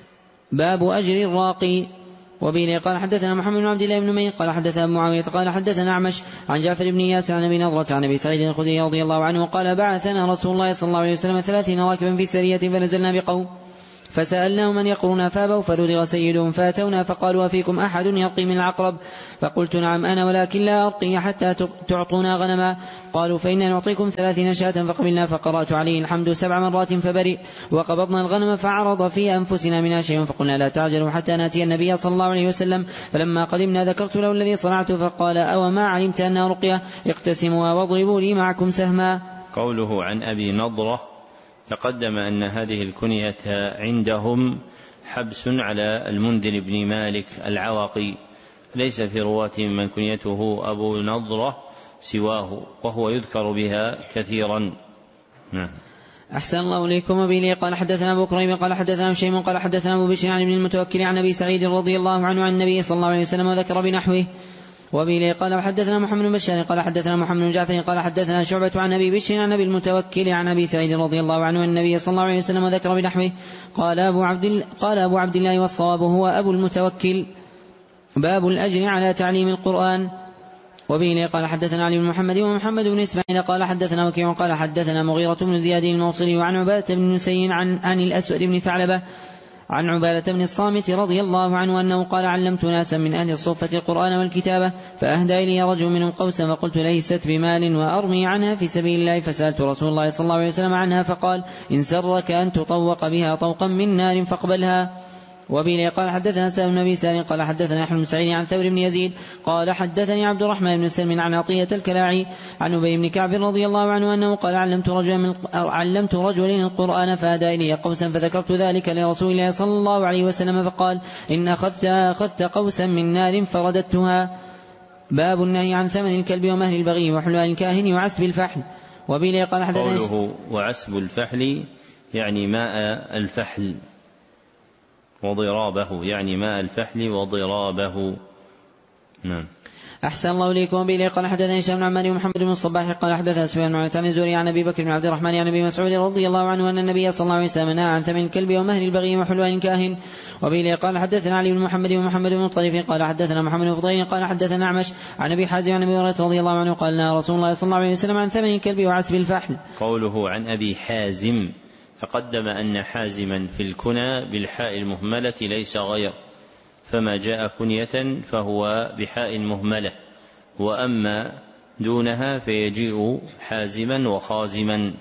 باب أجر الراقي. وبه قال حدثنا محمد بن عبد الله بن مين قال حدثنا معاوية قال حدثنا أعمش عن جعفر بن ياسر عن أبي نضرة عن أبي سعيد الخدري رضي الله عنه قال: بعثنا رسول الله صلى الله عليه وسلم 30 راكبا في سرية فنزلنا بقوم فسألناهم من يقرنا فابوا فرغ سيدهم فاتونا فقالوا: وفيكم أحد يرقي من العقرب؟ فقلت: نعم أنا، ولكن لا أرقي حتى تعطونا غنما. قالوا: فإنا نعطيكم 30 شاة. فقبلنا فقرأت عليه الحمد 7 مرات فبرئ. وقبضنا الغنم فعرض في أنفسنا منها شيء فقلنا: لا تعجلوا حتى نأتي النبي صلى الله عليه وسلم. فلما قدمنا ذكرت له الذي صنعت فقال: أو ما علمت أنها رقية؟ اقتسموا واضربوا لي معكم سهما. قوله عن أبي نضرة تقدم أن هذه الكنية عندهم حبس على المنذر بن مالك العواقي، ليس في رواتهم من كنيته أبو نضرة سواه، وهو يذكر بها كثيرا. نعم. أحسن الله إليكم. وبه قال حدثنا أبو كريم قال حدثنا هشيم قال حدثنا أبو بشر عن ابن المتوكل عن أبي سعيد رضي الله عنه عن النبي صلى الله عليه وسلم وذكر بنحوه. وبه قال حدثنا محمد بن بشار قال حدثنا محمد بن جعفر قال حدثنا شعبة عن أبي بشر عن أبي المتوكل عن أبي سعيد رضي الله عنه عن النبي صلى الله عليه وسلم وذكر بنحوه. قال أبو عبد الله والصواب هو أبو المتوكل. باب الأجر على تعليم القرآن. وبه قال حدثنا علي بن محمد ومحمد بن إسماعيل قال حدثنا وكيع قال حدثنا مغيرة بن زياد الموصلي وعن عبادة بن نسي عن الأسود بن ثعلبة عن عبادة بن الصامت رضي الله عنه أنه قال: علمت ناسا من أهل الصفة القرآن والكتابة فأهدى إلي رجل منهم قوسا فقلت: ليست بمال وأرمي عنها في سبيل الله. فسألت رسول الله صلى الله عليه وسلم عنها فقال: إن سرك أن تطوق بها طوقا من نار فاقبلها. وبه قال حدثنا سالم بن أبي سالم قال حدثنا يحيى بن سعيد عن ثور بن يزيد قال حدثني عبد الرحمن بن سلم عن عطية الكلاعي عن أبي بن كعب رضي الله عنه أنه قال: علمت رجلا القرآن فأهدى إلي قوسا فذكرت ذلك لرسول الله صلى الله عليه وسلم فقال: إن أخذت قوسا من نار فرددتها. باب النهي عن ثمن الكلب ومهر البغي وحلوان الكاهن وعسب الفحل. وبه قال حدثنا قوله وعسب الفحل يعني ماء الفحل وضرابه، يعني ماء الفحل وضرابه. نعم. أحسن الله إليكم. به قال حدثنا هشام بن عمار ومحمد بن الصباح قال حدثنا سفيان عن الزهري عن أبي بكر بن عبد الرحمن عن أبي مسعود رضي الله عنه أن النبي صلى الله عليه وسلم نهى عن ثمن الكلب ومهر البغي وحلوان الكاهن. وبه قال حدثنا علي بن محمد ومحمد بن طريف قال حدثنا محمد بن فضيل قال حدثنا أعمش عن أبي حازم عن أبي هريرة رضي الله عنه قال: نهى رسول الله صلى الله عليه وسلم عن ثمن الكلب وعسب الفحل. قوله عن أبي حازم تقدم أن حازما في الكنى بالحاء المهملة ليس غير، فما جاء كنية فهو بحاء مهملة، وأما دونها فيجيء حازما وخازما.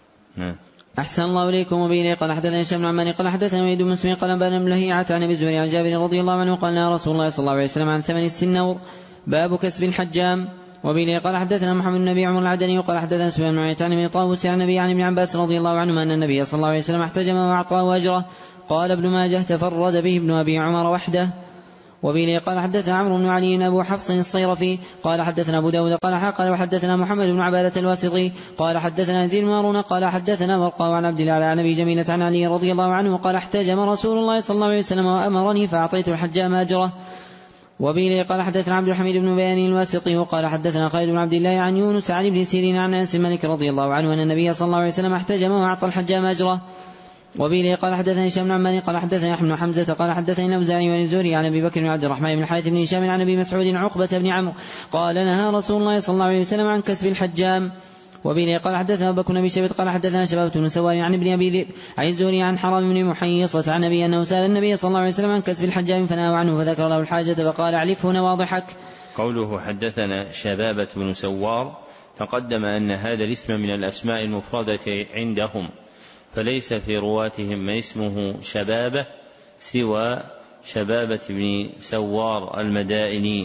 أحسن الله إليكم. وبه قال حدثنا هشام بن عمار قال حدثنا وليد بن مسلم قال بن ملهيعة عن أبي الزهري عن جابر رضي الله عنه قال: نهى رسول الله صلى الله عليه وسلم عن ثمن السنور. باب كسب الحجام. وبه قال حدثنا محمد بن أبي عمر العدني وقال حدثنا سفيان بن عيينة عن طاووس عن النبي عن ابن عباس رضي الله عنهما أن النبي صلى الله عليه وسلم احتجم وأعطاه أجره. قال ابن ماجه: تفرد به ابن أبي عمر وحده. وبه قال حدثنا عمرو بن علي أبو حفص الصيرفي قال حدثنا أبو داود قال وحدثنا محمد بن عبادة الواسطي قال حدثنا يزيد بن هارون قال حدثنا ورقة عن عبد الله عن أبي جميلة عن علي رضي الله عنه قال احتجم رسول الله صلى الله عليه وسلم وأمرني فأعطيت الحجام أجره. وبه قال حدثنا عبد الحميد بن بيان الواسطي وقال حدثنا خالد بن عبد الله عن يونس عن ابن سيرين عن أنس مالك رضي الله عنه أن النبي صلى الله عليه وسلم احتجم وأعطى الحجام أجره. وبه قال حدثني هشام بن عمار قال حدثني أحمد بن حمزة قال حدثني الأوزاعي عن الزهري عن أبي بكر بن عبد الرحمن بن الحارث بن هشام عن أبي مسعود عقبة بن عمرو قال نهى رسول الله صلى الله عليه وسلم عن كسب الحجام. وبه قال حدثنا أبو بكر بن أبي شيبة قال حدثنا شبابة بن سوار عن ابن أبي ذئب عن الزهري عن حرام بن محيصة عن أبي أنه سأل النبي صلى الله عليه وسلم عن كسب الحجام فنهى عنه فذكر له الحاجة فقال اعلفه نواضحك. قوله حدثنا شبابة بن سوار تقدم أن هذا الاسم من الأسماء المفردة عندهم، فليس في رواتهم من اسمه شبابة سوى شبابة بن سوار المدائني.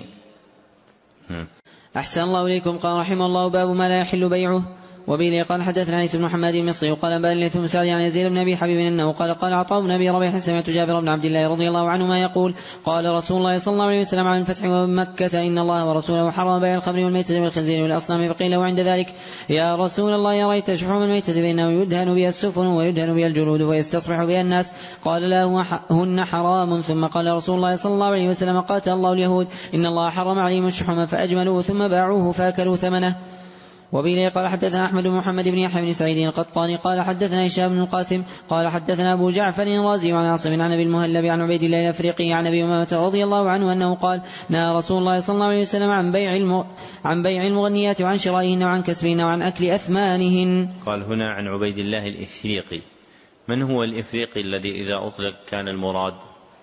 أحسن الله إليكم. قال رحمه الله باب ما لا يحل بيعه. وبه قال حدثنا عيسى بن محمد المصري وقال بان ليث بن سعد عن يزيد بن ابي حبيب انه قال عطاء بن ابي ربيح سمعت جابر بن عبد الله رضي الله عنهما يقول قال رسول الله صلى الله عليه وسلم عن الفتح ومكة ان الله ورسوله حرم بيع الخمر والميتة والخنزير والاصنام فقيل له عند ذلك يا رسول الله يا ريت شحوم الميتة فانه يدهن بها السفن ويدهن بها الجلود ويستصبح بها الناس قال لا هن حرام. ثم قال رسول الله صلى الله عليه وسلم قاتل الله اليهود ان الله حرم عليهم الشحوم فاجملوه ثم باعوه فاكلوا ثمنه. وبه قال حدثنا أحمد بن محمد بن يحيى بن سعيد القطاني قال حدثنا هشام بن القاسم قال حدثنا أبو جعفر الرازي عن عاصم عن أبي المهلب عن عبيد الله الأفريقي عن أبي أمامة رضي الله عنه أنه قال نهى رسول الله صلى الله عليه وسلم عن بيع المغنيات وعن شرائهن وعن كسبهن وعن أكل أثمانهن. قال هنا عن عبيد الله الإفريقي. من هو الإفريقي الذي إذا أطلق كان المراد؟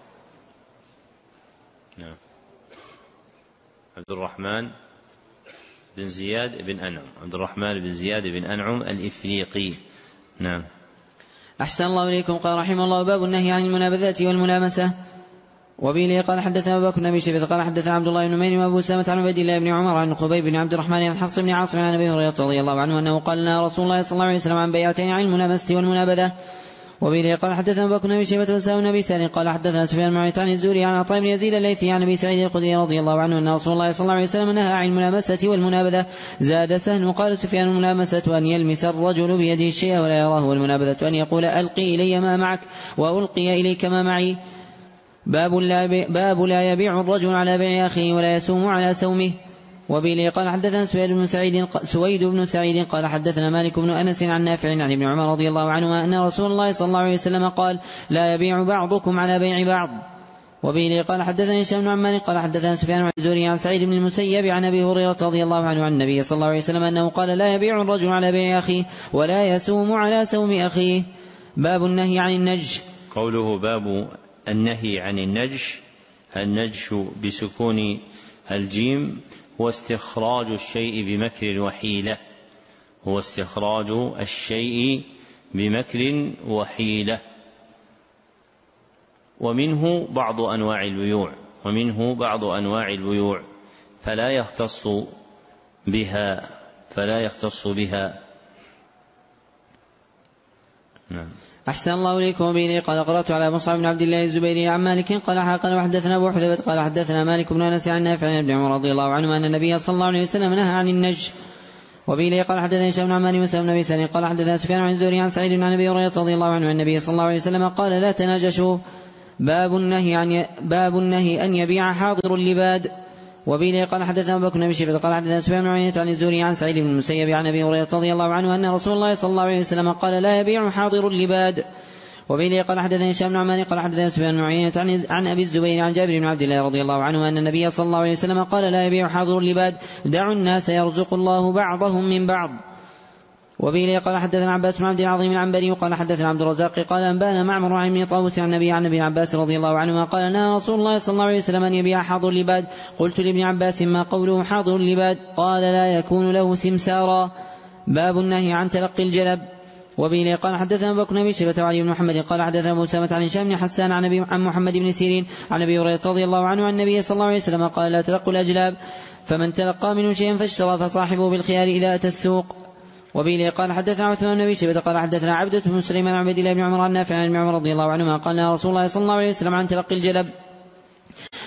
نعم. عبد الرحمن بن زياد بن أنعم، عبد الرحمن بن زياد بن أنعم الإفريقي. نعم. أحسن الله إليكم. قال رحمه الله باب النهي عن المنابذات والملامسة. وبه قال حدثنا أبو بكر بن أبي شيبة قال حدثنا عبد الله بن نمير وأبو سلمة عن عبيد الله بن عمر عن خبيب بن عبد الرحمن عن حفص بن عاصم عن أبي هريرة رضي الله عنه أنه قال لنا رسول الله صلى الله عليه وسلم عن بيعتين عن الملامسة والمنابذة. وبه قال حدثنا أبو بكر بن أبي شيبة وسام بن أبي سالم قال حدثنا سفيان بن عن الزهري عن عطاء بن يزيد الليثي عن أبي سعيد الخدري رضي الله عنه أن رسول الله صلى الله عليه وسلم نهى عن الملامسة والمنابذة. زاد سهل وقال سفيان الملامسة أن يلمس الرجل بيده الشيء ولا يراه، والمنابذة أن يقول ألقي إلي ما معك وألقي إليك ما معي. باب لا يبيع الرجل على بيع أخيه ولا يسوم على سومه. وبه قال حدثنا سويد بن سعيد قال حدثنا مالك بن أنس عن نافع عن ابن عمر رضي الله عنهما أن رسول الله صلى الله عليه وسلم قال لا يبيع بعضكم على بيع بعض. وبه قال حدثنا هشام بن عمار قال حدثنا سفيان بن الزهري عن سعيد بن المسيب عن أبي هريرة رضي الله عنه عن النبي صلى الله عليه وسلم أنه قال لا يبيع الرجل على بيع أخيه ولا يسوم على سوم أخيه. باب النهي عن النجش. قوله باب النهي عن النجش بسكون الجيم هو استخراج الشيء بمكر وحيلة، هو استخراج الشيء بمكر وحيلة. ومنه بعض أنواع البيوع فلا يختص بها. نعم. أحسن الله إليكم. وبه قال قرأت على مصعب بن عبد الله الزبيري عن مالك قال وحدثنا أبو حذيفة قال حدثنا مالك بن أنس عن نافع عن ابن عمر رضي الله عنه أن النبي صلى الله عليه وسلم نهى عن النجش. وبه قال حدثنا هشام بن عمار وسلم بن أبي سالم قال حدثنا سفيان عن الزهري عن سعيد عن أبي هريرة رضي الله عنه أن النبي صلى الله عليه وسلم قال لا تناجشوا. باب النهي أن يبيع حاضر اللباد. وبه قال حدثنا أبو بكر بن أبي شيبة قال حدثنا سفيان بن عيينة عن الزهري عن سعيد بن المسيب عن أبي هريرة رضي الله عنه أن رسول الله صلى الله عليه وسلم قال لا يبيع حاضر اللباد. وبه قال حدثنا هشام بن عمار قال حدثنا سفيان بن عيينة عن أبي الزبير عن جابر بن عبد الله رضي الله عنه أن النبي صلى الله عليه وسلم قال لا يبيع حاضر اللباد دعوا الناس يرزق الله بعضهم من بعض. وبه قال حدثنا عباس بن عبد العظيم العنبري وقال حدثنا عبد الرزاق قال أنبانا معمر عن ابن طاووس عن النبي عباس رضي الله عنهما قال نهى رسول الله صلى الله عليه وسلم أن يبيع حاضر اللباد. قلت لابن عباس ما قوله حاضر اللباد؟ قال لا يكون له سمسارا. باب النهي عن تلقي الجلب. وبه قال حدثنا أبو بكر بن أبي شيبة وعلي بن محمد قال حدثنا أبو أسامة عن هشام بن حسان عن محمد بن سيرين عن أبي هريرة رضي الله عنه عن النبي صلى الله عليه وسلم قال لا تلقوا الأجلاب فمن تلقى منه شيئا فاشترى فصاحبه بالخيار إذا أتى السوق. وبه قال حدثنا عثمان بن أبي شيبة قال حدثنا عبدة بن سليمان عن عبد الله بن عمر عن نافع عن ابن عمر رضي الله عنهما قال رسول الله صلى الله عليه وسلم عن تلقي الجلب.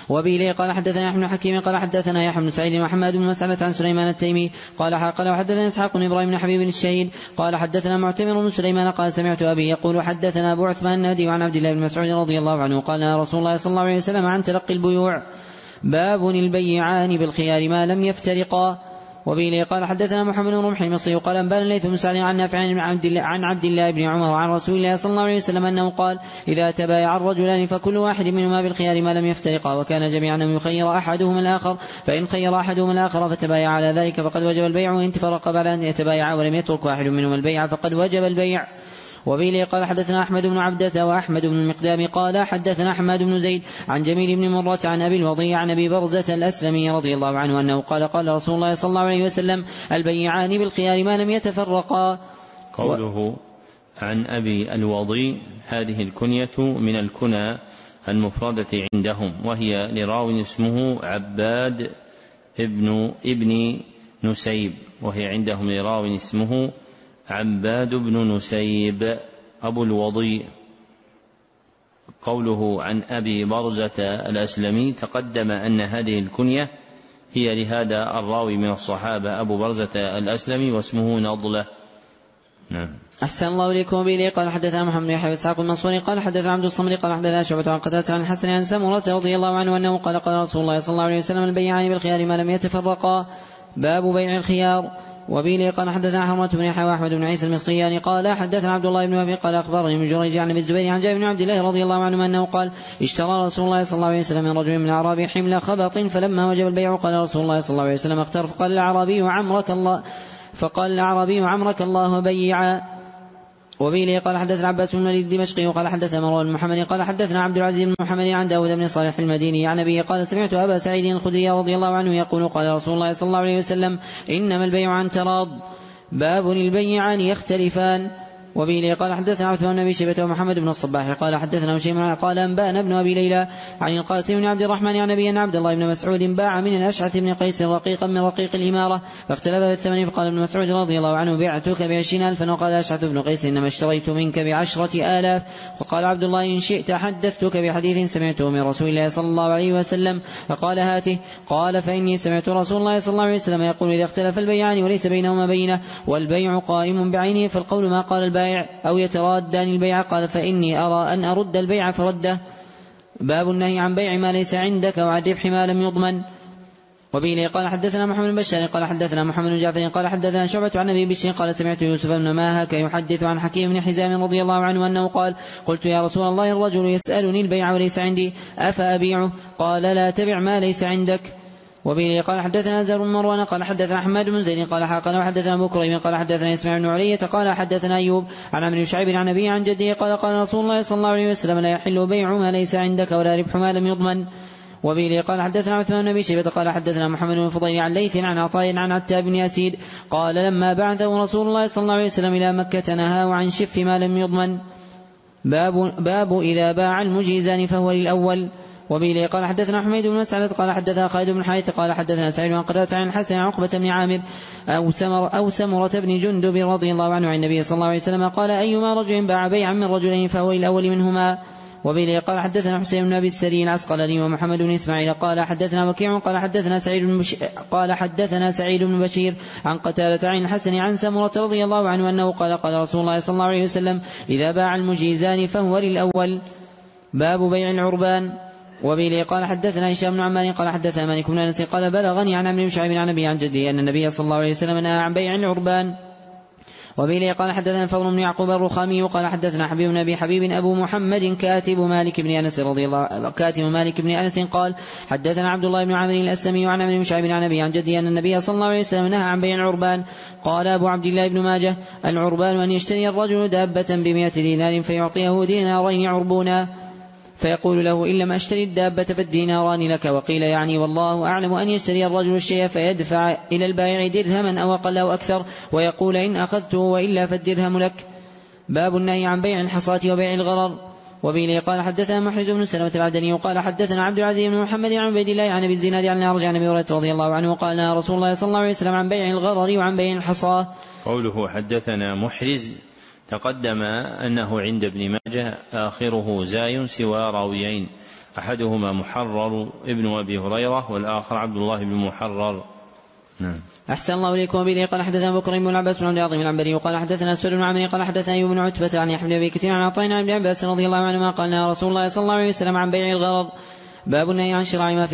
وبه قال حدثنا ابن حكيم قال حدثنا يحيى بن سعيد وحماد بن مسعدة عن سليمان التيمي قال وحدثنا إسحاق بن إبراهيم بن حبيب الشهيد قال حدثنا معتمر بن سليمان قال سمعت أبي يقول حدثنا أبو عثمان النهدي عن عبد الله بن مسعود رضي الله عنه قال رسول الله صلى الله عليه وسلم عن تلقي البيوع باب البيعان بالخيار ما لم يفترقا. وبه قال حدثنا محمد بن رمح المصري قال أنبانا الليث بن سعد عن نافع عن عبد الله بن عمر عن رسول الله صلى الله عليه وسلم أنه قال إذا تبايع الرجلان فكل واحد منهما بالخيار ما لم يفترقا وكان جميعا يخير أحدهما الآخر فإن خير أحدهما الآخر فتبايع على ذلك فقد وجب البيع وإن تفرق بعد أن يتبايع ولم يترك واحد منهما البيع فقد وجب البيع. وبه قال حدثنا أحمد بن عبدة وأحمد بن المقدام قال حدثنا حماد بن زيد عن جميل بن مرة عن أبي الوضيع عن أبي برزة الأسلمي رضي الله عنه أنه قال رسول الله صلى الله عليه وسلم البيعان بالخيار ما لم يتفرقا. قوله عن أبي الوضيع هذه الكنية من الكنى المفردة عندهم وهي لراو اسمه عباد ابن نسيب وهي عندهم لراو اسمه عباد بن نسيب أبو الوضيع. قوله عن أبي برزة الأسلمي تقدم أن هذه الكنية هي لهذا الراوي من الصحابة أبو برزة الأسلمي واسمه نضلة. نعم. أحسن الله إليكم. به قال حدثنا محمد بن يحيى وإسحاق المنصوري قال حدثنا عبد الصمد قال حدثنا شعبة عن قتادة عن الحسن عن سمرة رضي الله عنه أنه قال رسول الله صلى الله عليه وسلم البيعان بالخيار ما لم يتفرقا باب بيع الخيار. وبه قال حدثنا حرمة بن يحيى وأحمد بن عيسى المصريان قال حدثنا عبد الله بن وهب قال أخبرني من جريج عن ابي الزبير عن جابر بن عبد الله رضي الله عنه أنه قال اشترى رسول الله صلى الله عليه وسلم من رجل من الأعراب حمل خبط فلما وجب البيع قال رسول الله صلى الله عليه وسلم اختر فقال الأعرابي عمرك الله بيعا. وبه قال حدثنا عباس بن الوليد الدمشقي وقال حدثنا مروان بن محمد قال حدثنا عبد العزيز بن محمد عن داود بن صالح المديني عن أبيه قال سمعت أبا سعيد الخدري رضي الله عنه يقول قال رسول الله صلى الله عليه وسلم إنما البيع عن تراض باب البيعان يختلفان. وبه قال حدثنا عثمان بن أبي شيبة ومحمد بن الصباح قال حدثنا هشيم قال أنبأنا ابن أبي ليلى عن القاسم بن عبد الرحمن عن أبي أن عبد الله بن مسعود باع من الأشعث بن قيس رقيقا من رقيق الإمارة فاختلف في الثمن فقال ابن مسعود رضي الله عنه بعتك ب20,000 وقال أشعث بن قيس إنما اشتريت منك ب10,000 وقال عبد الله إن شئت حدثتك بحديث سمعته من رسول الله صلى الله عليه وسلم فقال هاته قال فإني سمعت رسول الله صلى الله عليه وسلم يقول إذا اختلف البيعان وليس بينهما بينة والبيع قائم بعينه فالقول ما قال البائع أو يترادان البيع قال فإني أرى أن أرد البيع فرده. باب النهي عن بيع ما ليس عندك وعن ربح ما لم يضمن. وبه قال حدثنا محمد بن بشار قال حدثنا محمد بن جعفر قال حدثنا شعبة عن أبي بشر قال سمعت يوسف بن ماهك يحدث عن حكيم بن حزام رضي الله عنه أنه قال قلت يا رسول الله الرجل يسألني البيع وليس عندي أفأبيعه قال لا تبع ما ليس عندك. وبه قال حدثنا زهر بن مروان قال حدثنا حماد بن زيد قال حدثنا أبو كريم قال حدثنا إسماعيل بن علية قال حدثنا أيوب عن عمرو بن شعيب عن أبيه عن جده قال رسول الله صلى الله عليه وسلم لا يحل بيع ما ليس عندك ولا ربح ما لم يضمن. وبه قال حدثنا عثمان بن أبي شيبة قال حدثنا محمد بن فضيل عن ليث عن عطاء عن عتاب بن يسيد قال لما بعثه رسول الله صلى الله عليه وسلم إلى مكة نهاه عن شف ما لم يضمن. باب إذا باع المجيزان فهو للأول. وبه قال حدثنا حميد بن مسعد قال حدثنا خالد بن حارث قال حدثنا سعيد بن قتادة عن الحسن عن عقبة بن عامر أو سمرة بن جندب رضي الله عنه عن النبي صلى الله عليه وسلم قال أيما رجل باع بيعا من رجلين فهو الأول منهما. وبه قال حدثنا حسين بن أبي السري العسقلاني ومحمد بن إسماعيل قال حدثنا وكيع قال حدثنا سعيد بن بشير عن قتادة عن الحسن عن سمرة رضي الله عنه أنه قال رسول الله صلى الله عليه وسلم إذا باع المجيزان فهو للأول. باب بيع العربان. وبه قال حدثنا هشام بن عمار قال حدثنا مالك بن أنس قال بلغني عن عمرو بن شعيب عن أبي عن جده أن النبي صلى الله عليه وسلم نهى عن بيع العربان. وبه قال حدثنا الفضل بن يعقوب الرخامي قال حدثنا حبيب بن أبي حبيب أبو محمد كاتب مالك بن أنس قال حدثنا عبد الله بن عامر الأسلمي عن عمرو بن شعيب عن أبي عن جده أن النبي صلى الله عليه وسلم نهى عن بيع العربان. قال أبو عبد الله بن ماجه العربان أن يشتري الرجل دابة ب100 دينار فيعطيه دينارين عربونا فيقول له إن لم أشتري الدابة فالديناران لك. وقيل يعني والله أعلم أن يشتري الرجل الشيء فيدفع إلى البائع درهما أو أقل أو أكثر ويقول إن أخذته وإلا فالدرهم لك. باب النهي عن بيع الحصاة وبيع الغرر. وبه قال حدثنا محرز بن سلمة العدني وقال حدثنا عبد العزيز بن محمد عن عبيد الله عن أبي الزناد عن الأعرج عن أبي هريرة رضي الله عنه وقال نهى رسول الله صلى الله عليه وسلم عن بيع الغرر وعن بيع الحصاة. قوله حدثنا محرز تقدم أنه عند ابن ماجه آخره زاي سوى راويين أحدهما محرر ابن أبي هريرة والآخر عبد الله بن محرر. نعم. أحسن الله إليكم. وبه قال حدثنا بكر بن العباس بن عبد العظيم العنبري وقال حدثنا أسود بن عمرو قال حدثنا أيوب بن عتبة عن يحيى بن أبي كثير عن عطاء عن ابن عباس رضي الله عنهما قال نهى رسول الله صلى الله عليه وسلم عن بيع الغرض. باب النهي عن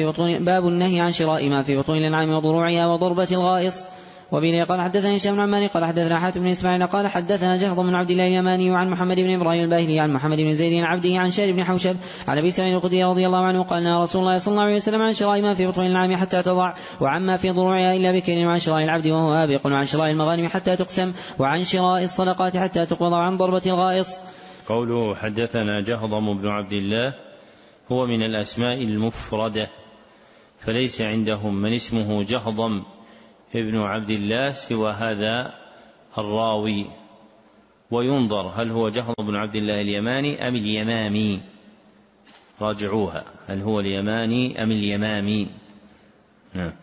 شراء ما في بطون الأنعام وضروعها وضربة الغائص. وبه قال حدثنا هشام بن عمار قال حدثنا حاتم بن إسماعيل قال حدثنا جهض بن عبد الله اليماني وعن محمد بن إبراهيم الباهلي عن محمد بن زيد عن عبده عن شارب بن حوشب عن أبي سعيد الخدري رضي الله عنه قال نهى رسول الله صلى الله عليه وسلم عن شراء ما في بطون الأنعام حتى تضع وعما في ضروعها إلا بكيل وعن شراء العبد وهو آبق وعن شراء المغانم حتى تقسم وعن شراء الصدقات حتى تقبض وعن ضربة الغائص. قوله حدثنا جهضم بن عبد الله هو من الأسماء المفردة، فليس عندهم من اسمه جهضم ابن عبد الله سوى هذا الراوي، وينظر هل هو جهضم بن عبد الله اليماني أم اليمامي، راجعوها هل هو اليماني أم اليمامي. نعم.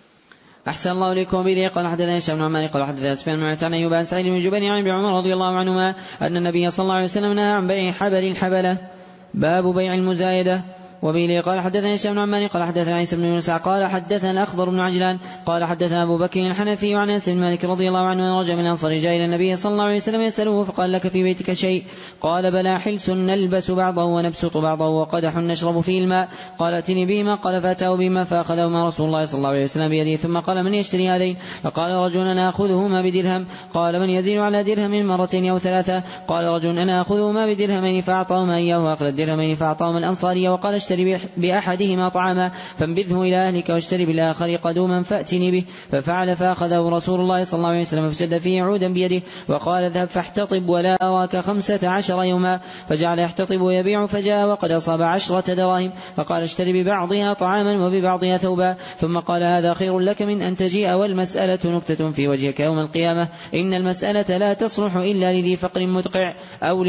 أحسن الله إليكم. به قال حدثنا هشام بن عمار قال حدثنا سفيان بن عن أيوب عن سعيد بن جبير عن ابن عمر رضي الله عنهما أن النبي صلى الله عليه وسلم نهى عن بيع حبل الحبلة. باب بيع المزايدة. وبه قال حدثنا هشام بن عمار قال حدثنا عيسى بن يونس قال حدثنا الأخضر بن عجلان قال حدثنا أبو بكر الحنفي عن أنس بن مالك رضي الله عنه أن رجل من الأنصار جاء إلى النبي صلى الله عليه وسلم يسأله فقال لك في بيتك شيء؟ قال بلى حلس نلبس بعضه ونبسط بعضه وقدح نشرب فيه الماء. قال ائتني بهما. قال فأتاه بهما فأخذهما رسول الله صلى الله عليه وسلم بيده ثم قال من يشتري هذين؟ فقال رجل أنا أخذهما بدرهم. قال من يزيد على درهم مرتين أو ثلاثة؟ قال رجل أنا أخذهما بدرهمين فأعطاهما إياه وأخذ الدرهمين فأعطاهما الأنصاري وقال اشتري بأحدهما طعاما فانبذه إلى أهلك واشتري بالآخر قدوما فأتني به. ففعل فأخذه رسول الله صلى الله عليه وسلم فشد فيه عودا بيده وقال اذهب فاحتطب ولا أراك 15 يوما. فجعل يحتطب ويبيع فجاء وقد أصاب 10 دراهم فقال اشتري ببعضها طعاما وببعضها ثوبا. ثم قال هذا خير لك من أن تجيء والمسألة نكتة في وجهك يوم القيامة إن المسألة لا تصلح إلا لذي فقر مدقع أو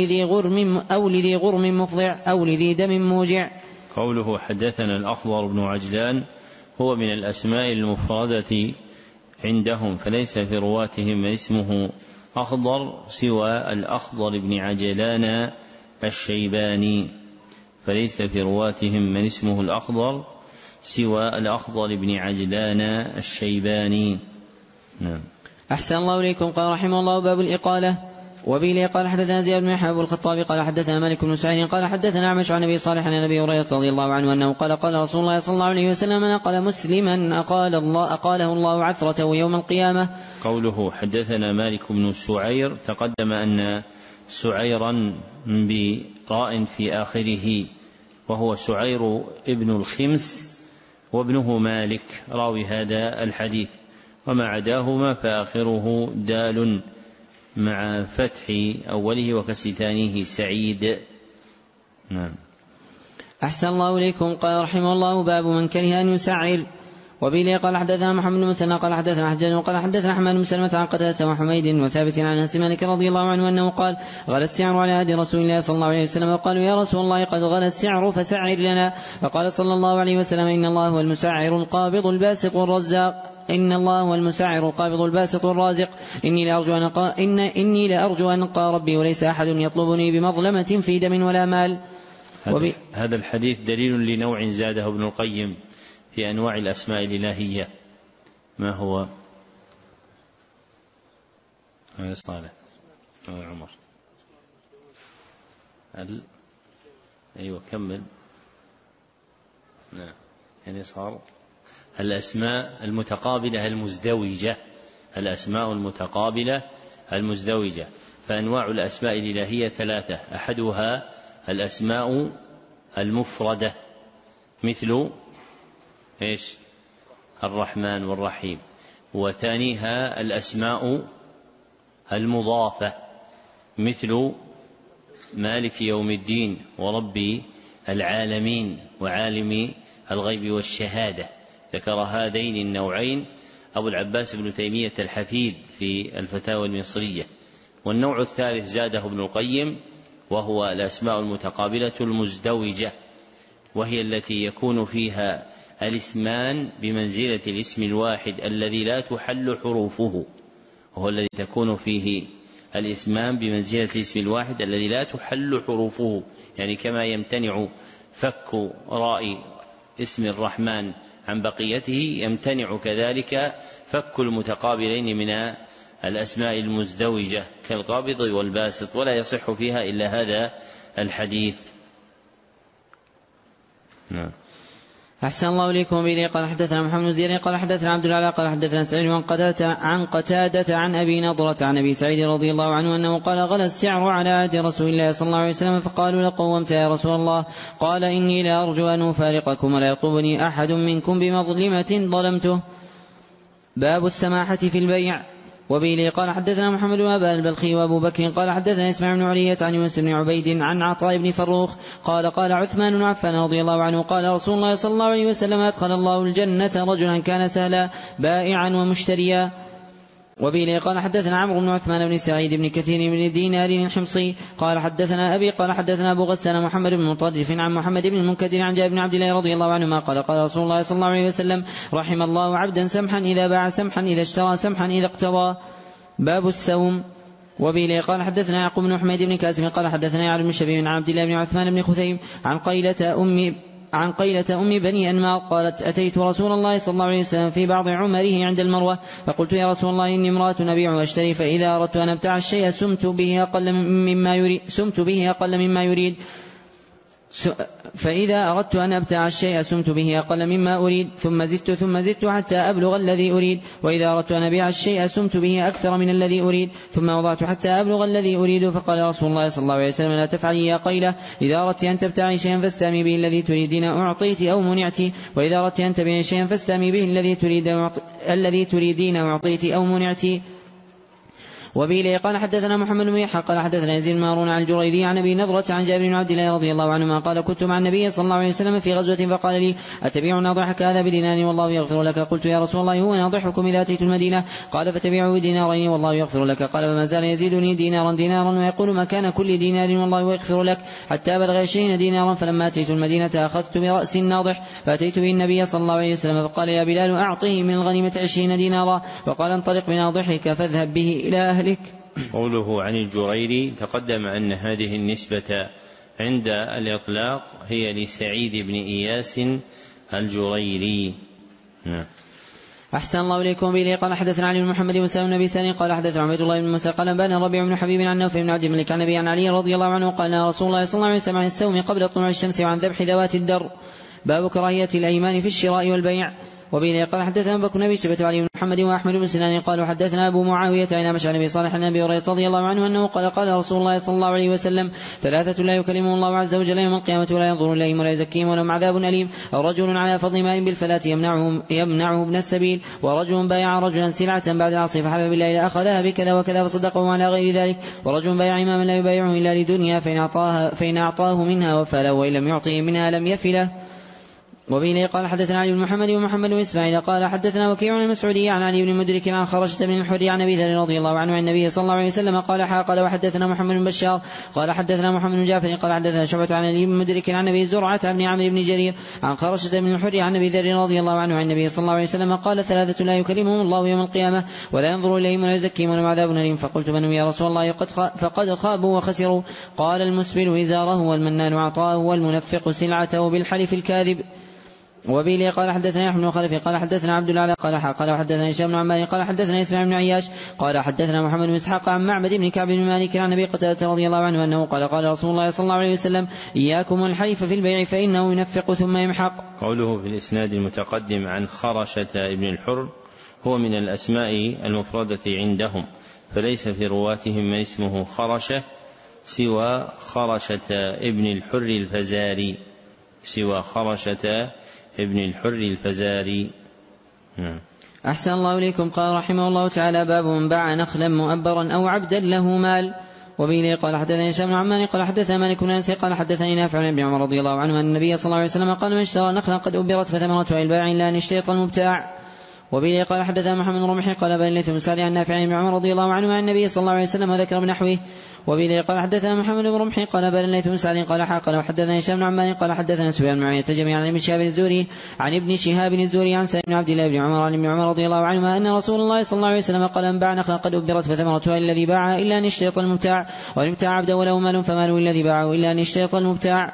لذي غرم مفضع أو لذي دم موجع. قوله حدثنا الأخضر بن عجلان هو من الأسماء المفردة عندهم، فليس في رواتهم من اسمه أخضر سوى الأخضر بن عجلان الشيباني، فليس في رواتهم من اسمه الأخضر سوى الأخضر بن عجلان الشيباني. نعم. أحسن الله إليكم. قال رحمه الله باب الإقالة. وبه قال حدثنا زياد بن يحيى الخطابي قال حدثنا مالك بن سعيد قال حدثنا أعمش عن أبي صالح عن أبي هريرة رضي الله عنه أنه قال رسول الله صلى الله عليه وسلم من أقال مسلما أقاله الله عثرته يوم القيامة. قوله حدثنا مالك بن سعير تقدم أن سعيرا براء في آخره وهو سعير ابن الخمس وابنه مالك راوي هذا الحديث، وما عداهما فآخره دال مع فتح أوله وكسر ثانيه سعيد. نعم. أحسن الله إليكم. قال رحمه الله باب من كره أن يسعر. وبه قال حدثنا محمد بن مثنى قال حدثنا حجاج وقال حدثنا حماد بن سلمة عن قتادة وحميد وثابت عن أنس مالك رضي الله عنه أنه قال غلى السعر على عهد رسول الله صلى الله عليه وسلم وقالوا يا رسول الله قد غلى السعر فسعر لنا. فقال صلى الله عليه وسلم إن الله هو المسعر القابض الباسط الرزاق إن الله هو المسعر القابض الباسط الرازق إني لأرجو أن ألقى ربي وليس أحد يطلبني بمظلمة في دم ولا مال. هذا الحديث دليل لنوع زاده ابن القيم في أنواع الأسماء الإلهية. ما هو؟ يا صالح عمر أيوة كمل. نعم. يعني صار الأسماء المتقابلة المزدوجة، الأسماء المتقابلة المزدوجة. فأنواع الأسماء الإلهية ثلاثة، أحدها الأسماء المفردة مثل إيش؟ الرحمن والرحيم، وثانيها الأسماء المضافة مثل مالك يوم الدين ورب العالمين وعالم الغيب والشهادة. ذكر هذين النوعين أبو العباس بن تيمية الحفيد في الفتاوى المصرية. والنوع الثالث زاده ابن القيم وهو الأسماء المتقابلة المزدوجة، وهي التي يكون فيها الاسمان بمنزلة الاسم الواحد الذي لا تحل حروفه، وهو الذي تكون فيه الاسمان بمنزلة الاسم الواحد الذي لا تحل حروفه، يعني كما يمتنع فك راء اسم الرحمن عن بقيته، يمتنع كذلك فك المتقابلين من الأسماء المزدوجة كالقابض والباسط، ولا يصح فيها إلا هذا الحديث. نعم. أحسن الله إليكم. به قال حدثنا محمد بن زياد قال حدثنا عبد العلاء قال حدثنا سعيد عن قتادة عن أبي نضرة عن أبي سعيد رضي الله عنه أنه قال: غلا السعر على عهد رسول الله صلى الله عليه وسلم، فقالوا: لقومت يا رسول الله؟ قال: إني لا أرجو أن أفارقكم ولا يطلبني أحد منكم بمظلمة ظلمته. باب السماحة في البيع. وبه قال حدثنا محمد بن أبان البلخي وأبو بكر قال حدثنا إسماعيل بن علية عن يونس بن عبيد عن عطاء بن فروخ قال: قال عثمان بن عفان رضي الله عنه: قال رسول الله صلى الله عليه وسلم: أدخل الله الجنة رجلا كان سهلا بائعا ومشتريا. وبه قال حدثنا عمرو بن عثمان بن سعيد بن كثير بن دينار الحمصي قال حدثنا أبي قال حدثنا أبو غسان محمد بن مطرف عن محمد بن المنكدر عن جابر بن عبد الله رضي الله عنهما قال: قال رسول الله صلى الله عليه وسلم: رحم الله عبدا سمحا إذا باع، سمحا إذا اشترى، سمحا إذا اقتضى. باب السوم. وبه قال حدثنا يعقوب بن حميد بن كاسم قال حدثنا يعلم بن شبيب عن عبد الله بن عثمان بن خثيم عن قيلة أم بني أنمار قالت: أتيت رسول الله صلى الله عليه وسلم في بعض عمره عند المروة، فقلت: يا رسول الله، إني امرأة أبيع وأشتري، فإذا أردت أن أبتاع الشيء سمت به أقل مما يريد فإذا أردت أن أبتاع الشيء سمت به أقل مما أريد، ثم زدت حتى أبلغ الذي أريد، وإذا أردت أن أبيع الشيء سمت به أكثر من الذي أريد، ثم وضعت حتى أبلغ الذي أريد. فقال رسول الله صلى الله عليه وسلم: لا تفعلي يا قيلة، إذا أردت أن تبتاعي شيئا فاستامي به الذي تريدين أعطيت أو منعت، وإذا أردت أن تبيعي شيئا فاستامي به الذي تريدين أعطيت أو منعت. وبه قال حدثنا محمد بن يحيى قال حدثنا يزيد بن هارون عن الجريري عن ابي نضرة عن جابر بن عبد الله رضي الله عنهما قال: كنت مع النبي صلى الله عليه وسلم في غزوة فقال لي: أتبيع ناضحك هذا بدينار والله يغفر لك؟ قلت: يا رسول الله، هو ناضحكم إذا أتيت المدينة؟ قال: فتبيعه بدينارين والله يغفر لك. قال: فما زال يزيدني دينارا ويقول: مكان كل دينار والله يغفر لك، حتى بلغ 20 دينارا. فلما أتيت المدينة أخذت برأس الناضح فأتيت به النبي صلى الله عليه وسلم فقال: يا بلال، أعطيه من الغنيمة 20 دينارا، وقال: انطلق بناضحك فاذهب به إلى أهلك. قوله عن الجريري تقدم أن هذه النسبة عند الإطلاق هي لسعيد بن إياس الجريري. أحسن الله إليكم. به قال حدثنا علي بن محمد بن سلمة بن سالم قال حدثنا عبيد الله بن موسى قال بان ربيع بن حبيب عن نوف بن عبد الملك عن أبي عن علي رضي الله عنه قال: رسول الله صلى الله عليه وسلم عن السوم قبل طلوع الشمس وعن ذبح ذوات الدر. باب كراهية الأيمان في الشراء والبيع. وبه قال حدثنا بكر نبي شبة علي بن محمد وأحمد بن سنان قالوا حدثنا أبو معاوية عن مشعل بن صالح عن أبي هريرة رضي الله عنه أنه قال: قال رسول الله صلى الله عليه وسلم: 3 لا يكلمهم الله عز وجل يوم القيامة ولا ينظر إليهم ولا يزكيهم ولهم عذاب أليم: رجل على فضل ماء بالفلاة يمنعه ابن السبيل، ورجل بايع رجلا سلعة بعد العصر فحلف بالله لأخذها بكذا وكذا فصدقه على غير ذلك، ورجل بايع إماما لا يبايعه إلا لدنيا فإن أعطاه منها وفله، وإن لم يعطه منها لم يفله. وبه قال حدثنا علي بن محمد ومحمد بن إسماعيل قال حدثنا وكيع عن المسعودي عن علي بن مدرك عن خرجت من الحر عن أبي ذر رضي الله عنه عن النبي صلى الله عليه وسلم قال: قال وحدثنا محمد بن بشار قال حدثنا محمد بن جعفر قال حدثنا شعبة عن علي بن مدرك عن أبي زرعة بن عمرو بن جرير عن خرجت من الحر عن أبي ذر رضي الله عنه عن النبي صلى الله عليه وسلم قال: 3 لا يكلمهم الله يوم القيامة ولا ينظر إليهم ولا يزكيهم ولهم عذاب أليم. فقلت: من يا رسول الله؟ فقد خابوا وخسروا. قال: المسبل إزاره والمنان عطاءه والمنفق سلعته بالحلف الكاذب. وبه قال حدثنا يحيى بن خلف قال حدثنا عبد الله قال حدثنا هشام بن عمار قال حدثنا اسماعيل بن عياش قال حدثنا محمد بن اسحاق عن معبد بن كعب بن مالك عن ابي قتادة رضي الله عنه انه قال: قال رسول الله صلى الله عليه وسلم: اياكم والحلف في البيع فانه ينفق ثم يمحق. قوله في الاسناد المتقدم عن خرشة ابن الحر هو من الاسماء المفردة عندهم، فليس في رواتهم من اسمه خرشة سوى خرشة ابن الحر الفزاري أحسن الله إليكم. قال رحمه الله تعالى: باب من باع نخلا مؤبرا أو عبدا له مال. وبه قال حدثني هشام بن عمار قال حدثنا مالك بن أنس قال حدثني نافع عن ابن عمر رضي الله عنه أن النبي صلى الله عليه وسلم قال: من اشترى نخلا قد أبرت فثمرتها البائع إلا أن يشترط المبتاع. وبه قال حدثنا محمد بن رمح قال: بن ليث بن سعد عن نافع عن ابن عمر رضي الله عنه عن النبي صلى الله عليه وسلم وذكر بنحوه. وبه قال حدثنا محمد بن رمح قال: بن ليث بن سعد قال: قال وحدثنا هشام بن عمار قال حدثنا سفيان بن عيينة جميعا عن ابن شهاب الزهري عن سعيد بن عبد الله بن عمر عن ابن عمر رضي الله عنهما أن رسول الله صلى الله عليه وسلم قال: من باع نخلا قد أبرت فثمرتها الذي باعها إلا أن يشترط المبتاع، وإن ابتاع عبدا وله مال فماله الذي باعه إلا أن يشترط المبتاع.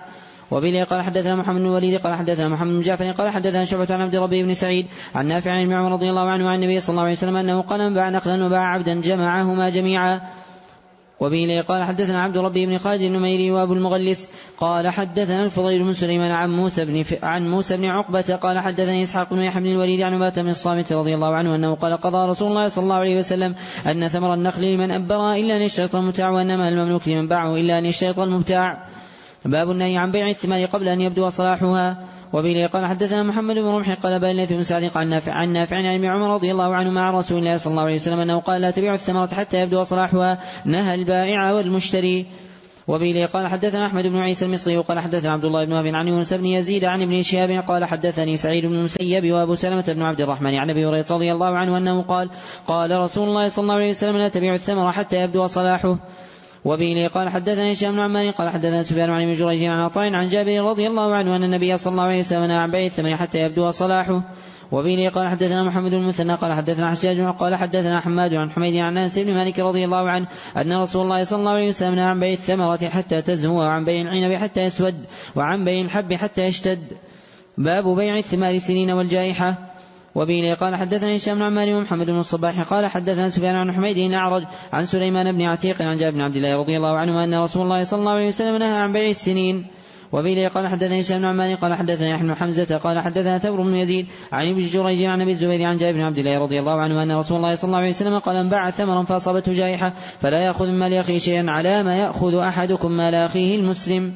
وبه قال حدثنا محمد بن الوليد قال حدثنا محمد بن جعفر قال حدثنا شعبة عن عبد ربه بن سعيد عن نافع عن ابن عمر رضي الله عنه عن النبي صلى الله عليه وسلم أنه قال من باع نخلا وباع عبدا جمعهما جميعا. وبه قال حدثنا عبد ربه بن خالد النميري وابو المغلس قال حدثنا الفضيل بن سليمان عن موسى بن عقبة قال حدثني إسحاق بن يحيى بن الوليد عن عبادة بن الصامت رضي الله عنه أنه قال قضى رسول الله صلى الله عليه وسلم أن ثمر النخل لمن أبر إلا أن يشترط المبتاع وأنما المملوك لمن باعه إلا أن يشترط المبتاع. باب النهي عن بيع الثمار قبل أن يبدو صلاحها. وبه قال حدثنا محمد بن رمح قال بين الليث بن سعد عن نافع عن ابن عمر رضي الله عنه مع رسول الله صلى الله عليه وسلم أنه قال لا تبيع الثمرة حتى يبدو صلاحها نهى البائع والمشتري. وبه قال حدثنا أحمد بن عيسى المصري وقال حدثنا عبد الله بن وهب عن يونس بن يزيد عن ابن شهاب قال حدثني سعيد بن المسيب وأبو سلمة بن عبد الرحمن عن أبي هريرة رضي الله عنه أنه قال رسول الله صلى الله عليه وسلم لا تبيع الثمرة حتى يبدو صلاحه. وبه قال حدثنا هشام بن عمار قال حدثنا سفيان عن ابن جريج عن عطاء عن جابر رضي الله عنه أن النبي صلى الله عليه وسلم نهى عن بيع الثمر حتى يبدو صلاحه. وبه قال حدثنا محمد بن المثنى قال حدثنا حجاج قال حدثنا حماد عن حميد عن انس بن مالك رضي الله عنه أن رسول الله صلى الله عليه وسلم نهى عن بيع الثمرة حتى تزهو وعن بيع العنب حتى يسود وعن بيع الحب حتى يشتد. باب بيع الثمار السنين والجائحة. وبه قال حدثنا هشام بن عمار ومحمد بن الصباح قال حدثنا سفيان عن حميد الأعرج عن سليمان بن عتيق عن جابر بن عبد الله رضي الله عنه أن رسول الله صلى الله عليه وسلم نهى عن بيع السنين. وبه قال حدثنا هشام بن عمار قال حدثنا يحيى بن حمزة قال حدثنا ثور بن يزيد عن ابن جريج عن ابي الزبير عن جابر بن عبد الله رضي الله عنه أن رسول الله صلى الله عليه وسلم قال من باع ثمرا فأصابته جائحة فلا يأخذ من مال أخيه شيئا على ما يأخذ أحدكم مال أخيه المسلم.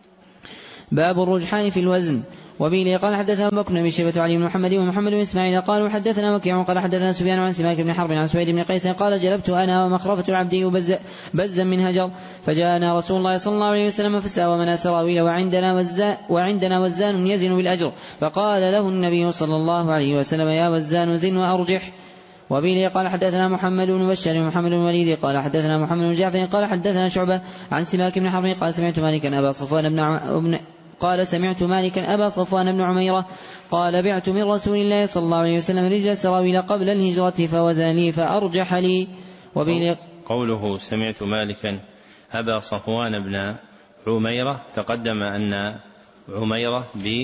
باب الرجحان في الوزن. وبه قال حدثنا أبو بكر بن شيبة علي بن محمد ومحمد بن إسماعيل قالوا حدثنا وكيع قال حدثنا سفيان عن سماك بن حرب عن سويد بن قيس قال جلبت أنا ومخرفة العبد بزا من هجر فجاءنا رسول الله صلى الله عليه وسلم فساومنا سراويل وعندنا وزان يزن بالأجر فقال له النبي صلى الله عليه وسلم يا وزان زن وأرجح. وبه قال حدثنا محمد بن بشار ومحمد بن وليد قال حدثنا محمد بن جعفر قال حدثنا شعبة عن سماك بن حرب قال سمعت مالكا أبا صفوان بن عميرة قال بعت من رسول الله صلى الله عليه وسلم رجل سراويل قبل الهجرة فوزن لي فأرجح لي. قوله سمعت مالكا أبا صفوان بن عميرة تقدم أن عميرة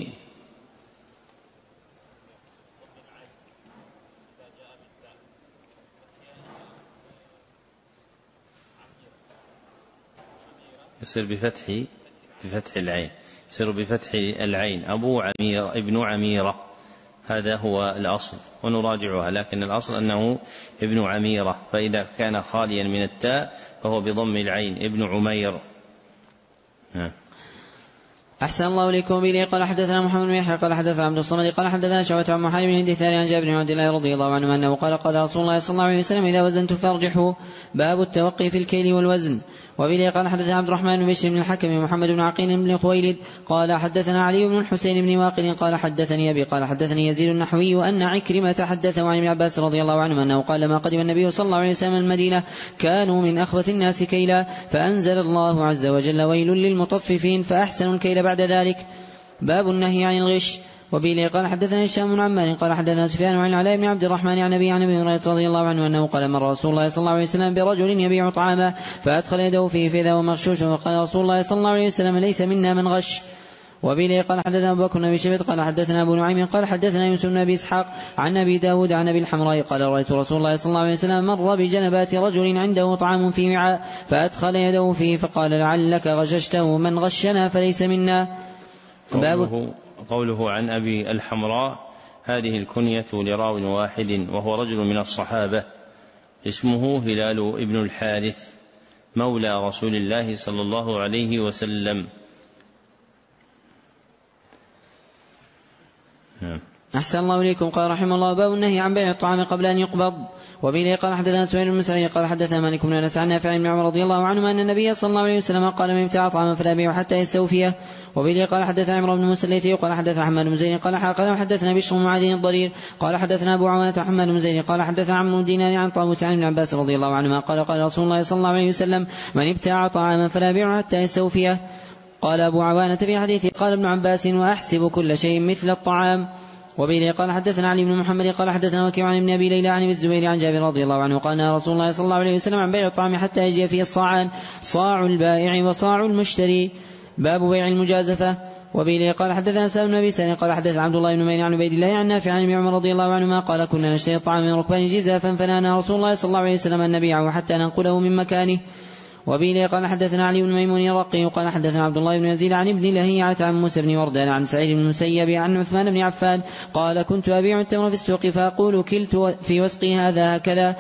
يصير بفتح العين يصير بفتح العين أبو عمير ابن عميرة هذا هو الأصل ونراجعها لكن الأصل أنه ابن عميرة فإذا كان خاليا من التاء فهو بضم العين ابن عمير. أحسن الله إليكم. به قال حدثنا محمد بن يحيى قال حدثنا عبد الصمد قال حدثنا شعبة عن محارب بن دثار عن جابر بن عبد الله رضي الله عنه أنه قال رسول الله صلى الله عليه وسلم إذا وزنت فارجحوا. باب التوقي في الكيل والوزن. وبه قال حدثنا عبد الرحمن بن بشر بن الحكم ومحمد بن عقيل بن خويلد قال حدثنا علي بن الحسين بن واقل قال حدثني أبي قال حدثني يزيد النحوي أن عكرمة حدثه عن ابن عباس رضي الله عنه أنه قال لما قدم النبي صلى الله عليه وسلم المدينة كانوا من أخبث الناس كيلا فأنزل الله عز وجل ويل للمطففين فأحسنوا الكيل بعد ذلك. باب النهي عن الغش. وبه قال حدثنا هشام بن عمار قال حدثنا سفيان عن العلاء بن عبد الرحمن عن ابي هريره رضي الله عنه انه قال مر رسول الله صلى الله عليه وسلم برجل يبيع طعاما فادخل يده فيه فاذا هو مغشوش وقال رسول الله صلى الله عليه وسلم ليس منا من غش. وبه قال حدثنا أبو بكر بن شيبة قال حدثنا أبو نعيم قال حدثنا يوسف بن أبي إسحاق عن أبي داود عن أبي الحمراء قال رأيت رسول الله صلى الله عليه وسلم مر بجنبات رجل عنده طعام في وعاء فأدخل يده فيه فقال لعلك غششته من غشنا فليس منا. قوله عن أبي الحمراء هذه الكنية لراو واحد وهو رجل من الصحابة اسمه هلال ابن الحارث مولى رسول الله صلى الله عليه وسلم. أحسن الله إليكم. قال رحمه الله باب النهي عن بيع الطعام قبل أن يقبض. وبه قال حدثنا سهيل بن مسعود قال حدثنا مالك بن أنس عن نافع بن عمر رضي الله عنهما أن النبي صلى الله عليه وسلم قال من ابتاع طعاما فلا يبيع حتى يستوفيه. وبه قال حدثنا عمرو بن موسى قال حدثنا حماد بن زيد قال حدثنا بشر بن معاذ الضرير قال حدثنا أبو عوانة حماد بن زيد قال حدثنا عمرو بن دينار عن طاووس عن ابن عباس رضي الله عنهما قال رسول الله صلى الله عليه وسلم من ابتاع طعاما فلا يبيع حتى يستوفيه. قال أبو عوانة في حديثه قال ابن عباس وأحسب كل شيء مثل الطعام. وبه قال حدثنا علي بن محمد قال حدثنا وكيع عن ابن أبي ليلى عن ابن الزبير عن جابر رضي الله عنه قال رسول الله صلى الله عليه وسلم عن بيع الطعام حتى يجي فيه الصاعان صاع البائع وصاع المشتري. باب بيع المجازفة. وبه قال حدثنا سالم بن أبي سالم قال حدثنا عبد الله بن نمير عن عبيد الله عن نافع عن ابن عمر رضي الله عنهما قال كنا نشتري الطعام من ركبان جزافا فنهانا رسول الله صلى الله عليه وسلم أن نبيعه حتى ننقله من مكانه. وبه قال حدثنا علي بن ميمون الرقي قال حدثنا عبد الله بن يزيد عن ابن لهيعة عن موسى بن وردان عن سعيد بن المسيب عن عثمان بن عفان قال كنت أبيع التمر في السوق فأقول كلت في وسقي هذا كذا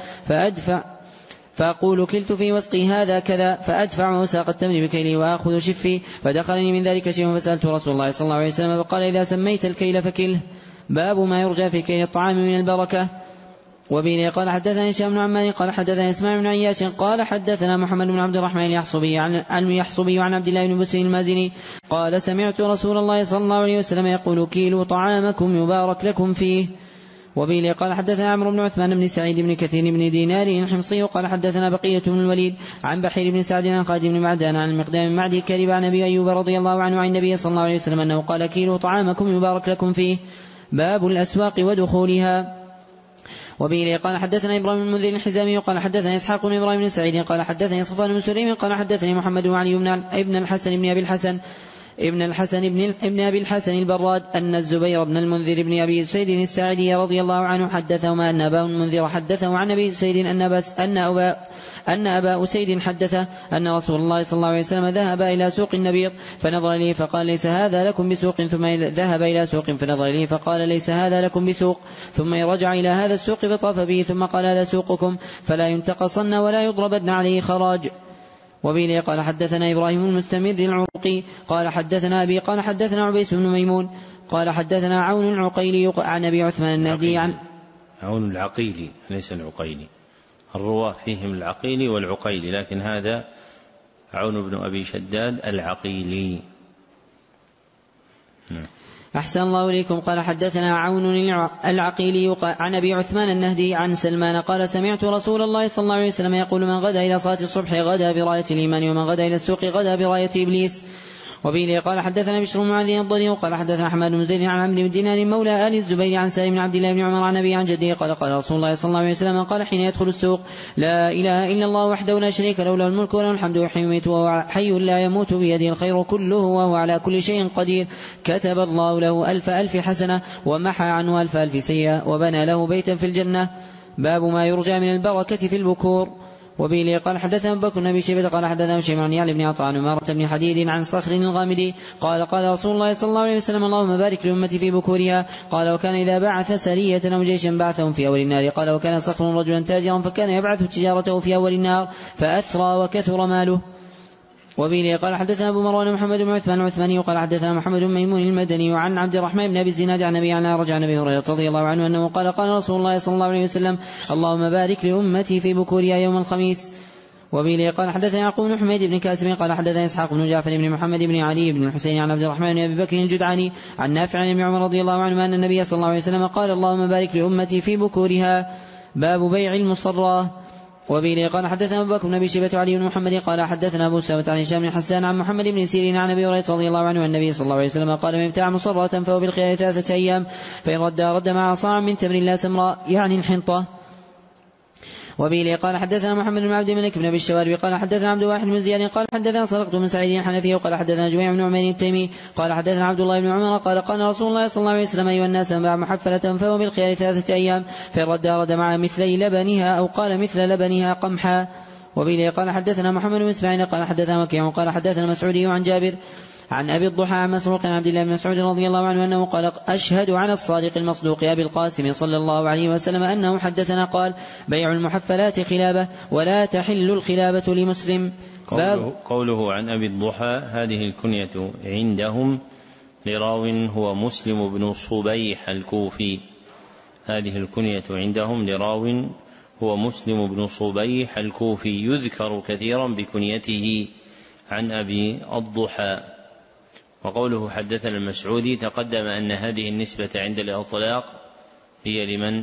فأدفع وساق التمر بكيلي وأخذ شفي فدخلني من ذلك شيء فسألت رسول الله صلى الله عليه وسلم فقال إذا سميت الكيل فكله. باب ما يرجى في كيل الطعام من البركة. وبه قال حدثنا هشام بن عمار قال حدثنا اسماعيل بن عياش قال حدثنا محمد بن عبد الرحمن اليحصبي عن عبد الله بن بسر المازني قال سمعت رسول الله صلى الله عليه وسلم يقول كيلوا طعامكم يبارك لكم فيه. وبه قال حدثنا عمرو بن عثمان بن سعيد بن كثير بن دينار الحمصي قال حدثنا بقية بن الوليد عن بحير بن سعد عن خالد بن معدان عن المقدام بن معدي كرب عن أبي أيوب رضي الله عنه عن النبي صلى الله عليه وسلم أنه قال كيلوا طعامكم يبارك لكم فيه. باب الأسواق ودخولها. وبه قال حدثنا إبراهيم بن المنذر الحزامي قال حدثنا إسحاق بن إبراهيم بن سعيد قال حدثني صفوان بن سليم قال حدثني محمد بن علي ابن الحسن ابن أبي الحسن البراد أن الزبير بن المنذر بن أبي سيد الساعدي رضي الله عنه حدثهما أن أبا المنذر حدثه عن أبي سيد أن أبا أسيد حدثه أن رسول الله صلى الله عليه وسلم ذهب إلى سوق النبيط فنظر إليه فقال ليس هذا لكم بسوق ثم ذهب إلى سوق فنظر إليه فقال ليس هذا لكم بسوق ثم رجع إلى هذا السوق فطاف به ثم قال هذا سوقكم فلا ينتقصن ولا يضربن عليه خراج. وبه قال حدثنا إبراهيم المستمر العرقي قال حدثنا أبي قال حدثنا عبيس بن ميمون قال حدثنا عون العقيلي عن أبي عثمان النهدي عون العقيلي ليس العقيلي، الرواة فيهم العقيلي والعقيلي، لكن هذا عون بن أبي شداد العقيلي. أحسن الله إليكم. قال حدثنا عون العقيلي عن أبي عثمان النهدي عن سلمان قال سمعت رسول الله صلى الله عليه وسلم يقول من غدا إلى صلاة الصبح غدا براية الإيمان ومن غدا إلى السوق غدا براية إبليس. وبه قال حدثنا بشر بن معاذ الضرير قال حدثنا أحمد بن زيد عن عمرو بن دينار مولى آل الزبير عن سالم بن عبد الله بن عمر عن أبي عن جده قال قال رسول الله صلى الله عليه وسلم قال حين يدخل السوق لا إله إلا الله وحده لا شريك له له الملك وله الحمد يحيي ويميت وهو حي لا يموت بيده الخير كله وهو على كل شيء قدير كتب الله له 1000 حسنة ومحى عنه 1000 سيئة وبنى له بيتا في الجنة. باب ما يرجى من البركة في البكور. وبه قال حدثنا أبو بكر بن أبي شيبة قال حدثنا هشام عن يعلى بن عطاء عن عمارة بن حديد عن صخر الغامدي قال قال رسول الله صلى الله عليه وسلم اللهم بارك لأمتي في بكورها. قال وكان إذا بعث سرية أو جيشا بعثهم في أول النار. قال وكان صخر رجلا تاجرا فكان يبعث تجارته في أول النار فأثرى وكثر ماله. وبه قال حدثنا أبو مروان محمد بن عثمان العثماني قال حدثنا محمد بن ميمون المدني عن عبد الرحمن بن أبي الزناد عن أبي عن رجع أبي هريرة رضي الله عنه أنه قال قال رسول الله صلى الله عليه وسلم اللهم بارك لأمتي في بكورها يوم الخميس. وبه قال حدثنا يعقوب بن حميد بن كاسم قال حدثنا إسحاق بن جعفر بن محمد بن علي بن الحسين عن عبد الرحمن بن أبي بكر الجدعاني عن نافع عن ابن عمر رضي الله عنه أن النبي صلى الله عليه وسلم قال اللهم بارك لأمتي في بكورها. باب بيع المصراه. وبه قال حدثنا أبو بكر بن أبي شيبة علي بن محمد قال حدثنا أبو سامة عن هشام بن حسان عن محمد بن سيرين عن أبي هريرة رضي الله عنه النبي صلى الله عليه وسلم قال من ابتاع مصرة فهو بالخيار 3 أيام فإن رد مع صاع من تمر لا سمراء يعني الحنطة. وبه قال حدثنا محمد بن عبد الملك بن أبي الشوارب قال حدثنا عبد الواحد بن زياد قال حدثنا صدقت بن سعيد الحنفي وقال حدثنا جميع بن عمير التيمي قال حدثنا عبد الله بن عمر قال قال رسول الله صلى الله عليه وسلم أيها الناس باع محفلة فهو بالخيار 3 أيام فإن رد مع مثلي لبنها أو قال مثل لبنها قمحا. وبه قال حدثنا محمد بن اسماعيل قال حدثنا وكيع قال حدثنا مسعودي عن جابر عن أبي الضحى عن مسروق عن عبد الله بن مسعود رضي الله عنه أنه قال أشهد على الصادق المصدوق أبي القاسم صلى الله عليه وسلم أنه حدثنا قال بيع المحفلات خلابة ولا تحل الخلابة لمسلم. قوله عن أبي الضحى هذه الكنية عندهم لراو هو مسلم بن صبيح الكوفي. هذه الكنية عندهم لراو هو مسلم بن صبيح الكوفي يذكر كثيرا بكنيته عن أبي الضحى. وقوله حدثنا المسعودي تقدم أن هذه النسبة عند الإطلاق هي لمن؟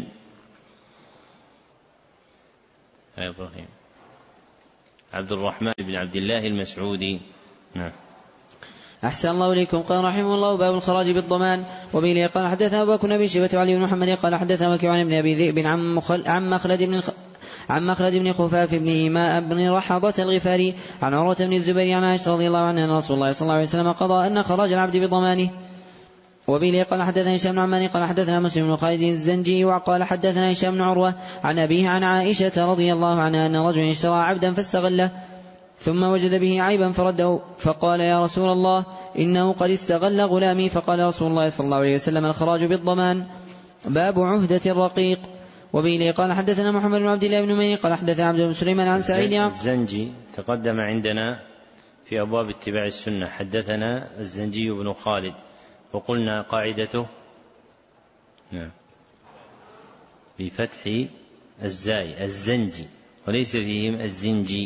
يا إبراهيم عبد الرحمن بن عبد الله المسعودي. نعم. أحسن الله إليكم. قال رحمه الله باب الخراج بالضمان. وبه قال حدثنا أبو بكر بن أبي شيبة وعلي بن محمد قال حدثنا وكيع عن ابن أبي ذئب عن عن مخلد بن خفاف بن إيماء بن رحضة الغفاري عن عروة بن الزبير عن عائشة رضي الله عنها أن رسول الله صلى الله عليه وسلم قضى أن خراج العبد بضمانه. وبه قال حدثنا هشام بن عمار قال حدثنا مسلم بن خالد الزنجي وقال حدثنا هشام بن عروة عن أبيه عن عائشة رضي الله عنها أن رجلا اشترى عبدا فاستغله ثم وجد به عيبا فرده فقال يا رسول الله إنه قد استغل غلامي. فقال رسول الله صلى الله عليه وسلم الخراج بالضمان. باب عهدة الرقيق. وبه قال حدثنا محمد بن عبد الله بن نمير قال حدثنا عبد بن سليمان عن سعيد الزنجي تقدم عندنا في أبواب اتباع السنة. حدثنا الزنجي بن خالد وقلنا قاعدته بفتح الزاي الزنجي وليس فيهم الزنجي.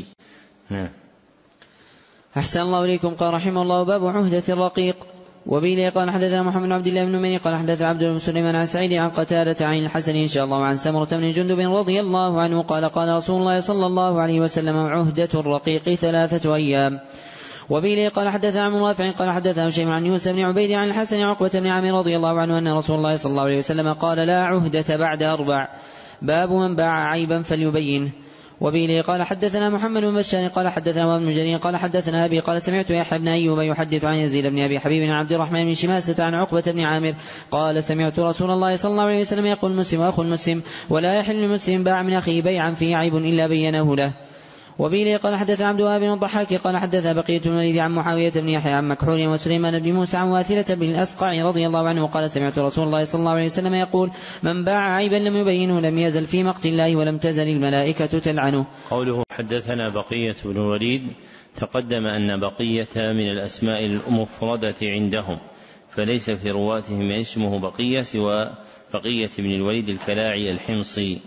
أحسن الله إليكم. قال رحمه الله باب عهدة الرقيق. وبه قال حدثنا محمد بن عبد الله بن نمير قال حدثنا عبد بن سليمان عن سعيد عن قتادة عن الحسن إن شاء الله وعن سمرة بن جندب رضي الله عنه قال قال رسول الله صلى الله عليه وسلم عهدة الرقيق 3 أيام. وبه قال حدثنا عن رافع قال حدثنا شيء عن يوسف بن عبيد عن الحسن عقبة بن عامر رضي الله عنه أن رسول الله صلى الله عليه وسلم قال لا عهدة بعد 4. باب من باع عيبا فليبينه. وبه قال حدثنا محمد بن بشار قال حدثنا ابن جرير قال حدثنا أبي قال سمعت يحيى بن أيوب يحدث عن يزيد بن أبي حبيب عن عبد الرحمن بن شماسة عن عقبة بن عامر قال سمعت رسول الله صلى الله عليه وسلم يقول المسلم أخو المسلم ولا يحل المسلم باع من أخيه بيعا فيه عيب إلا بينه له. وبه قال حدثنا عبد الوهاب بن الضحاك قال حدثنا بقية بن الوليد عن معاوية بن يحيى عن مكحول وسليمان بن موسى عن واثلة بن الأسقع رضي الله عنه قال سمعت رسول الله صلى الله عليه وسلم يقول من باع عيبا لم يبينه لم يزل في مقت الله ولم تزل الملائكة تلعنه. قوله حدثنا بقية بن الوليد تقدم أن بقية من الأسماء المفردة عندهم فليس في رواتهم اسمه بقية سوى بقية بن الوليد الكلاعي الحمصي.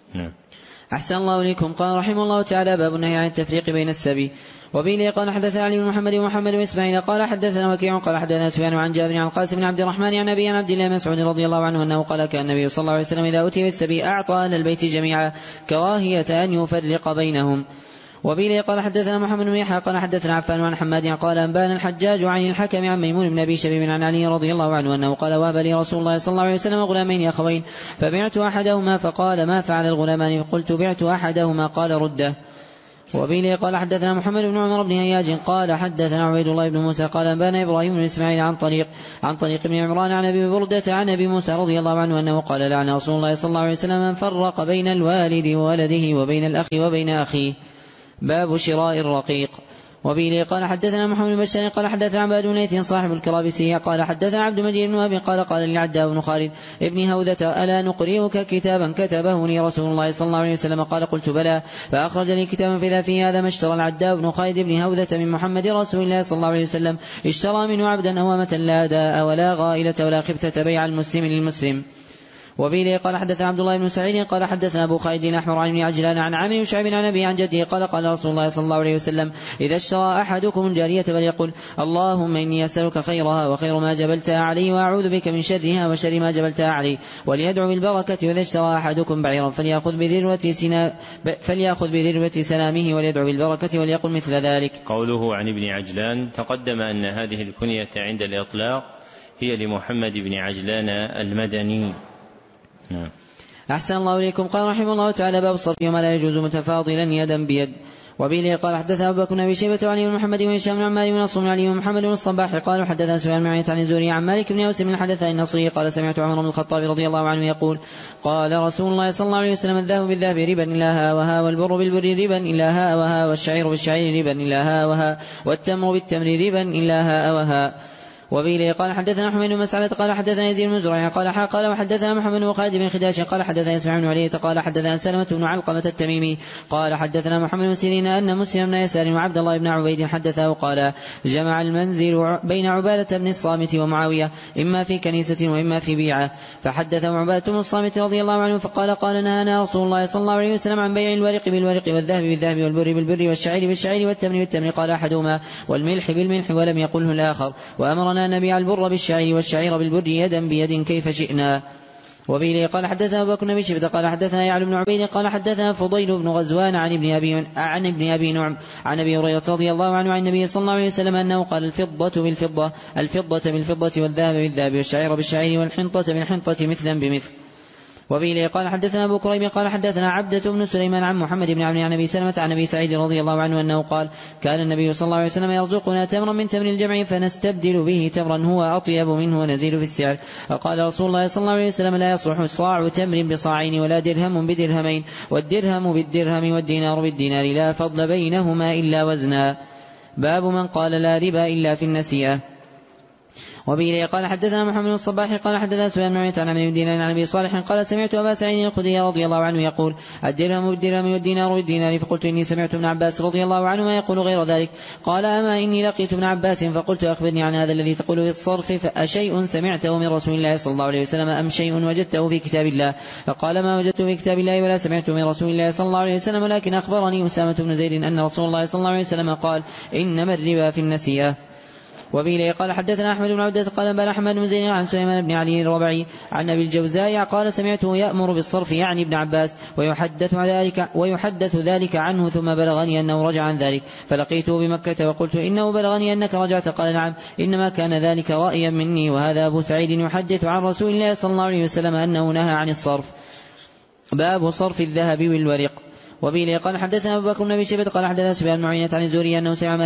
أحسن الله إليكم. قال رحمه الله تعالى باب النهي عن التفريق بين السبي. وبه قال حدثنا علي بن محمد ومحمد بن إسماعيل قال حدثنا وكيع قال حدثنا سفيان عن جابر عن القاسم بن عبد الرحمن عن أبي عن عبد الله بن مسعود رضي الله عنه أنه قال كان النبي صلى الله عليه وسلم إذا أتي بالسبي أعطى أهل البيت جميعا كراهية أن يفرق بينهم. وبه قال حدثنا محمد بن يحيى قال حدثنا عفان عن حماد قال أنبانا الحجاج عن الحكم عن ميمون بن أبي شبيب عن علي رضي الله عنه أنه قال وهب لي رسول الله صلى الله عليه وسلم غلامين أخوين فبعت أحدهما فقال ما فعل الغلامان فقلت بعت أحدهما قال رده. وبه قال حدثنا محمد بن عمر بن هياج قال حدثنا عبيد الله بن موسى قال أنبانا إبراهيم بن إسماعيل عن طريق بن عمران عن أبي بردة عن أبي موسى رضي الله عنه أنه قال لعن رسول الله صلى الله عليه وسلم من فرق بين الوالد وولده وبين الأخ وبين أخيه. باب شراء الرقيق. وبه قال حدثنا محمد بن بشار قال حدثنا عباد بن ليث صاحب الكرابسي قال حدثنا عبد المجيد بن وهب قال لعداء بن خالد ابن هوذة ألا نقرئك كتابا كتبه لي رسول الله صلى الله عليه وسلم قال قلت بلى فأخرج لي كتابا فإذا فيه هذا ما اشترى العداء بن خالد ابن هوذة من محمد رسول الله صلى الله عليه وسلم اشترى منه عبدا أوامة لا داء ولا غائلة ولا خبثة بيع المسلم للمسلم. وبه قال حدثنا عبد الله بن سعيد قال حدثنا أبو خالد الأحمر عن ابن عجلان عن عامر شعيب عن أبي عن جده قال قال رسول الله صلى الله عليه وسلم إذا اشترى أحدكم الجارية فليقل اللهم إني أسألك خيرها وخير ما جبلتها عليه وأعوذ بك من شرها وشر ما جبلتها عليه وليدعو بالبركة. وإذا اشترى أحدكم بعيرا فليأخذ بذروة سنامه وليدعو بالبركة وليقل مثل ذلك. قوله عن ابن عجلان تقدم أن هذه الكنية عند الإطلاق هي لمحمد بن عجلان المدني. أحسن الله إليكم. قال رحمه الله تعالى باب الصرف وما لا يجوز متفاضلا يدا بيد. وبه قال حدثنا أبو بكر بن أبي شيبة وعلي بن محمد وهشام بن عمار ونصر بن علي ومحمد بن الصباح قالوا حدثنا سفيان بن عيينة عن الزهري عن مالك بن أوس بن حدث النصري قال سمعت عمر بن الخطاب رضي الله عنه يقول قال رسول الله صلى الله عليه وسلم الذهب بالذهب ربا إلا ها وها والبر بالبر ربا إلا ها وها والشعير بالشعير ربا إلا ها وها والتمر بالتمر ربا إلا ها وها. وبه قال حدثنا حميد بن مسعدة قال حدثنا يزيد بن زريع قال وحدثنا محمد بن خالد بن خداش قال حدثنا اسماعيل بن علية قال حدثنا سلمة بن علقمة التميمي قال حدثنا محمد بن سيرين أن مسلم بن يسار وعبد الله بن عبيد حدثه قال جمع المنزل بين عبادة بن الصامت ومعاوية إما في كنيسة وإما في بيعة فحدثه عبادة بن الصامت رضي الله عنه فقال قال نهانا رسول الله صلى الله عليه وسلم عن بيع الورق بالورق والذهب بالذهب والبر بالبر والشعير بالشعير والتمر بالتمر قال أحدهما والملح بالملح ولم يقله الآخر وأمرنا نبيع البر بالشعير والشعير بالبر يدا بيد كيف شئنا. وبه قال حدثنا أبو بكر بن شيبة قال حدثنا يعلى بن عبيد قال حدثنا فضيل بن غزوان عن ابن أبي نعم عن أبي هريرة رضي الله عنه عن النبي صلى الله عليه وسلم أنه قال الفضة بالفضة والذهب بالذهب والشعير بالشعير والحنطة بالحنطة مثلا بمثل. وبه قال حدثنا أبو كريم قال حدثنا عبدة بن سليمان عن محمد بن عمرو عن أبي سلمة عن أبي سعيد رضي الله عنه أنه قال كان النبي صلى الله عليه وسلم يرزقنا تمرا من تمر الجمع فنستبدل به تمرا هو أطيب منه ونزيد في السعر. فقال رسول الله صلى الله عليه وسلم لا يصلح صاع تمر بصاعين ولا درهم بدرهمين والدرهم بالدرهم والدينار بالدينار لا فضل بينهما إلا وزنا. باب من قال لا ربا إلا في النسيئة. وبه قال حدثنا محمد الصباح قال حدثنا سفيان بن عيينة عن عمرو بن دينار عن ابي صالح قال سمعت ابا سعيد الخدري رضي الله عنه يقول الدرهم بالدرهم والدينار بالدينار فقلت اني سمعت ابن عباس رضي الله عنهما يقول غير ذلك. قال اما اني لقيت ابن عباس فقلت اخبرني عن هذا الذي تقول في الصرف فاشيء سمعته من رسول الله صلى الله عليه وسلم ام شيء وجدته في كتاب الله؟ فقال ما وجدته في كتاب الله ولا سمعته من رسول الله صلى الله عليه وسلم ولكن اخبرني اسامة بن زيد ان رسول الله صلى الله عليه وسلم قال انما الربا في النسيئة. وبه قال حدثنا أحمد بن عبدة قال بل أحمد بن زيد عن سليمان بن علي الربعي عن أبي الجوزاء قال سمعته يأمر بالصرف يعني ابن عباس ويحدث ذلك عنه ثم بلغني أنه رجع عن ذلك فلقيته بمكة وقلت إنه بلغني أنك رجعت قال نعم إنما كان ذلك رأيا مني وهذا أبو سعيد يحدث عن رسول الله صلى الله عليه وسلم أنه نهى عن الصرف. باب صرف الذهب والورق. وبه قال حدثنا أبو بكر بن أبي شيبة قال حدثنا سفيان بن عيينة عن الزهري أنه سمع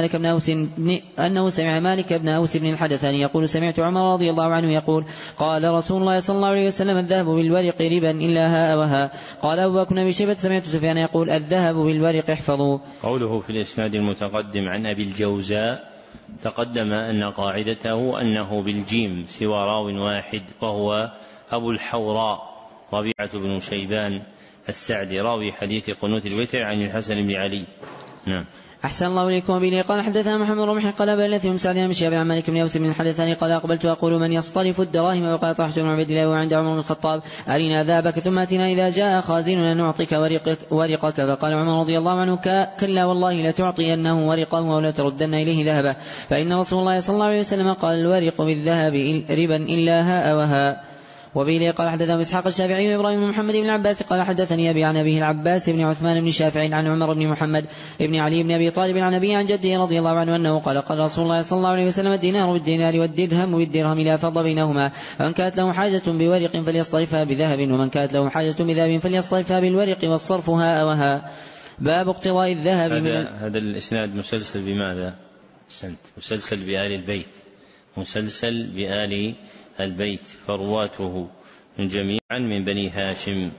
مالك بن أوس بن الحدثاني يقول سمعت عمر رضي الله عنه يقول قال رسول الله صلى الله عليه وسلم الذهب بالورق ربا إلا هاء وهاء. قال أبو بكر بن أبي شيبة سمعت سفيان يقول الذهب بالورق احفظوا. قوله في الإسناد المتقدم عن أبي الجوزاء تقدم أن قاعدته أنه بالجيم سوى راو واحد وهو أبو الحوراء ربيعة بن شيبان السعدي راوي حديث قنوت الوتر عن الحسن بن علي. نعم. أحسن الله إليكم. وبه قال حدثنا محمد رمح قال بلثهم سعدنا من شيخ عن مالك بن أوس بن الحدثاني قال أقبلت أقول من يصطرف الدراهم وقال طرحت بن عبد الله وعند عمر بن الخطاب أرنا ذهبك ثم أتنا إذا جاء خازننا نعطيك ورقك. فقال عمر رضي الله عنه كلا والله لتعطينه ورقه ولا تردن إليه ذهبه فإن رسول الله صلى الله عليه وسلم قال الورق بالذهب ربا إلا هاء وهاء. وبه قال حدثنا إسحاق الشافعي وإبراهيم بن محمد بن العباس قال حدثني أبي عن أبيه العباس بن عثمان بن شافع عن عمر بن محمد بن علي بن أبي طالب عن أبيه عن جده رضي الله عنه أنه قال قال رسول الله صلى الله عليه وسلم الدينار بالدينار والدرهم بالدرهم لا فضل بينهما فمن كانت له حاجة بورق فليصطرفها بذهب ومن كانت له حاجة بذهب فليصطرفها بالورق والصرف هاء وهاء. باب اقتضاء الذهب. هذا الإسناد مسلسل بماذا؟ مسلسل بآل البيت، مسلسل بآل البيت فرواته جميعا من بني هاشم.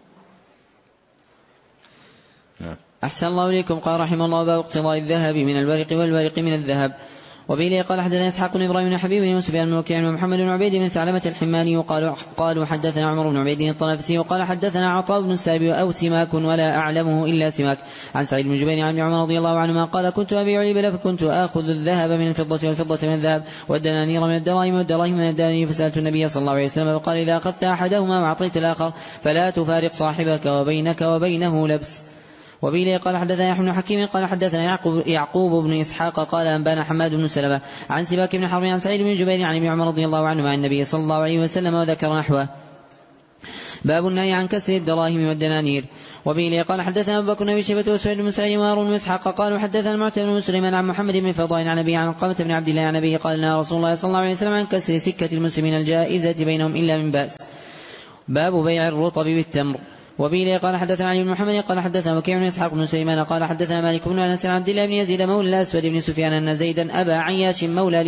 أحسن الله إليكم. قال رحمه الله باب اقتضاء الذهب من الورق والورق من الذهب. وبه قال حدثنا إسحاق بن إبراهيم بن حبيب بن سفيان بن وكيع ومحمد بن عبيد بن ثعلبة الحماني قالوا حدثنا عمر بن عبيد الطنافسي وقال حدثنا عطاء بن السائب أو سماك ولا أعلمه إلا سماك عن سعيد بن جبير عن عمر رضي الله عنهما قال كنت أبيع الإبل فكنت آخذ الذهب من الفضة والفضة من الذهب والدنانير من الدراهم والدراهم من الدنانير فسألت النبي صلى الله عليه وسلم فقال إذا أخذت أحدهما وأعطيت الآخر فلا تفارق صاحبك وبينك وبينه لبس. وبه قال حدثنا يحيى بن حكيم قال حدثنا يعقوب بن إسحاق قال أنبانا حماد بن سلمة عن سباك بن حرب عن سعيد بن جبير عن ابن عمر رضي الله عنه عن النبي صلى الله عليه وسلم وذكر نحوه. باب النهي عن كسر الدراهم والدنانير. وبه قال حدثنا أبو بكر بن أبي شيبة وسعيد بن سعيد وهارون بن إسحاق قالوا حدثنا معتمر بن سليمان عن محمد بن فضائل عن أبي عن قامة بن عبد الله عن أبيه قال نهى رسول الله صلى الله عليه وسلم عن كسر سكة المسلمين الجائزة بينهم إلا من بأس. باب بيع الرطب بالتمر. وبه قال حدثنا علي بن محمد قال حدثنا وكيع بن إسحاق بن سليمان قال حدثنا مالك بن أنس عن عبد الله بن يزيد مولى الأسود بن سفيان أن زيدا أبا عياش مولى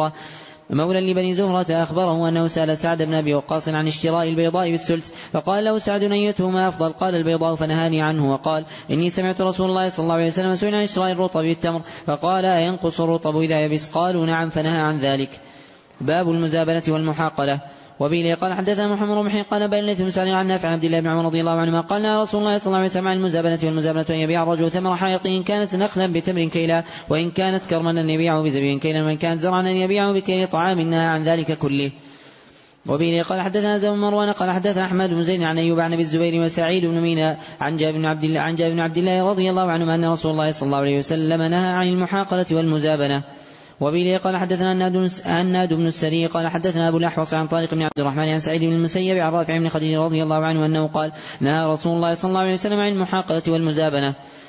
لبني زهرة أخبره أنه سأل سعد بن أبي وقاص عن اشتراء البيضاء بالسلت فقال له سعد أيتهما أفضل قال البيضاء فنهاني عنه وقال إني سمعت رسول الله صلى الله عليه وسلم سئل عن اشتراء الرطب بالتمر فقال أينقص الرطب إذا يبس قالوا نعم فنهى عن ذلك. باب المزابنة والمحاقلة. وبه قال حدثنا محمد رمحي قال بل ليث بن سعد عن نافع عن عبد الله بن عمر رضي الله عنهما قال رسول الله صلى الله عليه وسلم عن المزابنة والمزابنة أن يبيع الرجل ثمر حائط إن كانت نخلا بتمر كيلا وإن كانت كرما أن يبيعه بزبيب كيلا وإن كانت زرعا أن يبيعه بكيل طعام نهى عن ذلك كله. وبه قال حدثنا زيد بن مروان قال حدثنا أحمد بن زيد عن أيوب عن أبي الزبير وسعيد بن مينا عن جابر بن عبد الله رضي الله عنهما أن رسول الله صلى الله عليه وسلم نهى عن المحاقلة والمزابنة. وبه قال حدثنا الناد بن السري قال حدثنا أبو الأحوص عن طارق بن عبد الرحمن عن سعيد بن المسيب عن رافع بن خديج رضي الله عنه أنه قال نهى رسول الله صلى الله عليه وسلم عن المحاقلة والمزابنة.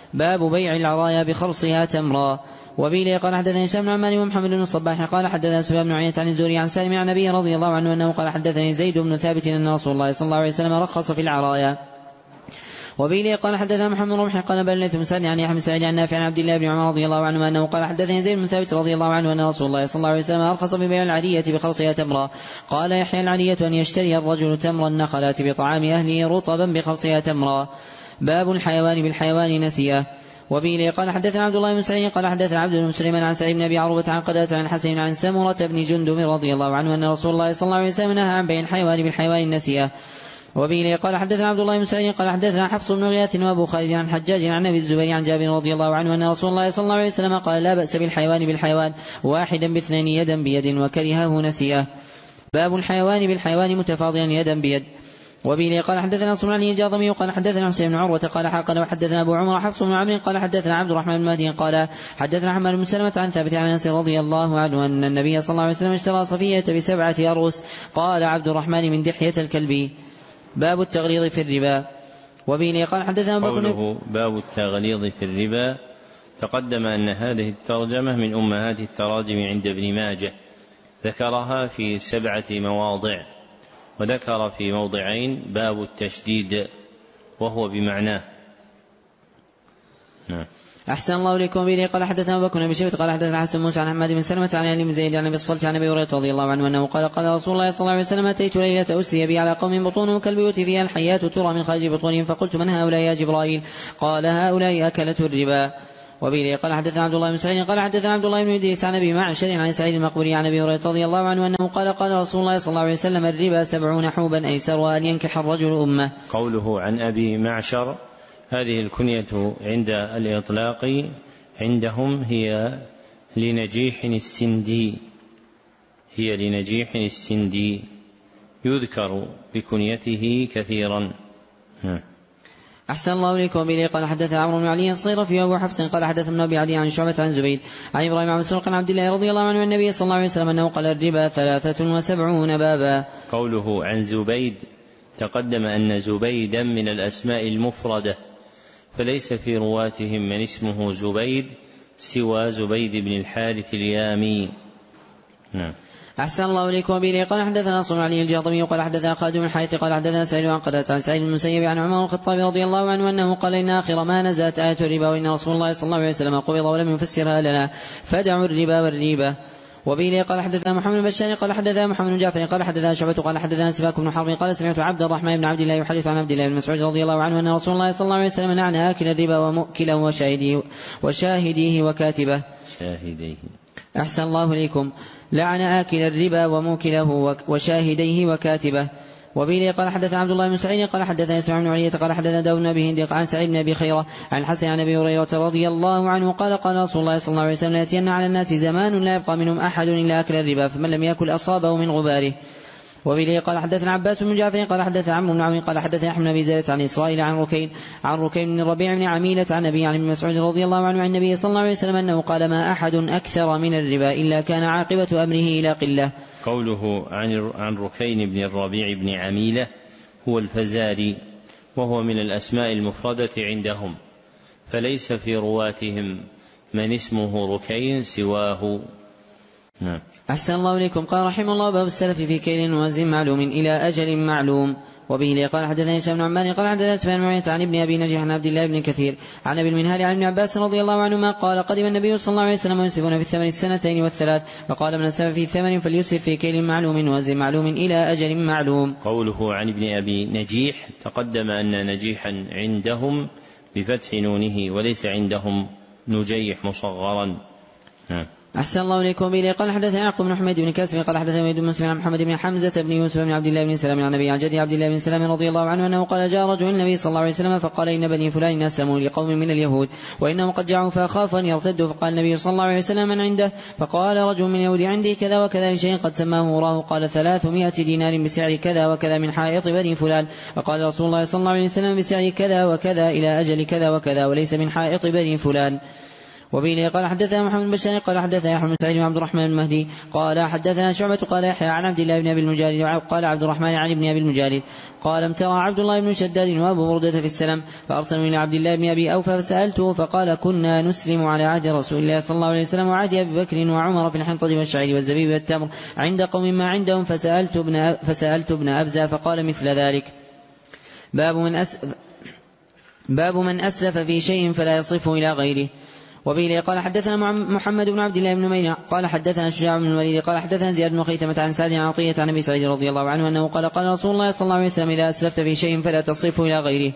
باب بيع العرايا بخرصها تمرا. وبه قال حدثني هشام بن عمار ومحمد بن الصباح قال حدثنا سفيان بن عيينة عن الزهري عن سالم عن النبي رضي الله عنه أنه قال حدثني زيد بن ثابت أن رسول الله صلى الله عليه وسلم رخص في العرايا. وبه قال حدثنا محمد بن رمح قال بل ليث بن سعد عن يحيى بن سعيد عن نافع عن عبد الله بن عمر رضي الله عنه أنه قال حدثني زيد بن ثابت رضي الله عنه أن رسول الله صلى الله عليه وسلم أرخص ببيع العرية بخرصها تمرا. قال يحيى العرية أن يشتري الرجل تمر النخلات بطعام أهله رطبا بخرصها تمرا. باب الحيوان بالحيوان نسيه. وبه قال حدثنا عبد الله بن سعيد قال حدثنا عبد بن سليمان عن سعيد بن أبي عروبة عن قتادة عن الحسن عن سمرة بن جندب رضي الله عنه أن رسول الله صلى الله عليه وسلم نهى عن بيع الحيوان بالحيوان نسيه. وبه قال حدثنا عبد الله بن سعيد قال حدثنا حفص بن غياث وابو خالد عن حجاج عن ابي الزبير عن جابر رضي الله عنه ان رسول الله صلى الله عليه وسلم قال لا باس بالحيوان بالحيوان واحدا باثنين يدا بيد وكرهه نسيه. باب الحيوان بالحيوان متفاضلا يدا بيد. وبه قال حدثنا صلى الله الجاضمي قال حدثنا حسين بن عروة قال حقا وحدثنا ابو عمر حفص بن عمرو قال حدثنا عبد الرحمن بن مهدي قال حدثنا حماد بن سلمة عن ثابت عن انس رضي الله عنه ان النبي صلى الله عليه وسلم اشترى صفية ب7 أرغس. قال عبد الرحمن من دحية الكلبي. باب التغليظ في الربا. وبه قال حدثنا قوله باب التغليظ في الربا تقدم أن هذه الترجمة من أمهات التراجم عند ابن ماجه، ذكرها في 7 مواضع، وذكر في موضعين باب التشديد وهو بمعناه. نعم. أحسن الله إليكم. به قال حدثنا أبو بكر بن شيبة قال حدثنا حسن موسى عن حماد بن سلمة عن علي بن زيد عن أبي الصلت عن أبي هريرة رضي الله عنه أنه قال قال رسول الله صلى الله عليه وسلم أتيت ليلة أسري بي على قوم بطونهم كالبيوت فيها الحيات ترى من خارج بطونهم فقلت من هؤلاء يا جبرائيل؟ قال هؤلاء أكلة الربا. وبه قال حدثنا عبد الله بن سعيد قال حدثنا عبد الله بن إدريس عن أبي معشر عن سعيد المقبري عن أبي هريرة رضي الله عنه أنه قال قال رسول الله صلى الله عليه وسلم الربا 70 حوبا أيسر أن ينكح الرجل أمه. قوله عن أبي معشر هذه الكنية عند الإطلاق عندهم هي لنجيح السندي يذكر بكنيته كثيرا. أحسن الله إليكم. به قال حدثنا عمرو بن علي الصيرفي وأبو حفص قال حدثنا أبي عدي عن شعبة عن زبيد عن إبراهيم عن مسروق عن عبد الله رضي الله عنه النبي صلى الله عليه وسلم أنه قال الربا 73 بابا. قوله عن زبيد تقدم أن زبيدا من الأسماء المفردة، فليس في رواتهم من اسمه زبيد سوى زبيد بن الحارث اليامي. نعم. أحسن الله إليكم. به قال حدثنا صنع علي الجاضمي قال حدثنا خالد بن الحارث قال حدثنا سعيد عن قتادة عن سعيد بن المسيب عن عمر الخطاب رضي الله عنه أنه قال إن آخر ما نزلت آية الربا وإن رسول الله صلى الله عليه وسلم قبض ولم يفسرها لنا فدعوا الربا والريبة. وبه قال حدثنا محمد بن بشار قال حدثنا محمد بن جعفر قال حدثنا شعبة قال حدثنا سباك بن حرب قال سمعت عبد الرحمن بن عبد الله يحدث عن عبد الله بن مسعود رضي الله عنه أن رسول الله صلى الله عليه وسلم لعن آكل الربا ومؤكله وشاهديه وكاتبه. أحسن الله إليكم. لعن آكل الربا وموكله وشاهديه وكاتبه. وبه قال حدثنا عبد الله بن سعيد قال حدثنا اسماعيل بن علية قال حدثنا داود بن أبي هند عن سعيد بن أبي خيرة عن الحسن عن أبي هريرة رضي الله عنه قال قال رسول الله صلى الله عليه وسلم يأتين على الناس زمان لا يبقى منهم أحد إلا أكل الربا فمن لم يأكل أصابه من غباره. وبه قال حدثنا عباس بن جعفر قال حدثنا عمرو بن عون قال حدثنا أحمد بن أبي زيد عن إسرائيل عن ركين بن الربيع بن عميلة عن أبي عن ابن مسعود رضي الله عنه عن النبي صلى الله عليه وسلم أنه قال ما أحد أكثر من الربا إلا كان عاقبة أمره إلى قلة. قوله عن ركين بن الربيع بن عميلة هو الفزاري وهو من الأسماء المفردة عندهم، فليس في رواتهم من اسمه ركين سواه. نعم. أحسن الله إليكم. قال رحمه الله باب السلف في كيل وزن معلوم إلى أجل معلوم. وبه قال حدثنا هشام بن عمار قال حدثنا سفيان بن عيينة عن ابن أبي نجيح عن عبد الله بن كثير عن أبي المنهال عن ابن عباس رضي الله عنهما قال قدم النبي صلى الله عليه وسلم يسرفون في الثمن 2 و3 فقال من أسلف في الثمن فليسرف في كيل معلوم وزن معلوم إلى أجل معلوم. قوله عن ابن أبي نجيح تقدم أن نجيحا عندهم بفتح نونه وليس عندهم نجيح مصغرا. أحسن الله إليكم. به قال حدثنا يعقوب بن حميد بن كاسم قال حدثنا وليد بن مسلم عن محمد بن حمزة بن يوسف بن عبد الله بن سلام عن النبي عن جدي عبد الله بن سلام رضي الله عنه أنه قال جاء رجل النبي صلى الله عليه وسلم فقال إن بني فلان أسلموا لقوم من اليهود وإنهم قد جاءوا فأخاف أن يرتدوا فقال النبي صلى الله عليه وسلم من عنده فقال رجل من اليهود عندي كذا وكذا لشيء قد سماه وراه قال 300 دينار بسعر كذا وكذا من حائط بني فلان فقال رسول الله صلى الله عليه وسلم بسعر كذا وكذا إلى أجل كذا وكذا وليس من حائط بني فلان. وبه قال حدثنا محمد بن بشار قال حدثنا يحيى بن سعيد وعبد الرحمن المهدي قال حدثنا شعبة قال يحيى عن عبد الله بن أبي المجالد قال عبد الرحمن عن ابن أبي المجالد قال امترى عبد الله بن شداد وأبو بردة في السلم فأرسلوا إلى عبد الله بن أبي أوفى فسألته فقال كنا نسلم على عهد رسول الله صلى الله عليه وسلم وعهد أبي بكر وعمر في الحنطة والشعير والزبيب والتمر عند قوم ما عندهم فسألت ابن أبزة فقال مثل ذلك. باب من أسلف في شيء فلا يصرفه إلى غيره. وبه قال حدثنا محمد بن عبد الله بن نمير قال حدثنا شجاع بن الوليد قال حدثنا زياد بن خيثمة عن سعد عن عطية عن أبي سعيد رضي الله عنه أنه قال رسول الله صلى الله عليه وسلم إذا أسلفت في شيء فلا تصرفه إلى غيره.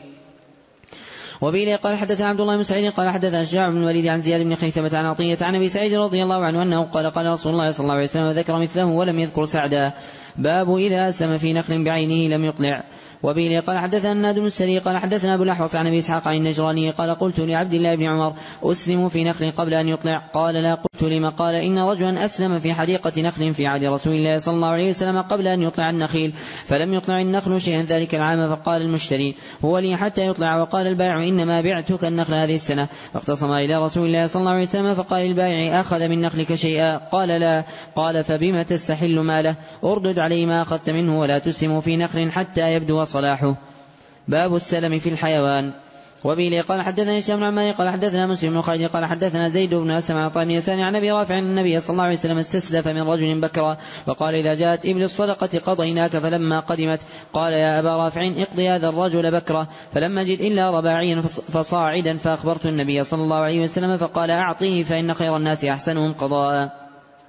وبه قال حدثنا عبد الله بن سعيد قال حدثنا شجاع بن الوليد عن زياد بن خيثمة عن عطية عن أبي سعيد رضي الله عنه أنه قال رسول الله صلى الله عليه وسلم وذكر مثله ولم يذكر سعدا. باب إذا أسلم في نخل بعينه لم يطلع. وبه قال حدثنا الناد بن السري قال حدثنا أبو الأحوص عن أبي إسحاق عن النجراني قال قلت لعبد الله بن عمر أسلم في نخل قبل أن يطلع قال لا. قلت لما قال إن رجلا أسلم في حديقة نخل في عهد رسول الله صلى الله عليه وسلم قبل أن يطلع النخيل فلم يطلع النخل شيئا ذلك العام فقال المشتري هو لي حتى يطلع وقال البائع إنما بعتك النخل هذه السنة فاختصم إلى رسول الله صلى الله عليه وسلم فقال البائع أخذ من نخلك شيئا قال لا. قال فبما تستحل ماله أردد عليه ما أخذت منه ولا تسلم في نخل حتى يبدو صلاحه. باب السلم في الحيوان. وبه قال حدثنا هشام بن عمار قال حدثنا مسلم بن خالد قال حدثنا زيد بن أسلم عن طعام يسار عن أبي رافع أن النبي صلى الله عليه وسلم استسلف من رجل بكرا وقال إذا جاءت إبل الصدقة قضيناك فلما قدمت قال يا أبا رافع اقضي هذا الرجل بكرة فلم أجد إلا رباعيا فصاعدا فأخبرت النبي صلى الله عليه وسلم فقال أعطيه فإن خير الناس أحسنهم قضاء.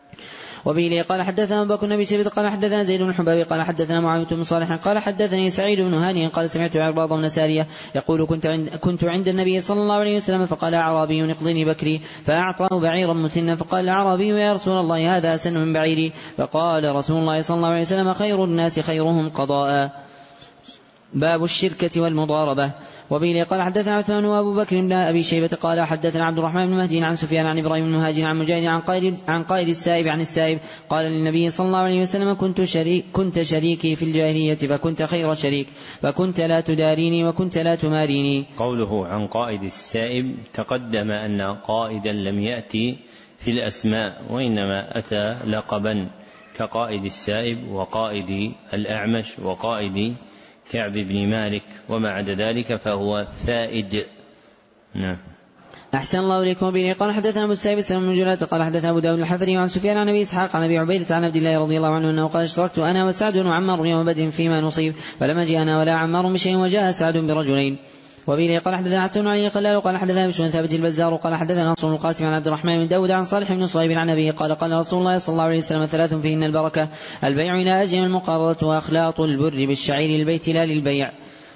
وبه قال حدثنا أبو بكر بن شيبة قال حدثنا زيد بن حبابي قال حدثنا معاوية بن صالح قال حدثني سعيد بن هاني قال سمعت عرباض بن سارية يقول كنت عند النبي صلى الله عليه وسلم فقال أعرابي اقضني بكري فأعطاه بعيرا مسنا فقال الأعرابي يا رسول الله هذا أسن من بعيري فقال رسول الله صلى الله عليه وسلم خير الناس خيرهم قضاء. باب الشركة والمضاربة. وبه قال حدثنا عثمان وابو بكر بن ابي شيبة قال حدثنا عبد الرحمن بن مهدي عن سفيان عن ابراهيم بن مهاجر عن مجاهد عن قائد السائب عن السائب قال للنبي صلى الله عليه وسلم كنت شريكي في الجاهلية فكنت خير شريك فكنت لا تداريني وكنت لا تماريني. قوله عن قائد السائب تقدم أن قائدا لم يأتي في الأسماء وإنما أتى لقبا كقائد السائب وقائد الأعمش وقائد كعب بن مالك وما عدا ذلك فهو فائد. نعم. أحسن الله إليكم. به قال حدثنا أبو السائب سلم بن جلالة قال حدثنا أبو داود الحفري عن سفيان عن أبي إسحاق عن أبي عبيدة عن عبد الله رضي الله عنه أنه قال اشتركت أنا وسعد وعمار يوم بدر فيما نصيب فلم أجي أنا ولا عمار بشيء وجاء سعد برجلين. وبه قال حدثنا حسن بن علي قال قال حدثنا بشر ثابت البزار قال حدثنا نصر القاسم عن عبد الرحمن بن داود عن صالح بن صهيب عن أبيه قال رسول الله صلى الله عليه وسلم ثلاث فيهن البركة البيع إلى أجل المقارضة وأخلاط البر بالشعير البيت لا للبيع.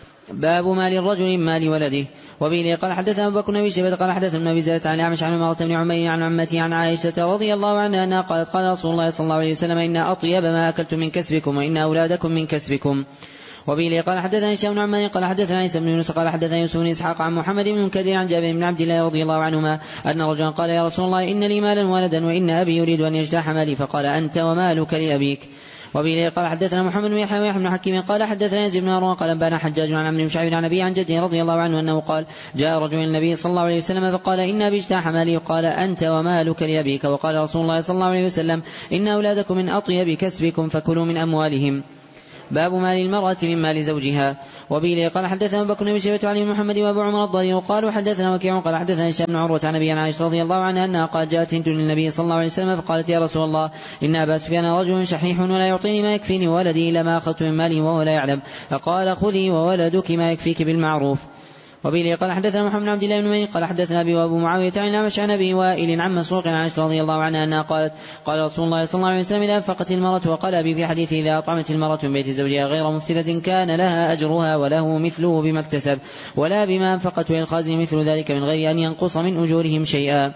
باب مال الرجل من مال ولده. وبه قال حدثنا أبو بكر بن أبي شيبة قال حدثنا ابن زيد عن الأعمش عن عمارة بن عمير عن عمتي عن عائشة رضي الله عنها أنها قالت قال رسول الله صلى الله عليه وسلم إن أطيب ما أكلتم من كسبكم وإن أولادكم من كسبكم. وبه قال حدثنا هشام بن عمار قال حدثنا عيسى بن يونس قال حدثنا يوسف بن اسحاق عن محمد بن منكدر عن جابر بن عبد الله رضي الله عنهما ان رجلا قال يا رسول الله ان لي مالا ولدا وان ابي يريد ان يجتاح مالي فقال انت ومالك لابيك. وبه قال حدثنا محمد بن يحيى ويحيى بن حكيم قال حدثنا يزيد بن هارون قال انبانا حجاج عن عمرو بن شعيب عن ابي عن جده رضي الله عنه انه قال جاء رجل النبي صلى الله عليه وسلم فقال ان ابي اجتاح مالي قال انت ومالك لابيك. وقال رسول الله صلى الله عليه وسلم ان اولادكم من اطيب كسبكم فكلوا من اموالهم. باب مال المرأة من مال زوجها. وبه قال حدثنا أبو بكر بن شيبة وعلي بن محمد وابو عمر الضرير قالوا حدثنا وكيع قال حدثنا هشام بن عروة عن أبي عائشة رضي الله عنها أنها قالت جاءت هند للنبي صلى الله عليه وسلم فقالت يا رسول الله إن أبا سفيان رجل شحيح ولا يعطيني ما يكفيني وولدي إلا ما أخذت من ماله وهو لا يعلم فقال خذي وولدك ما يكفيك بالمعروف. وبه قال حدثنا محمد بن عبد الله بن مين قال حدثنا أبي وأبو معاوية عن الأعمش عن أبي وائل عن مسروق عن عائشة رضي الله عنها أنها قالت قال رسول الله صلى الله عليه وسلم إذا أنفقت المرأة وقال أبي في حديثه إذا أطعمت المرأة من بيت زوجها غير مفسدة كان لها أجرها وله مثله بما اكتسب ولا بما أنفقت للخازن مثل ذلك من غير أن ينقص من أجورهم شيئا.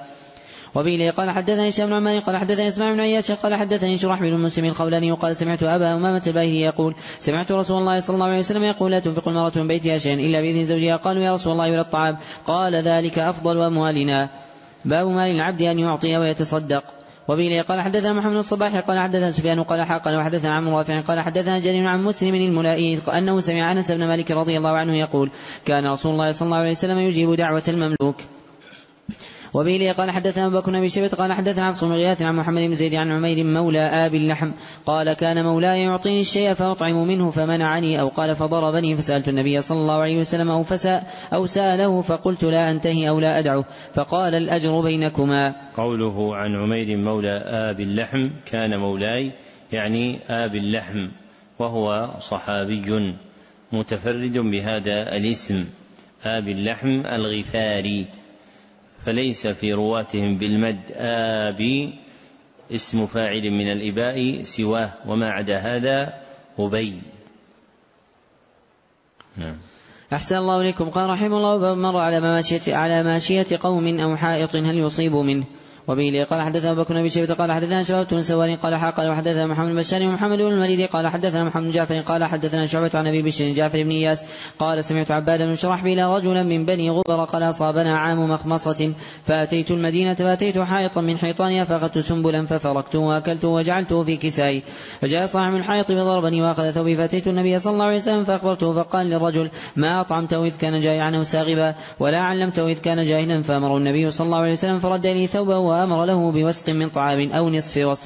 وبه قال حدثني هشام بن عمار قال حدثني اسماعيل بن عياش قال حدثني شرحبيل بن مسلم الخولاني وقال سمعت أبا أمامة الباهلي يقول سمعت رسول الله صلى الله عليه وسلم يقول لا تنفق المرأة من بيتها شيئا إلا بإذن زوجها قالوا يا رسول الله ولا الطعام قال ذلك أفضل أموالنا. باب مال العبد أن يعطي ويتصدق. وبه قال حدثنا محمد الصباح قال حدثنا سفيان قال حقا وحدثنا عمرو رافع قال حدثنا جرير عن مسلم الملائي أنه سمع أنس بن مالك رضي الله عنه يقول كان رسول الله صلى الله عليه وسلم يجيب دعوة المملوك. وبه قال حدثنا أبو بكر بن أبي شيبة قال حدثنا حفص بن غياث عن محمد بن زيد عن عمير مولى آبي اللحم قال كان مولاي يعطيني الشيء فأطعم منه فمنعني أو قال فضربني فسألت النبي صلى الله عليه وسلم أو سأله فقلت لا أنتهي أو لا أدعه فقال الأجر بينكما. قوله عن عمير مولى آبي اللحم كان مولاي يعني آبي اللحم، وهو صحابي متفرد بهذا الاسم آبي اللحم الغفاري، فليس في رواتهم بالمد آبي اسم فاعل من الإباء سواه، وما عدا هذا أبي. أحسن الله إليكم. قال رحمه الله باب مر على ماشية قوم أو حائط هل يصيب منه. وبه قال حدثنا أبو بكر بن أبي شيبة قال حدثنا شباب بن سوار قال وحدثنا محمد بن بشار ومحمد بن المليد قال حدثنا محمد بن جعفر قال حدثنا شعبة عن أبي بشر جعفر بن إياس قال سمعت عباد بن شرحبيل رجلا من بني غبر قال أصابنا عام مخمصة فأتيت المدينة فأتيت حائطا من حيطانها فأخذت سنبلا ففركته وأكلته وجعلته في كسائي، فجاء صاحب الحائط فضربني وأخذ ثوبي فأتيت النبي صلى الله عليه وسلم فأخبرته فقال للرجل ما أطعمته إذ كان جائعا أو ساغبا ولا علمته إذ كان جاهلا، فأمر النبي صلى الله عليه وسلم فرد لي ثوبه وأمر له بوسق من طعام أو نصف وسق.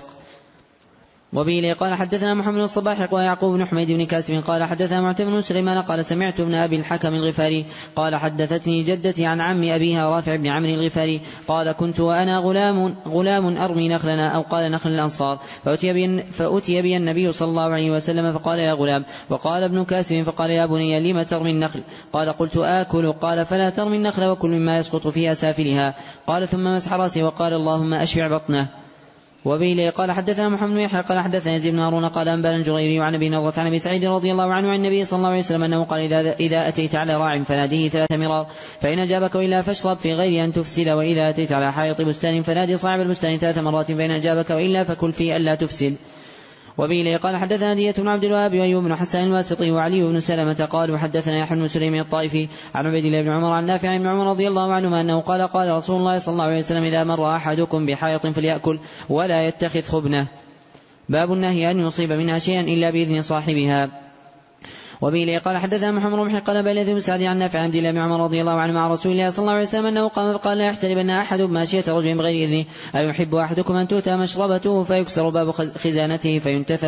وبه قال حدثنا محمد بن الصباح ويعقوب بن حميد بن كاسم قال حدثنا معتمر بن سليمان قال سمعت ابن أبي الحكم الغفاري قال حدثتني جدتي عن عم أبيها رافع بن عمرو الغفاري قال كنت وأنا غلام أرمي نخلنا أو قال نخل الأنصار فأتي بي النبي صلى الله عليه وسلم فقال يا غلام، وقال ابن كاسم فقال يا بني لم ترمي النخل؟ قال قلت آكل. قال فلا ترمي النخل وكل مما يسقط في أسافلها. قال ثم مسح رأسي وقال اللهم أشبع بطنه. وبه قال حدثنا محمد بن يحيى قال حدثنا يزيد بن هارون قال أنبأنا الجريري عن أبي نضرة عن أبي سعيد رضي الله عنه عن النبي صلى الله عليه وسلم أنه قال إذا أتيت على راع فناديه 3 مرار فإن أجابك وإلا فاشرب في غير أن تفسد، وإذا أتيت على حائط بستان فنادي صاحب البستان 3 مرات فإن أجابك وإلا فكل في ألا تفسد. وبه قال حدثنا دية بن عبد الوهاب وأيوب بن حسان الواسطي وعلي بن سلمة قال وحدثنا يحيى بن سليم الطائفي عن عبيد الله بن عمر عن نافع بن عمر رضي الله عنهما أنه قال رسول الله صلى الله عليه وسلم إذا مر أحدكم بحائط فليأكل ولا يتخذ خبنه. باب النهي أن يصيب منها شيئا إلا بإذن صاحبها. وبه قال حدثنا محمد بن محي قال بليث بن سعد عن نافع عن عبد الله بن عمر رضي الله عنه مع رسول الله صلى الله عليه وسلم أنه قام فقال لا يحتربن أحد ماشية رجل بغير إذنه، أيحب أحدكم أن تؤتى مشربته فيكسر باب خزانته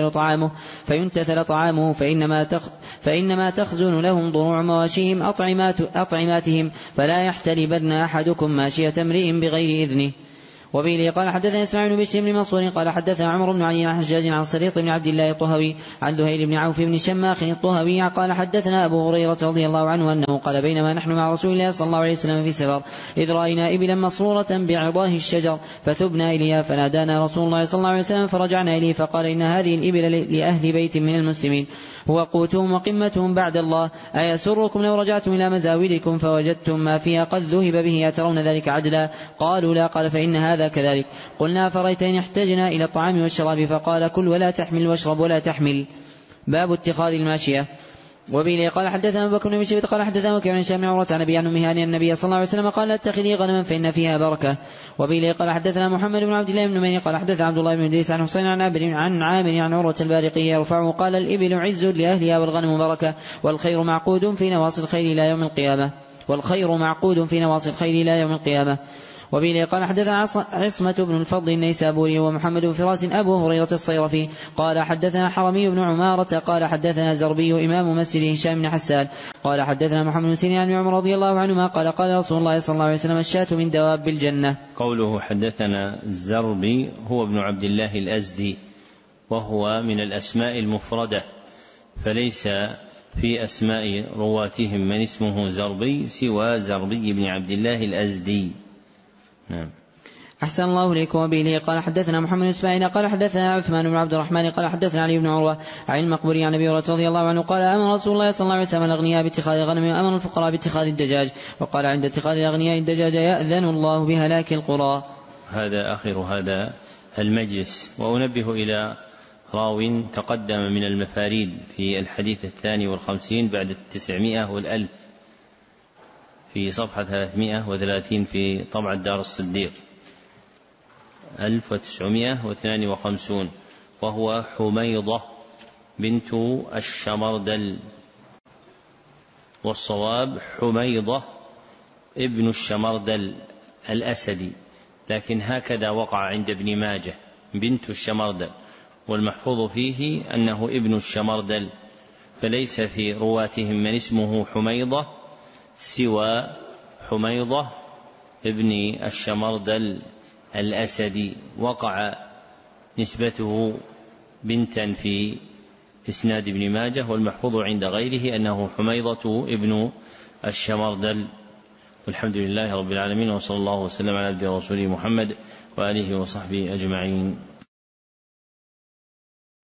فينتثل طعامه فإنما تخزن لهم ضروع مواشيهم أطعماتهم فلا يحتربن أحدكم ماشية امرئ بغير إذنه. وبه قال حدثنا إسماعيل بن بشر بن منصور قال حدثنا عمر بن علي عن حجاج عن صريط بن عبد الله الطهوي عن ذهيل بن عوف بن شماخ الطهوي قال حدثنا أبو هريرة رضي الله عنه أنه قال بينما نحن مع رسول الله صلى الله عليه وسلم في سفر إذ رأينا إبلا مصرورة بعضاه الشجر فثبنا إليها فنادانا رسول الله صلى الله عليه وسلم فرجعنا إليه فقال إن هذه الإبل لأهل بيت من المسلمين هو قوتهم وقمتهم بعد الله، أيسركم لو رجعتم إلى مزاودكم فوجدتم ما فيها قد ذهب به أترون ذلك عدلا؟ قالوا لا. قال فإن هذا كذلك. قلنا فرأيت إن احتجنا إلى الطعام والشراب فقال كل ولا تحمل واشرب ولا تحمل. باب اتخاذ الماشية. وبه قال حدثنا أبو بكر بن أبي شيبة قال حدثنا وكيع عن هشام بن عروة عن أبي عن أمه أن النبي صلى الله عليه وسلم قال لا اتخذي غنما فإن فيها بركة. وبه قال حدثنا محمد بن عبد الله بن نمير قال حدثنا عبد الله بن إدريس عن حسين عن عامر عن عروة البارقي يرفعه قال الإبل عز لأهلها والغنم بركة والخير معقود في نواصي الخيل إلى يوم القيامة. وبه قال حدثنا عصمة بن الفضل النيسابوري ومحمد بن فراس أبو هريرة الصيرفي قال حدثنا حرمي بن عمارة قال حدثنا زربي إمام مسجد هشام بن حسان قال حدثنا محمد بن سيرين عن عمر رضي الله عنهما قال رسول الله صلى الله عليه وسلم الشاة من دواب الجنة. قوله حدثنا الزربي هو ابن عبد الله الأزدي وهو من الأسماء المفردة، فليس في أسماء رواتهم من اسمه زربي سوى زربي بن عبد الله الأزدي. نعم. أحسن الله إليكم. وبه قال حدثنا محمد بن إسماعيل قال حدثنا عثمان بن عبد الرحمن قال حدثنا علي بن عروة عن المقبوري عن أبي هريرة رضي الله عنه قال أمر رسول الله صلى الله عليه وسلم الأغنياء باتخاذ الغنم وأمر الفقراء باتخاذ الدجاج، وقال عند اتخاذ الأغنياء الدجاج يأذن الله بهلاك القرى. هذا آخر هذا المجلس. وأنبه إلى راو تقدم من المفاريد في الحديث 52 بعد 900 والألف في صفحة 330 في طبعة دار الصديق 1952، وهو حميضة بنت الشمردل، والصواب حميضة ابن الشمردل الأسدي، لكن هكذا وقع عند ابن ماجه بنت الشمردل، والمحفوظ فيه أنه ابن الشمردل، فليس في رواتهم من اسمه حميضة سوى حميضة ابن الشمردل الأسدي، وقع نسبته بنتا في إسناد ابن ماجه، والمحفوظ عند غيره أنه حميضة ابن الشمردل. والحمد لله رب العالمين، وصلى الله وسلم على عبده ورسوله محمد وآله وصحبه أجمعين.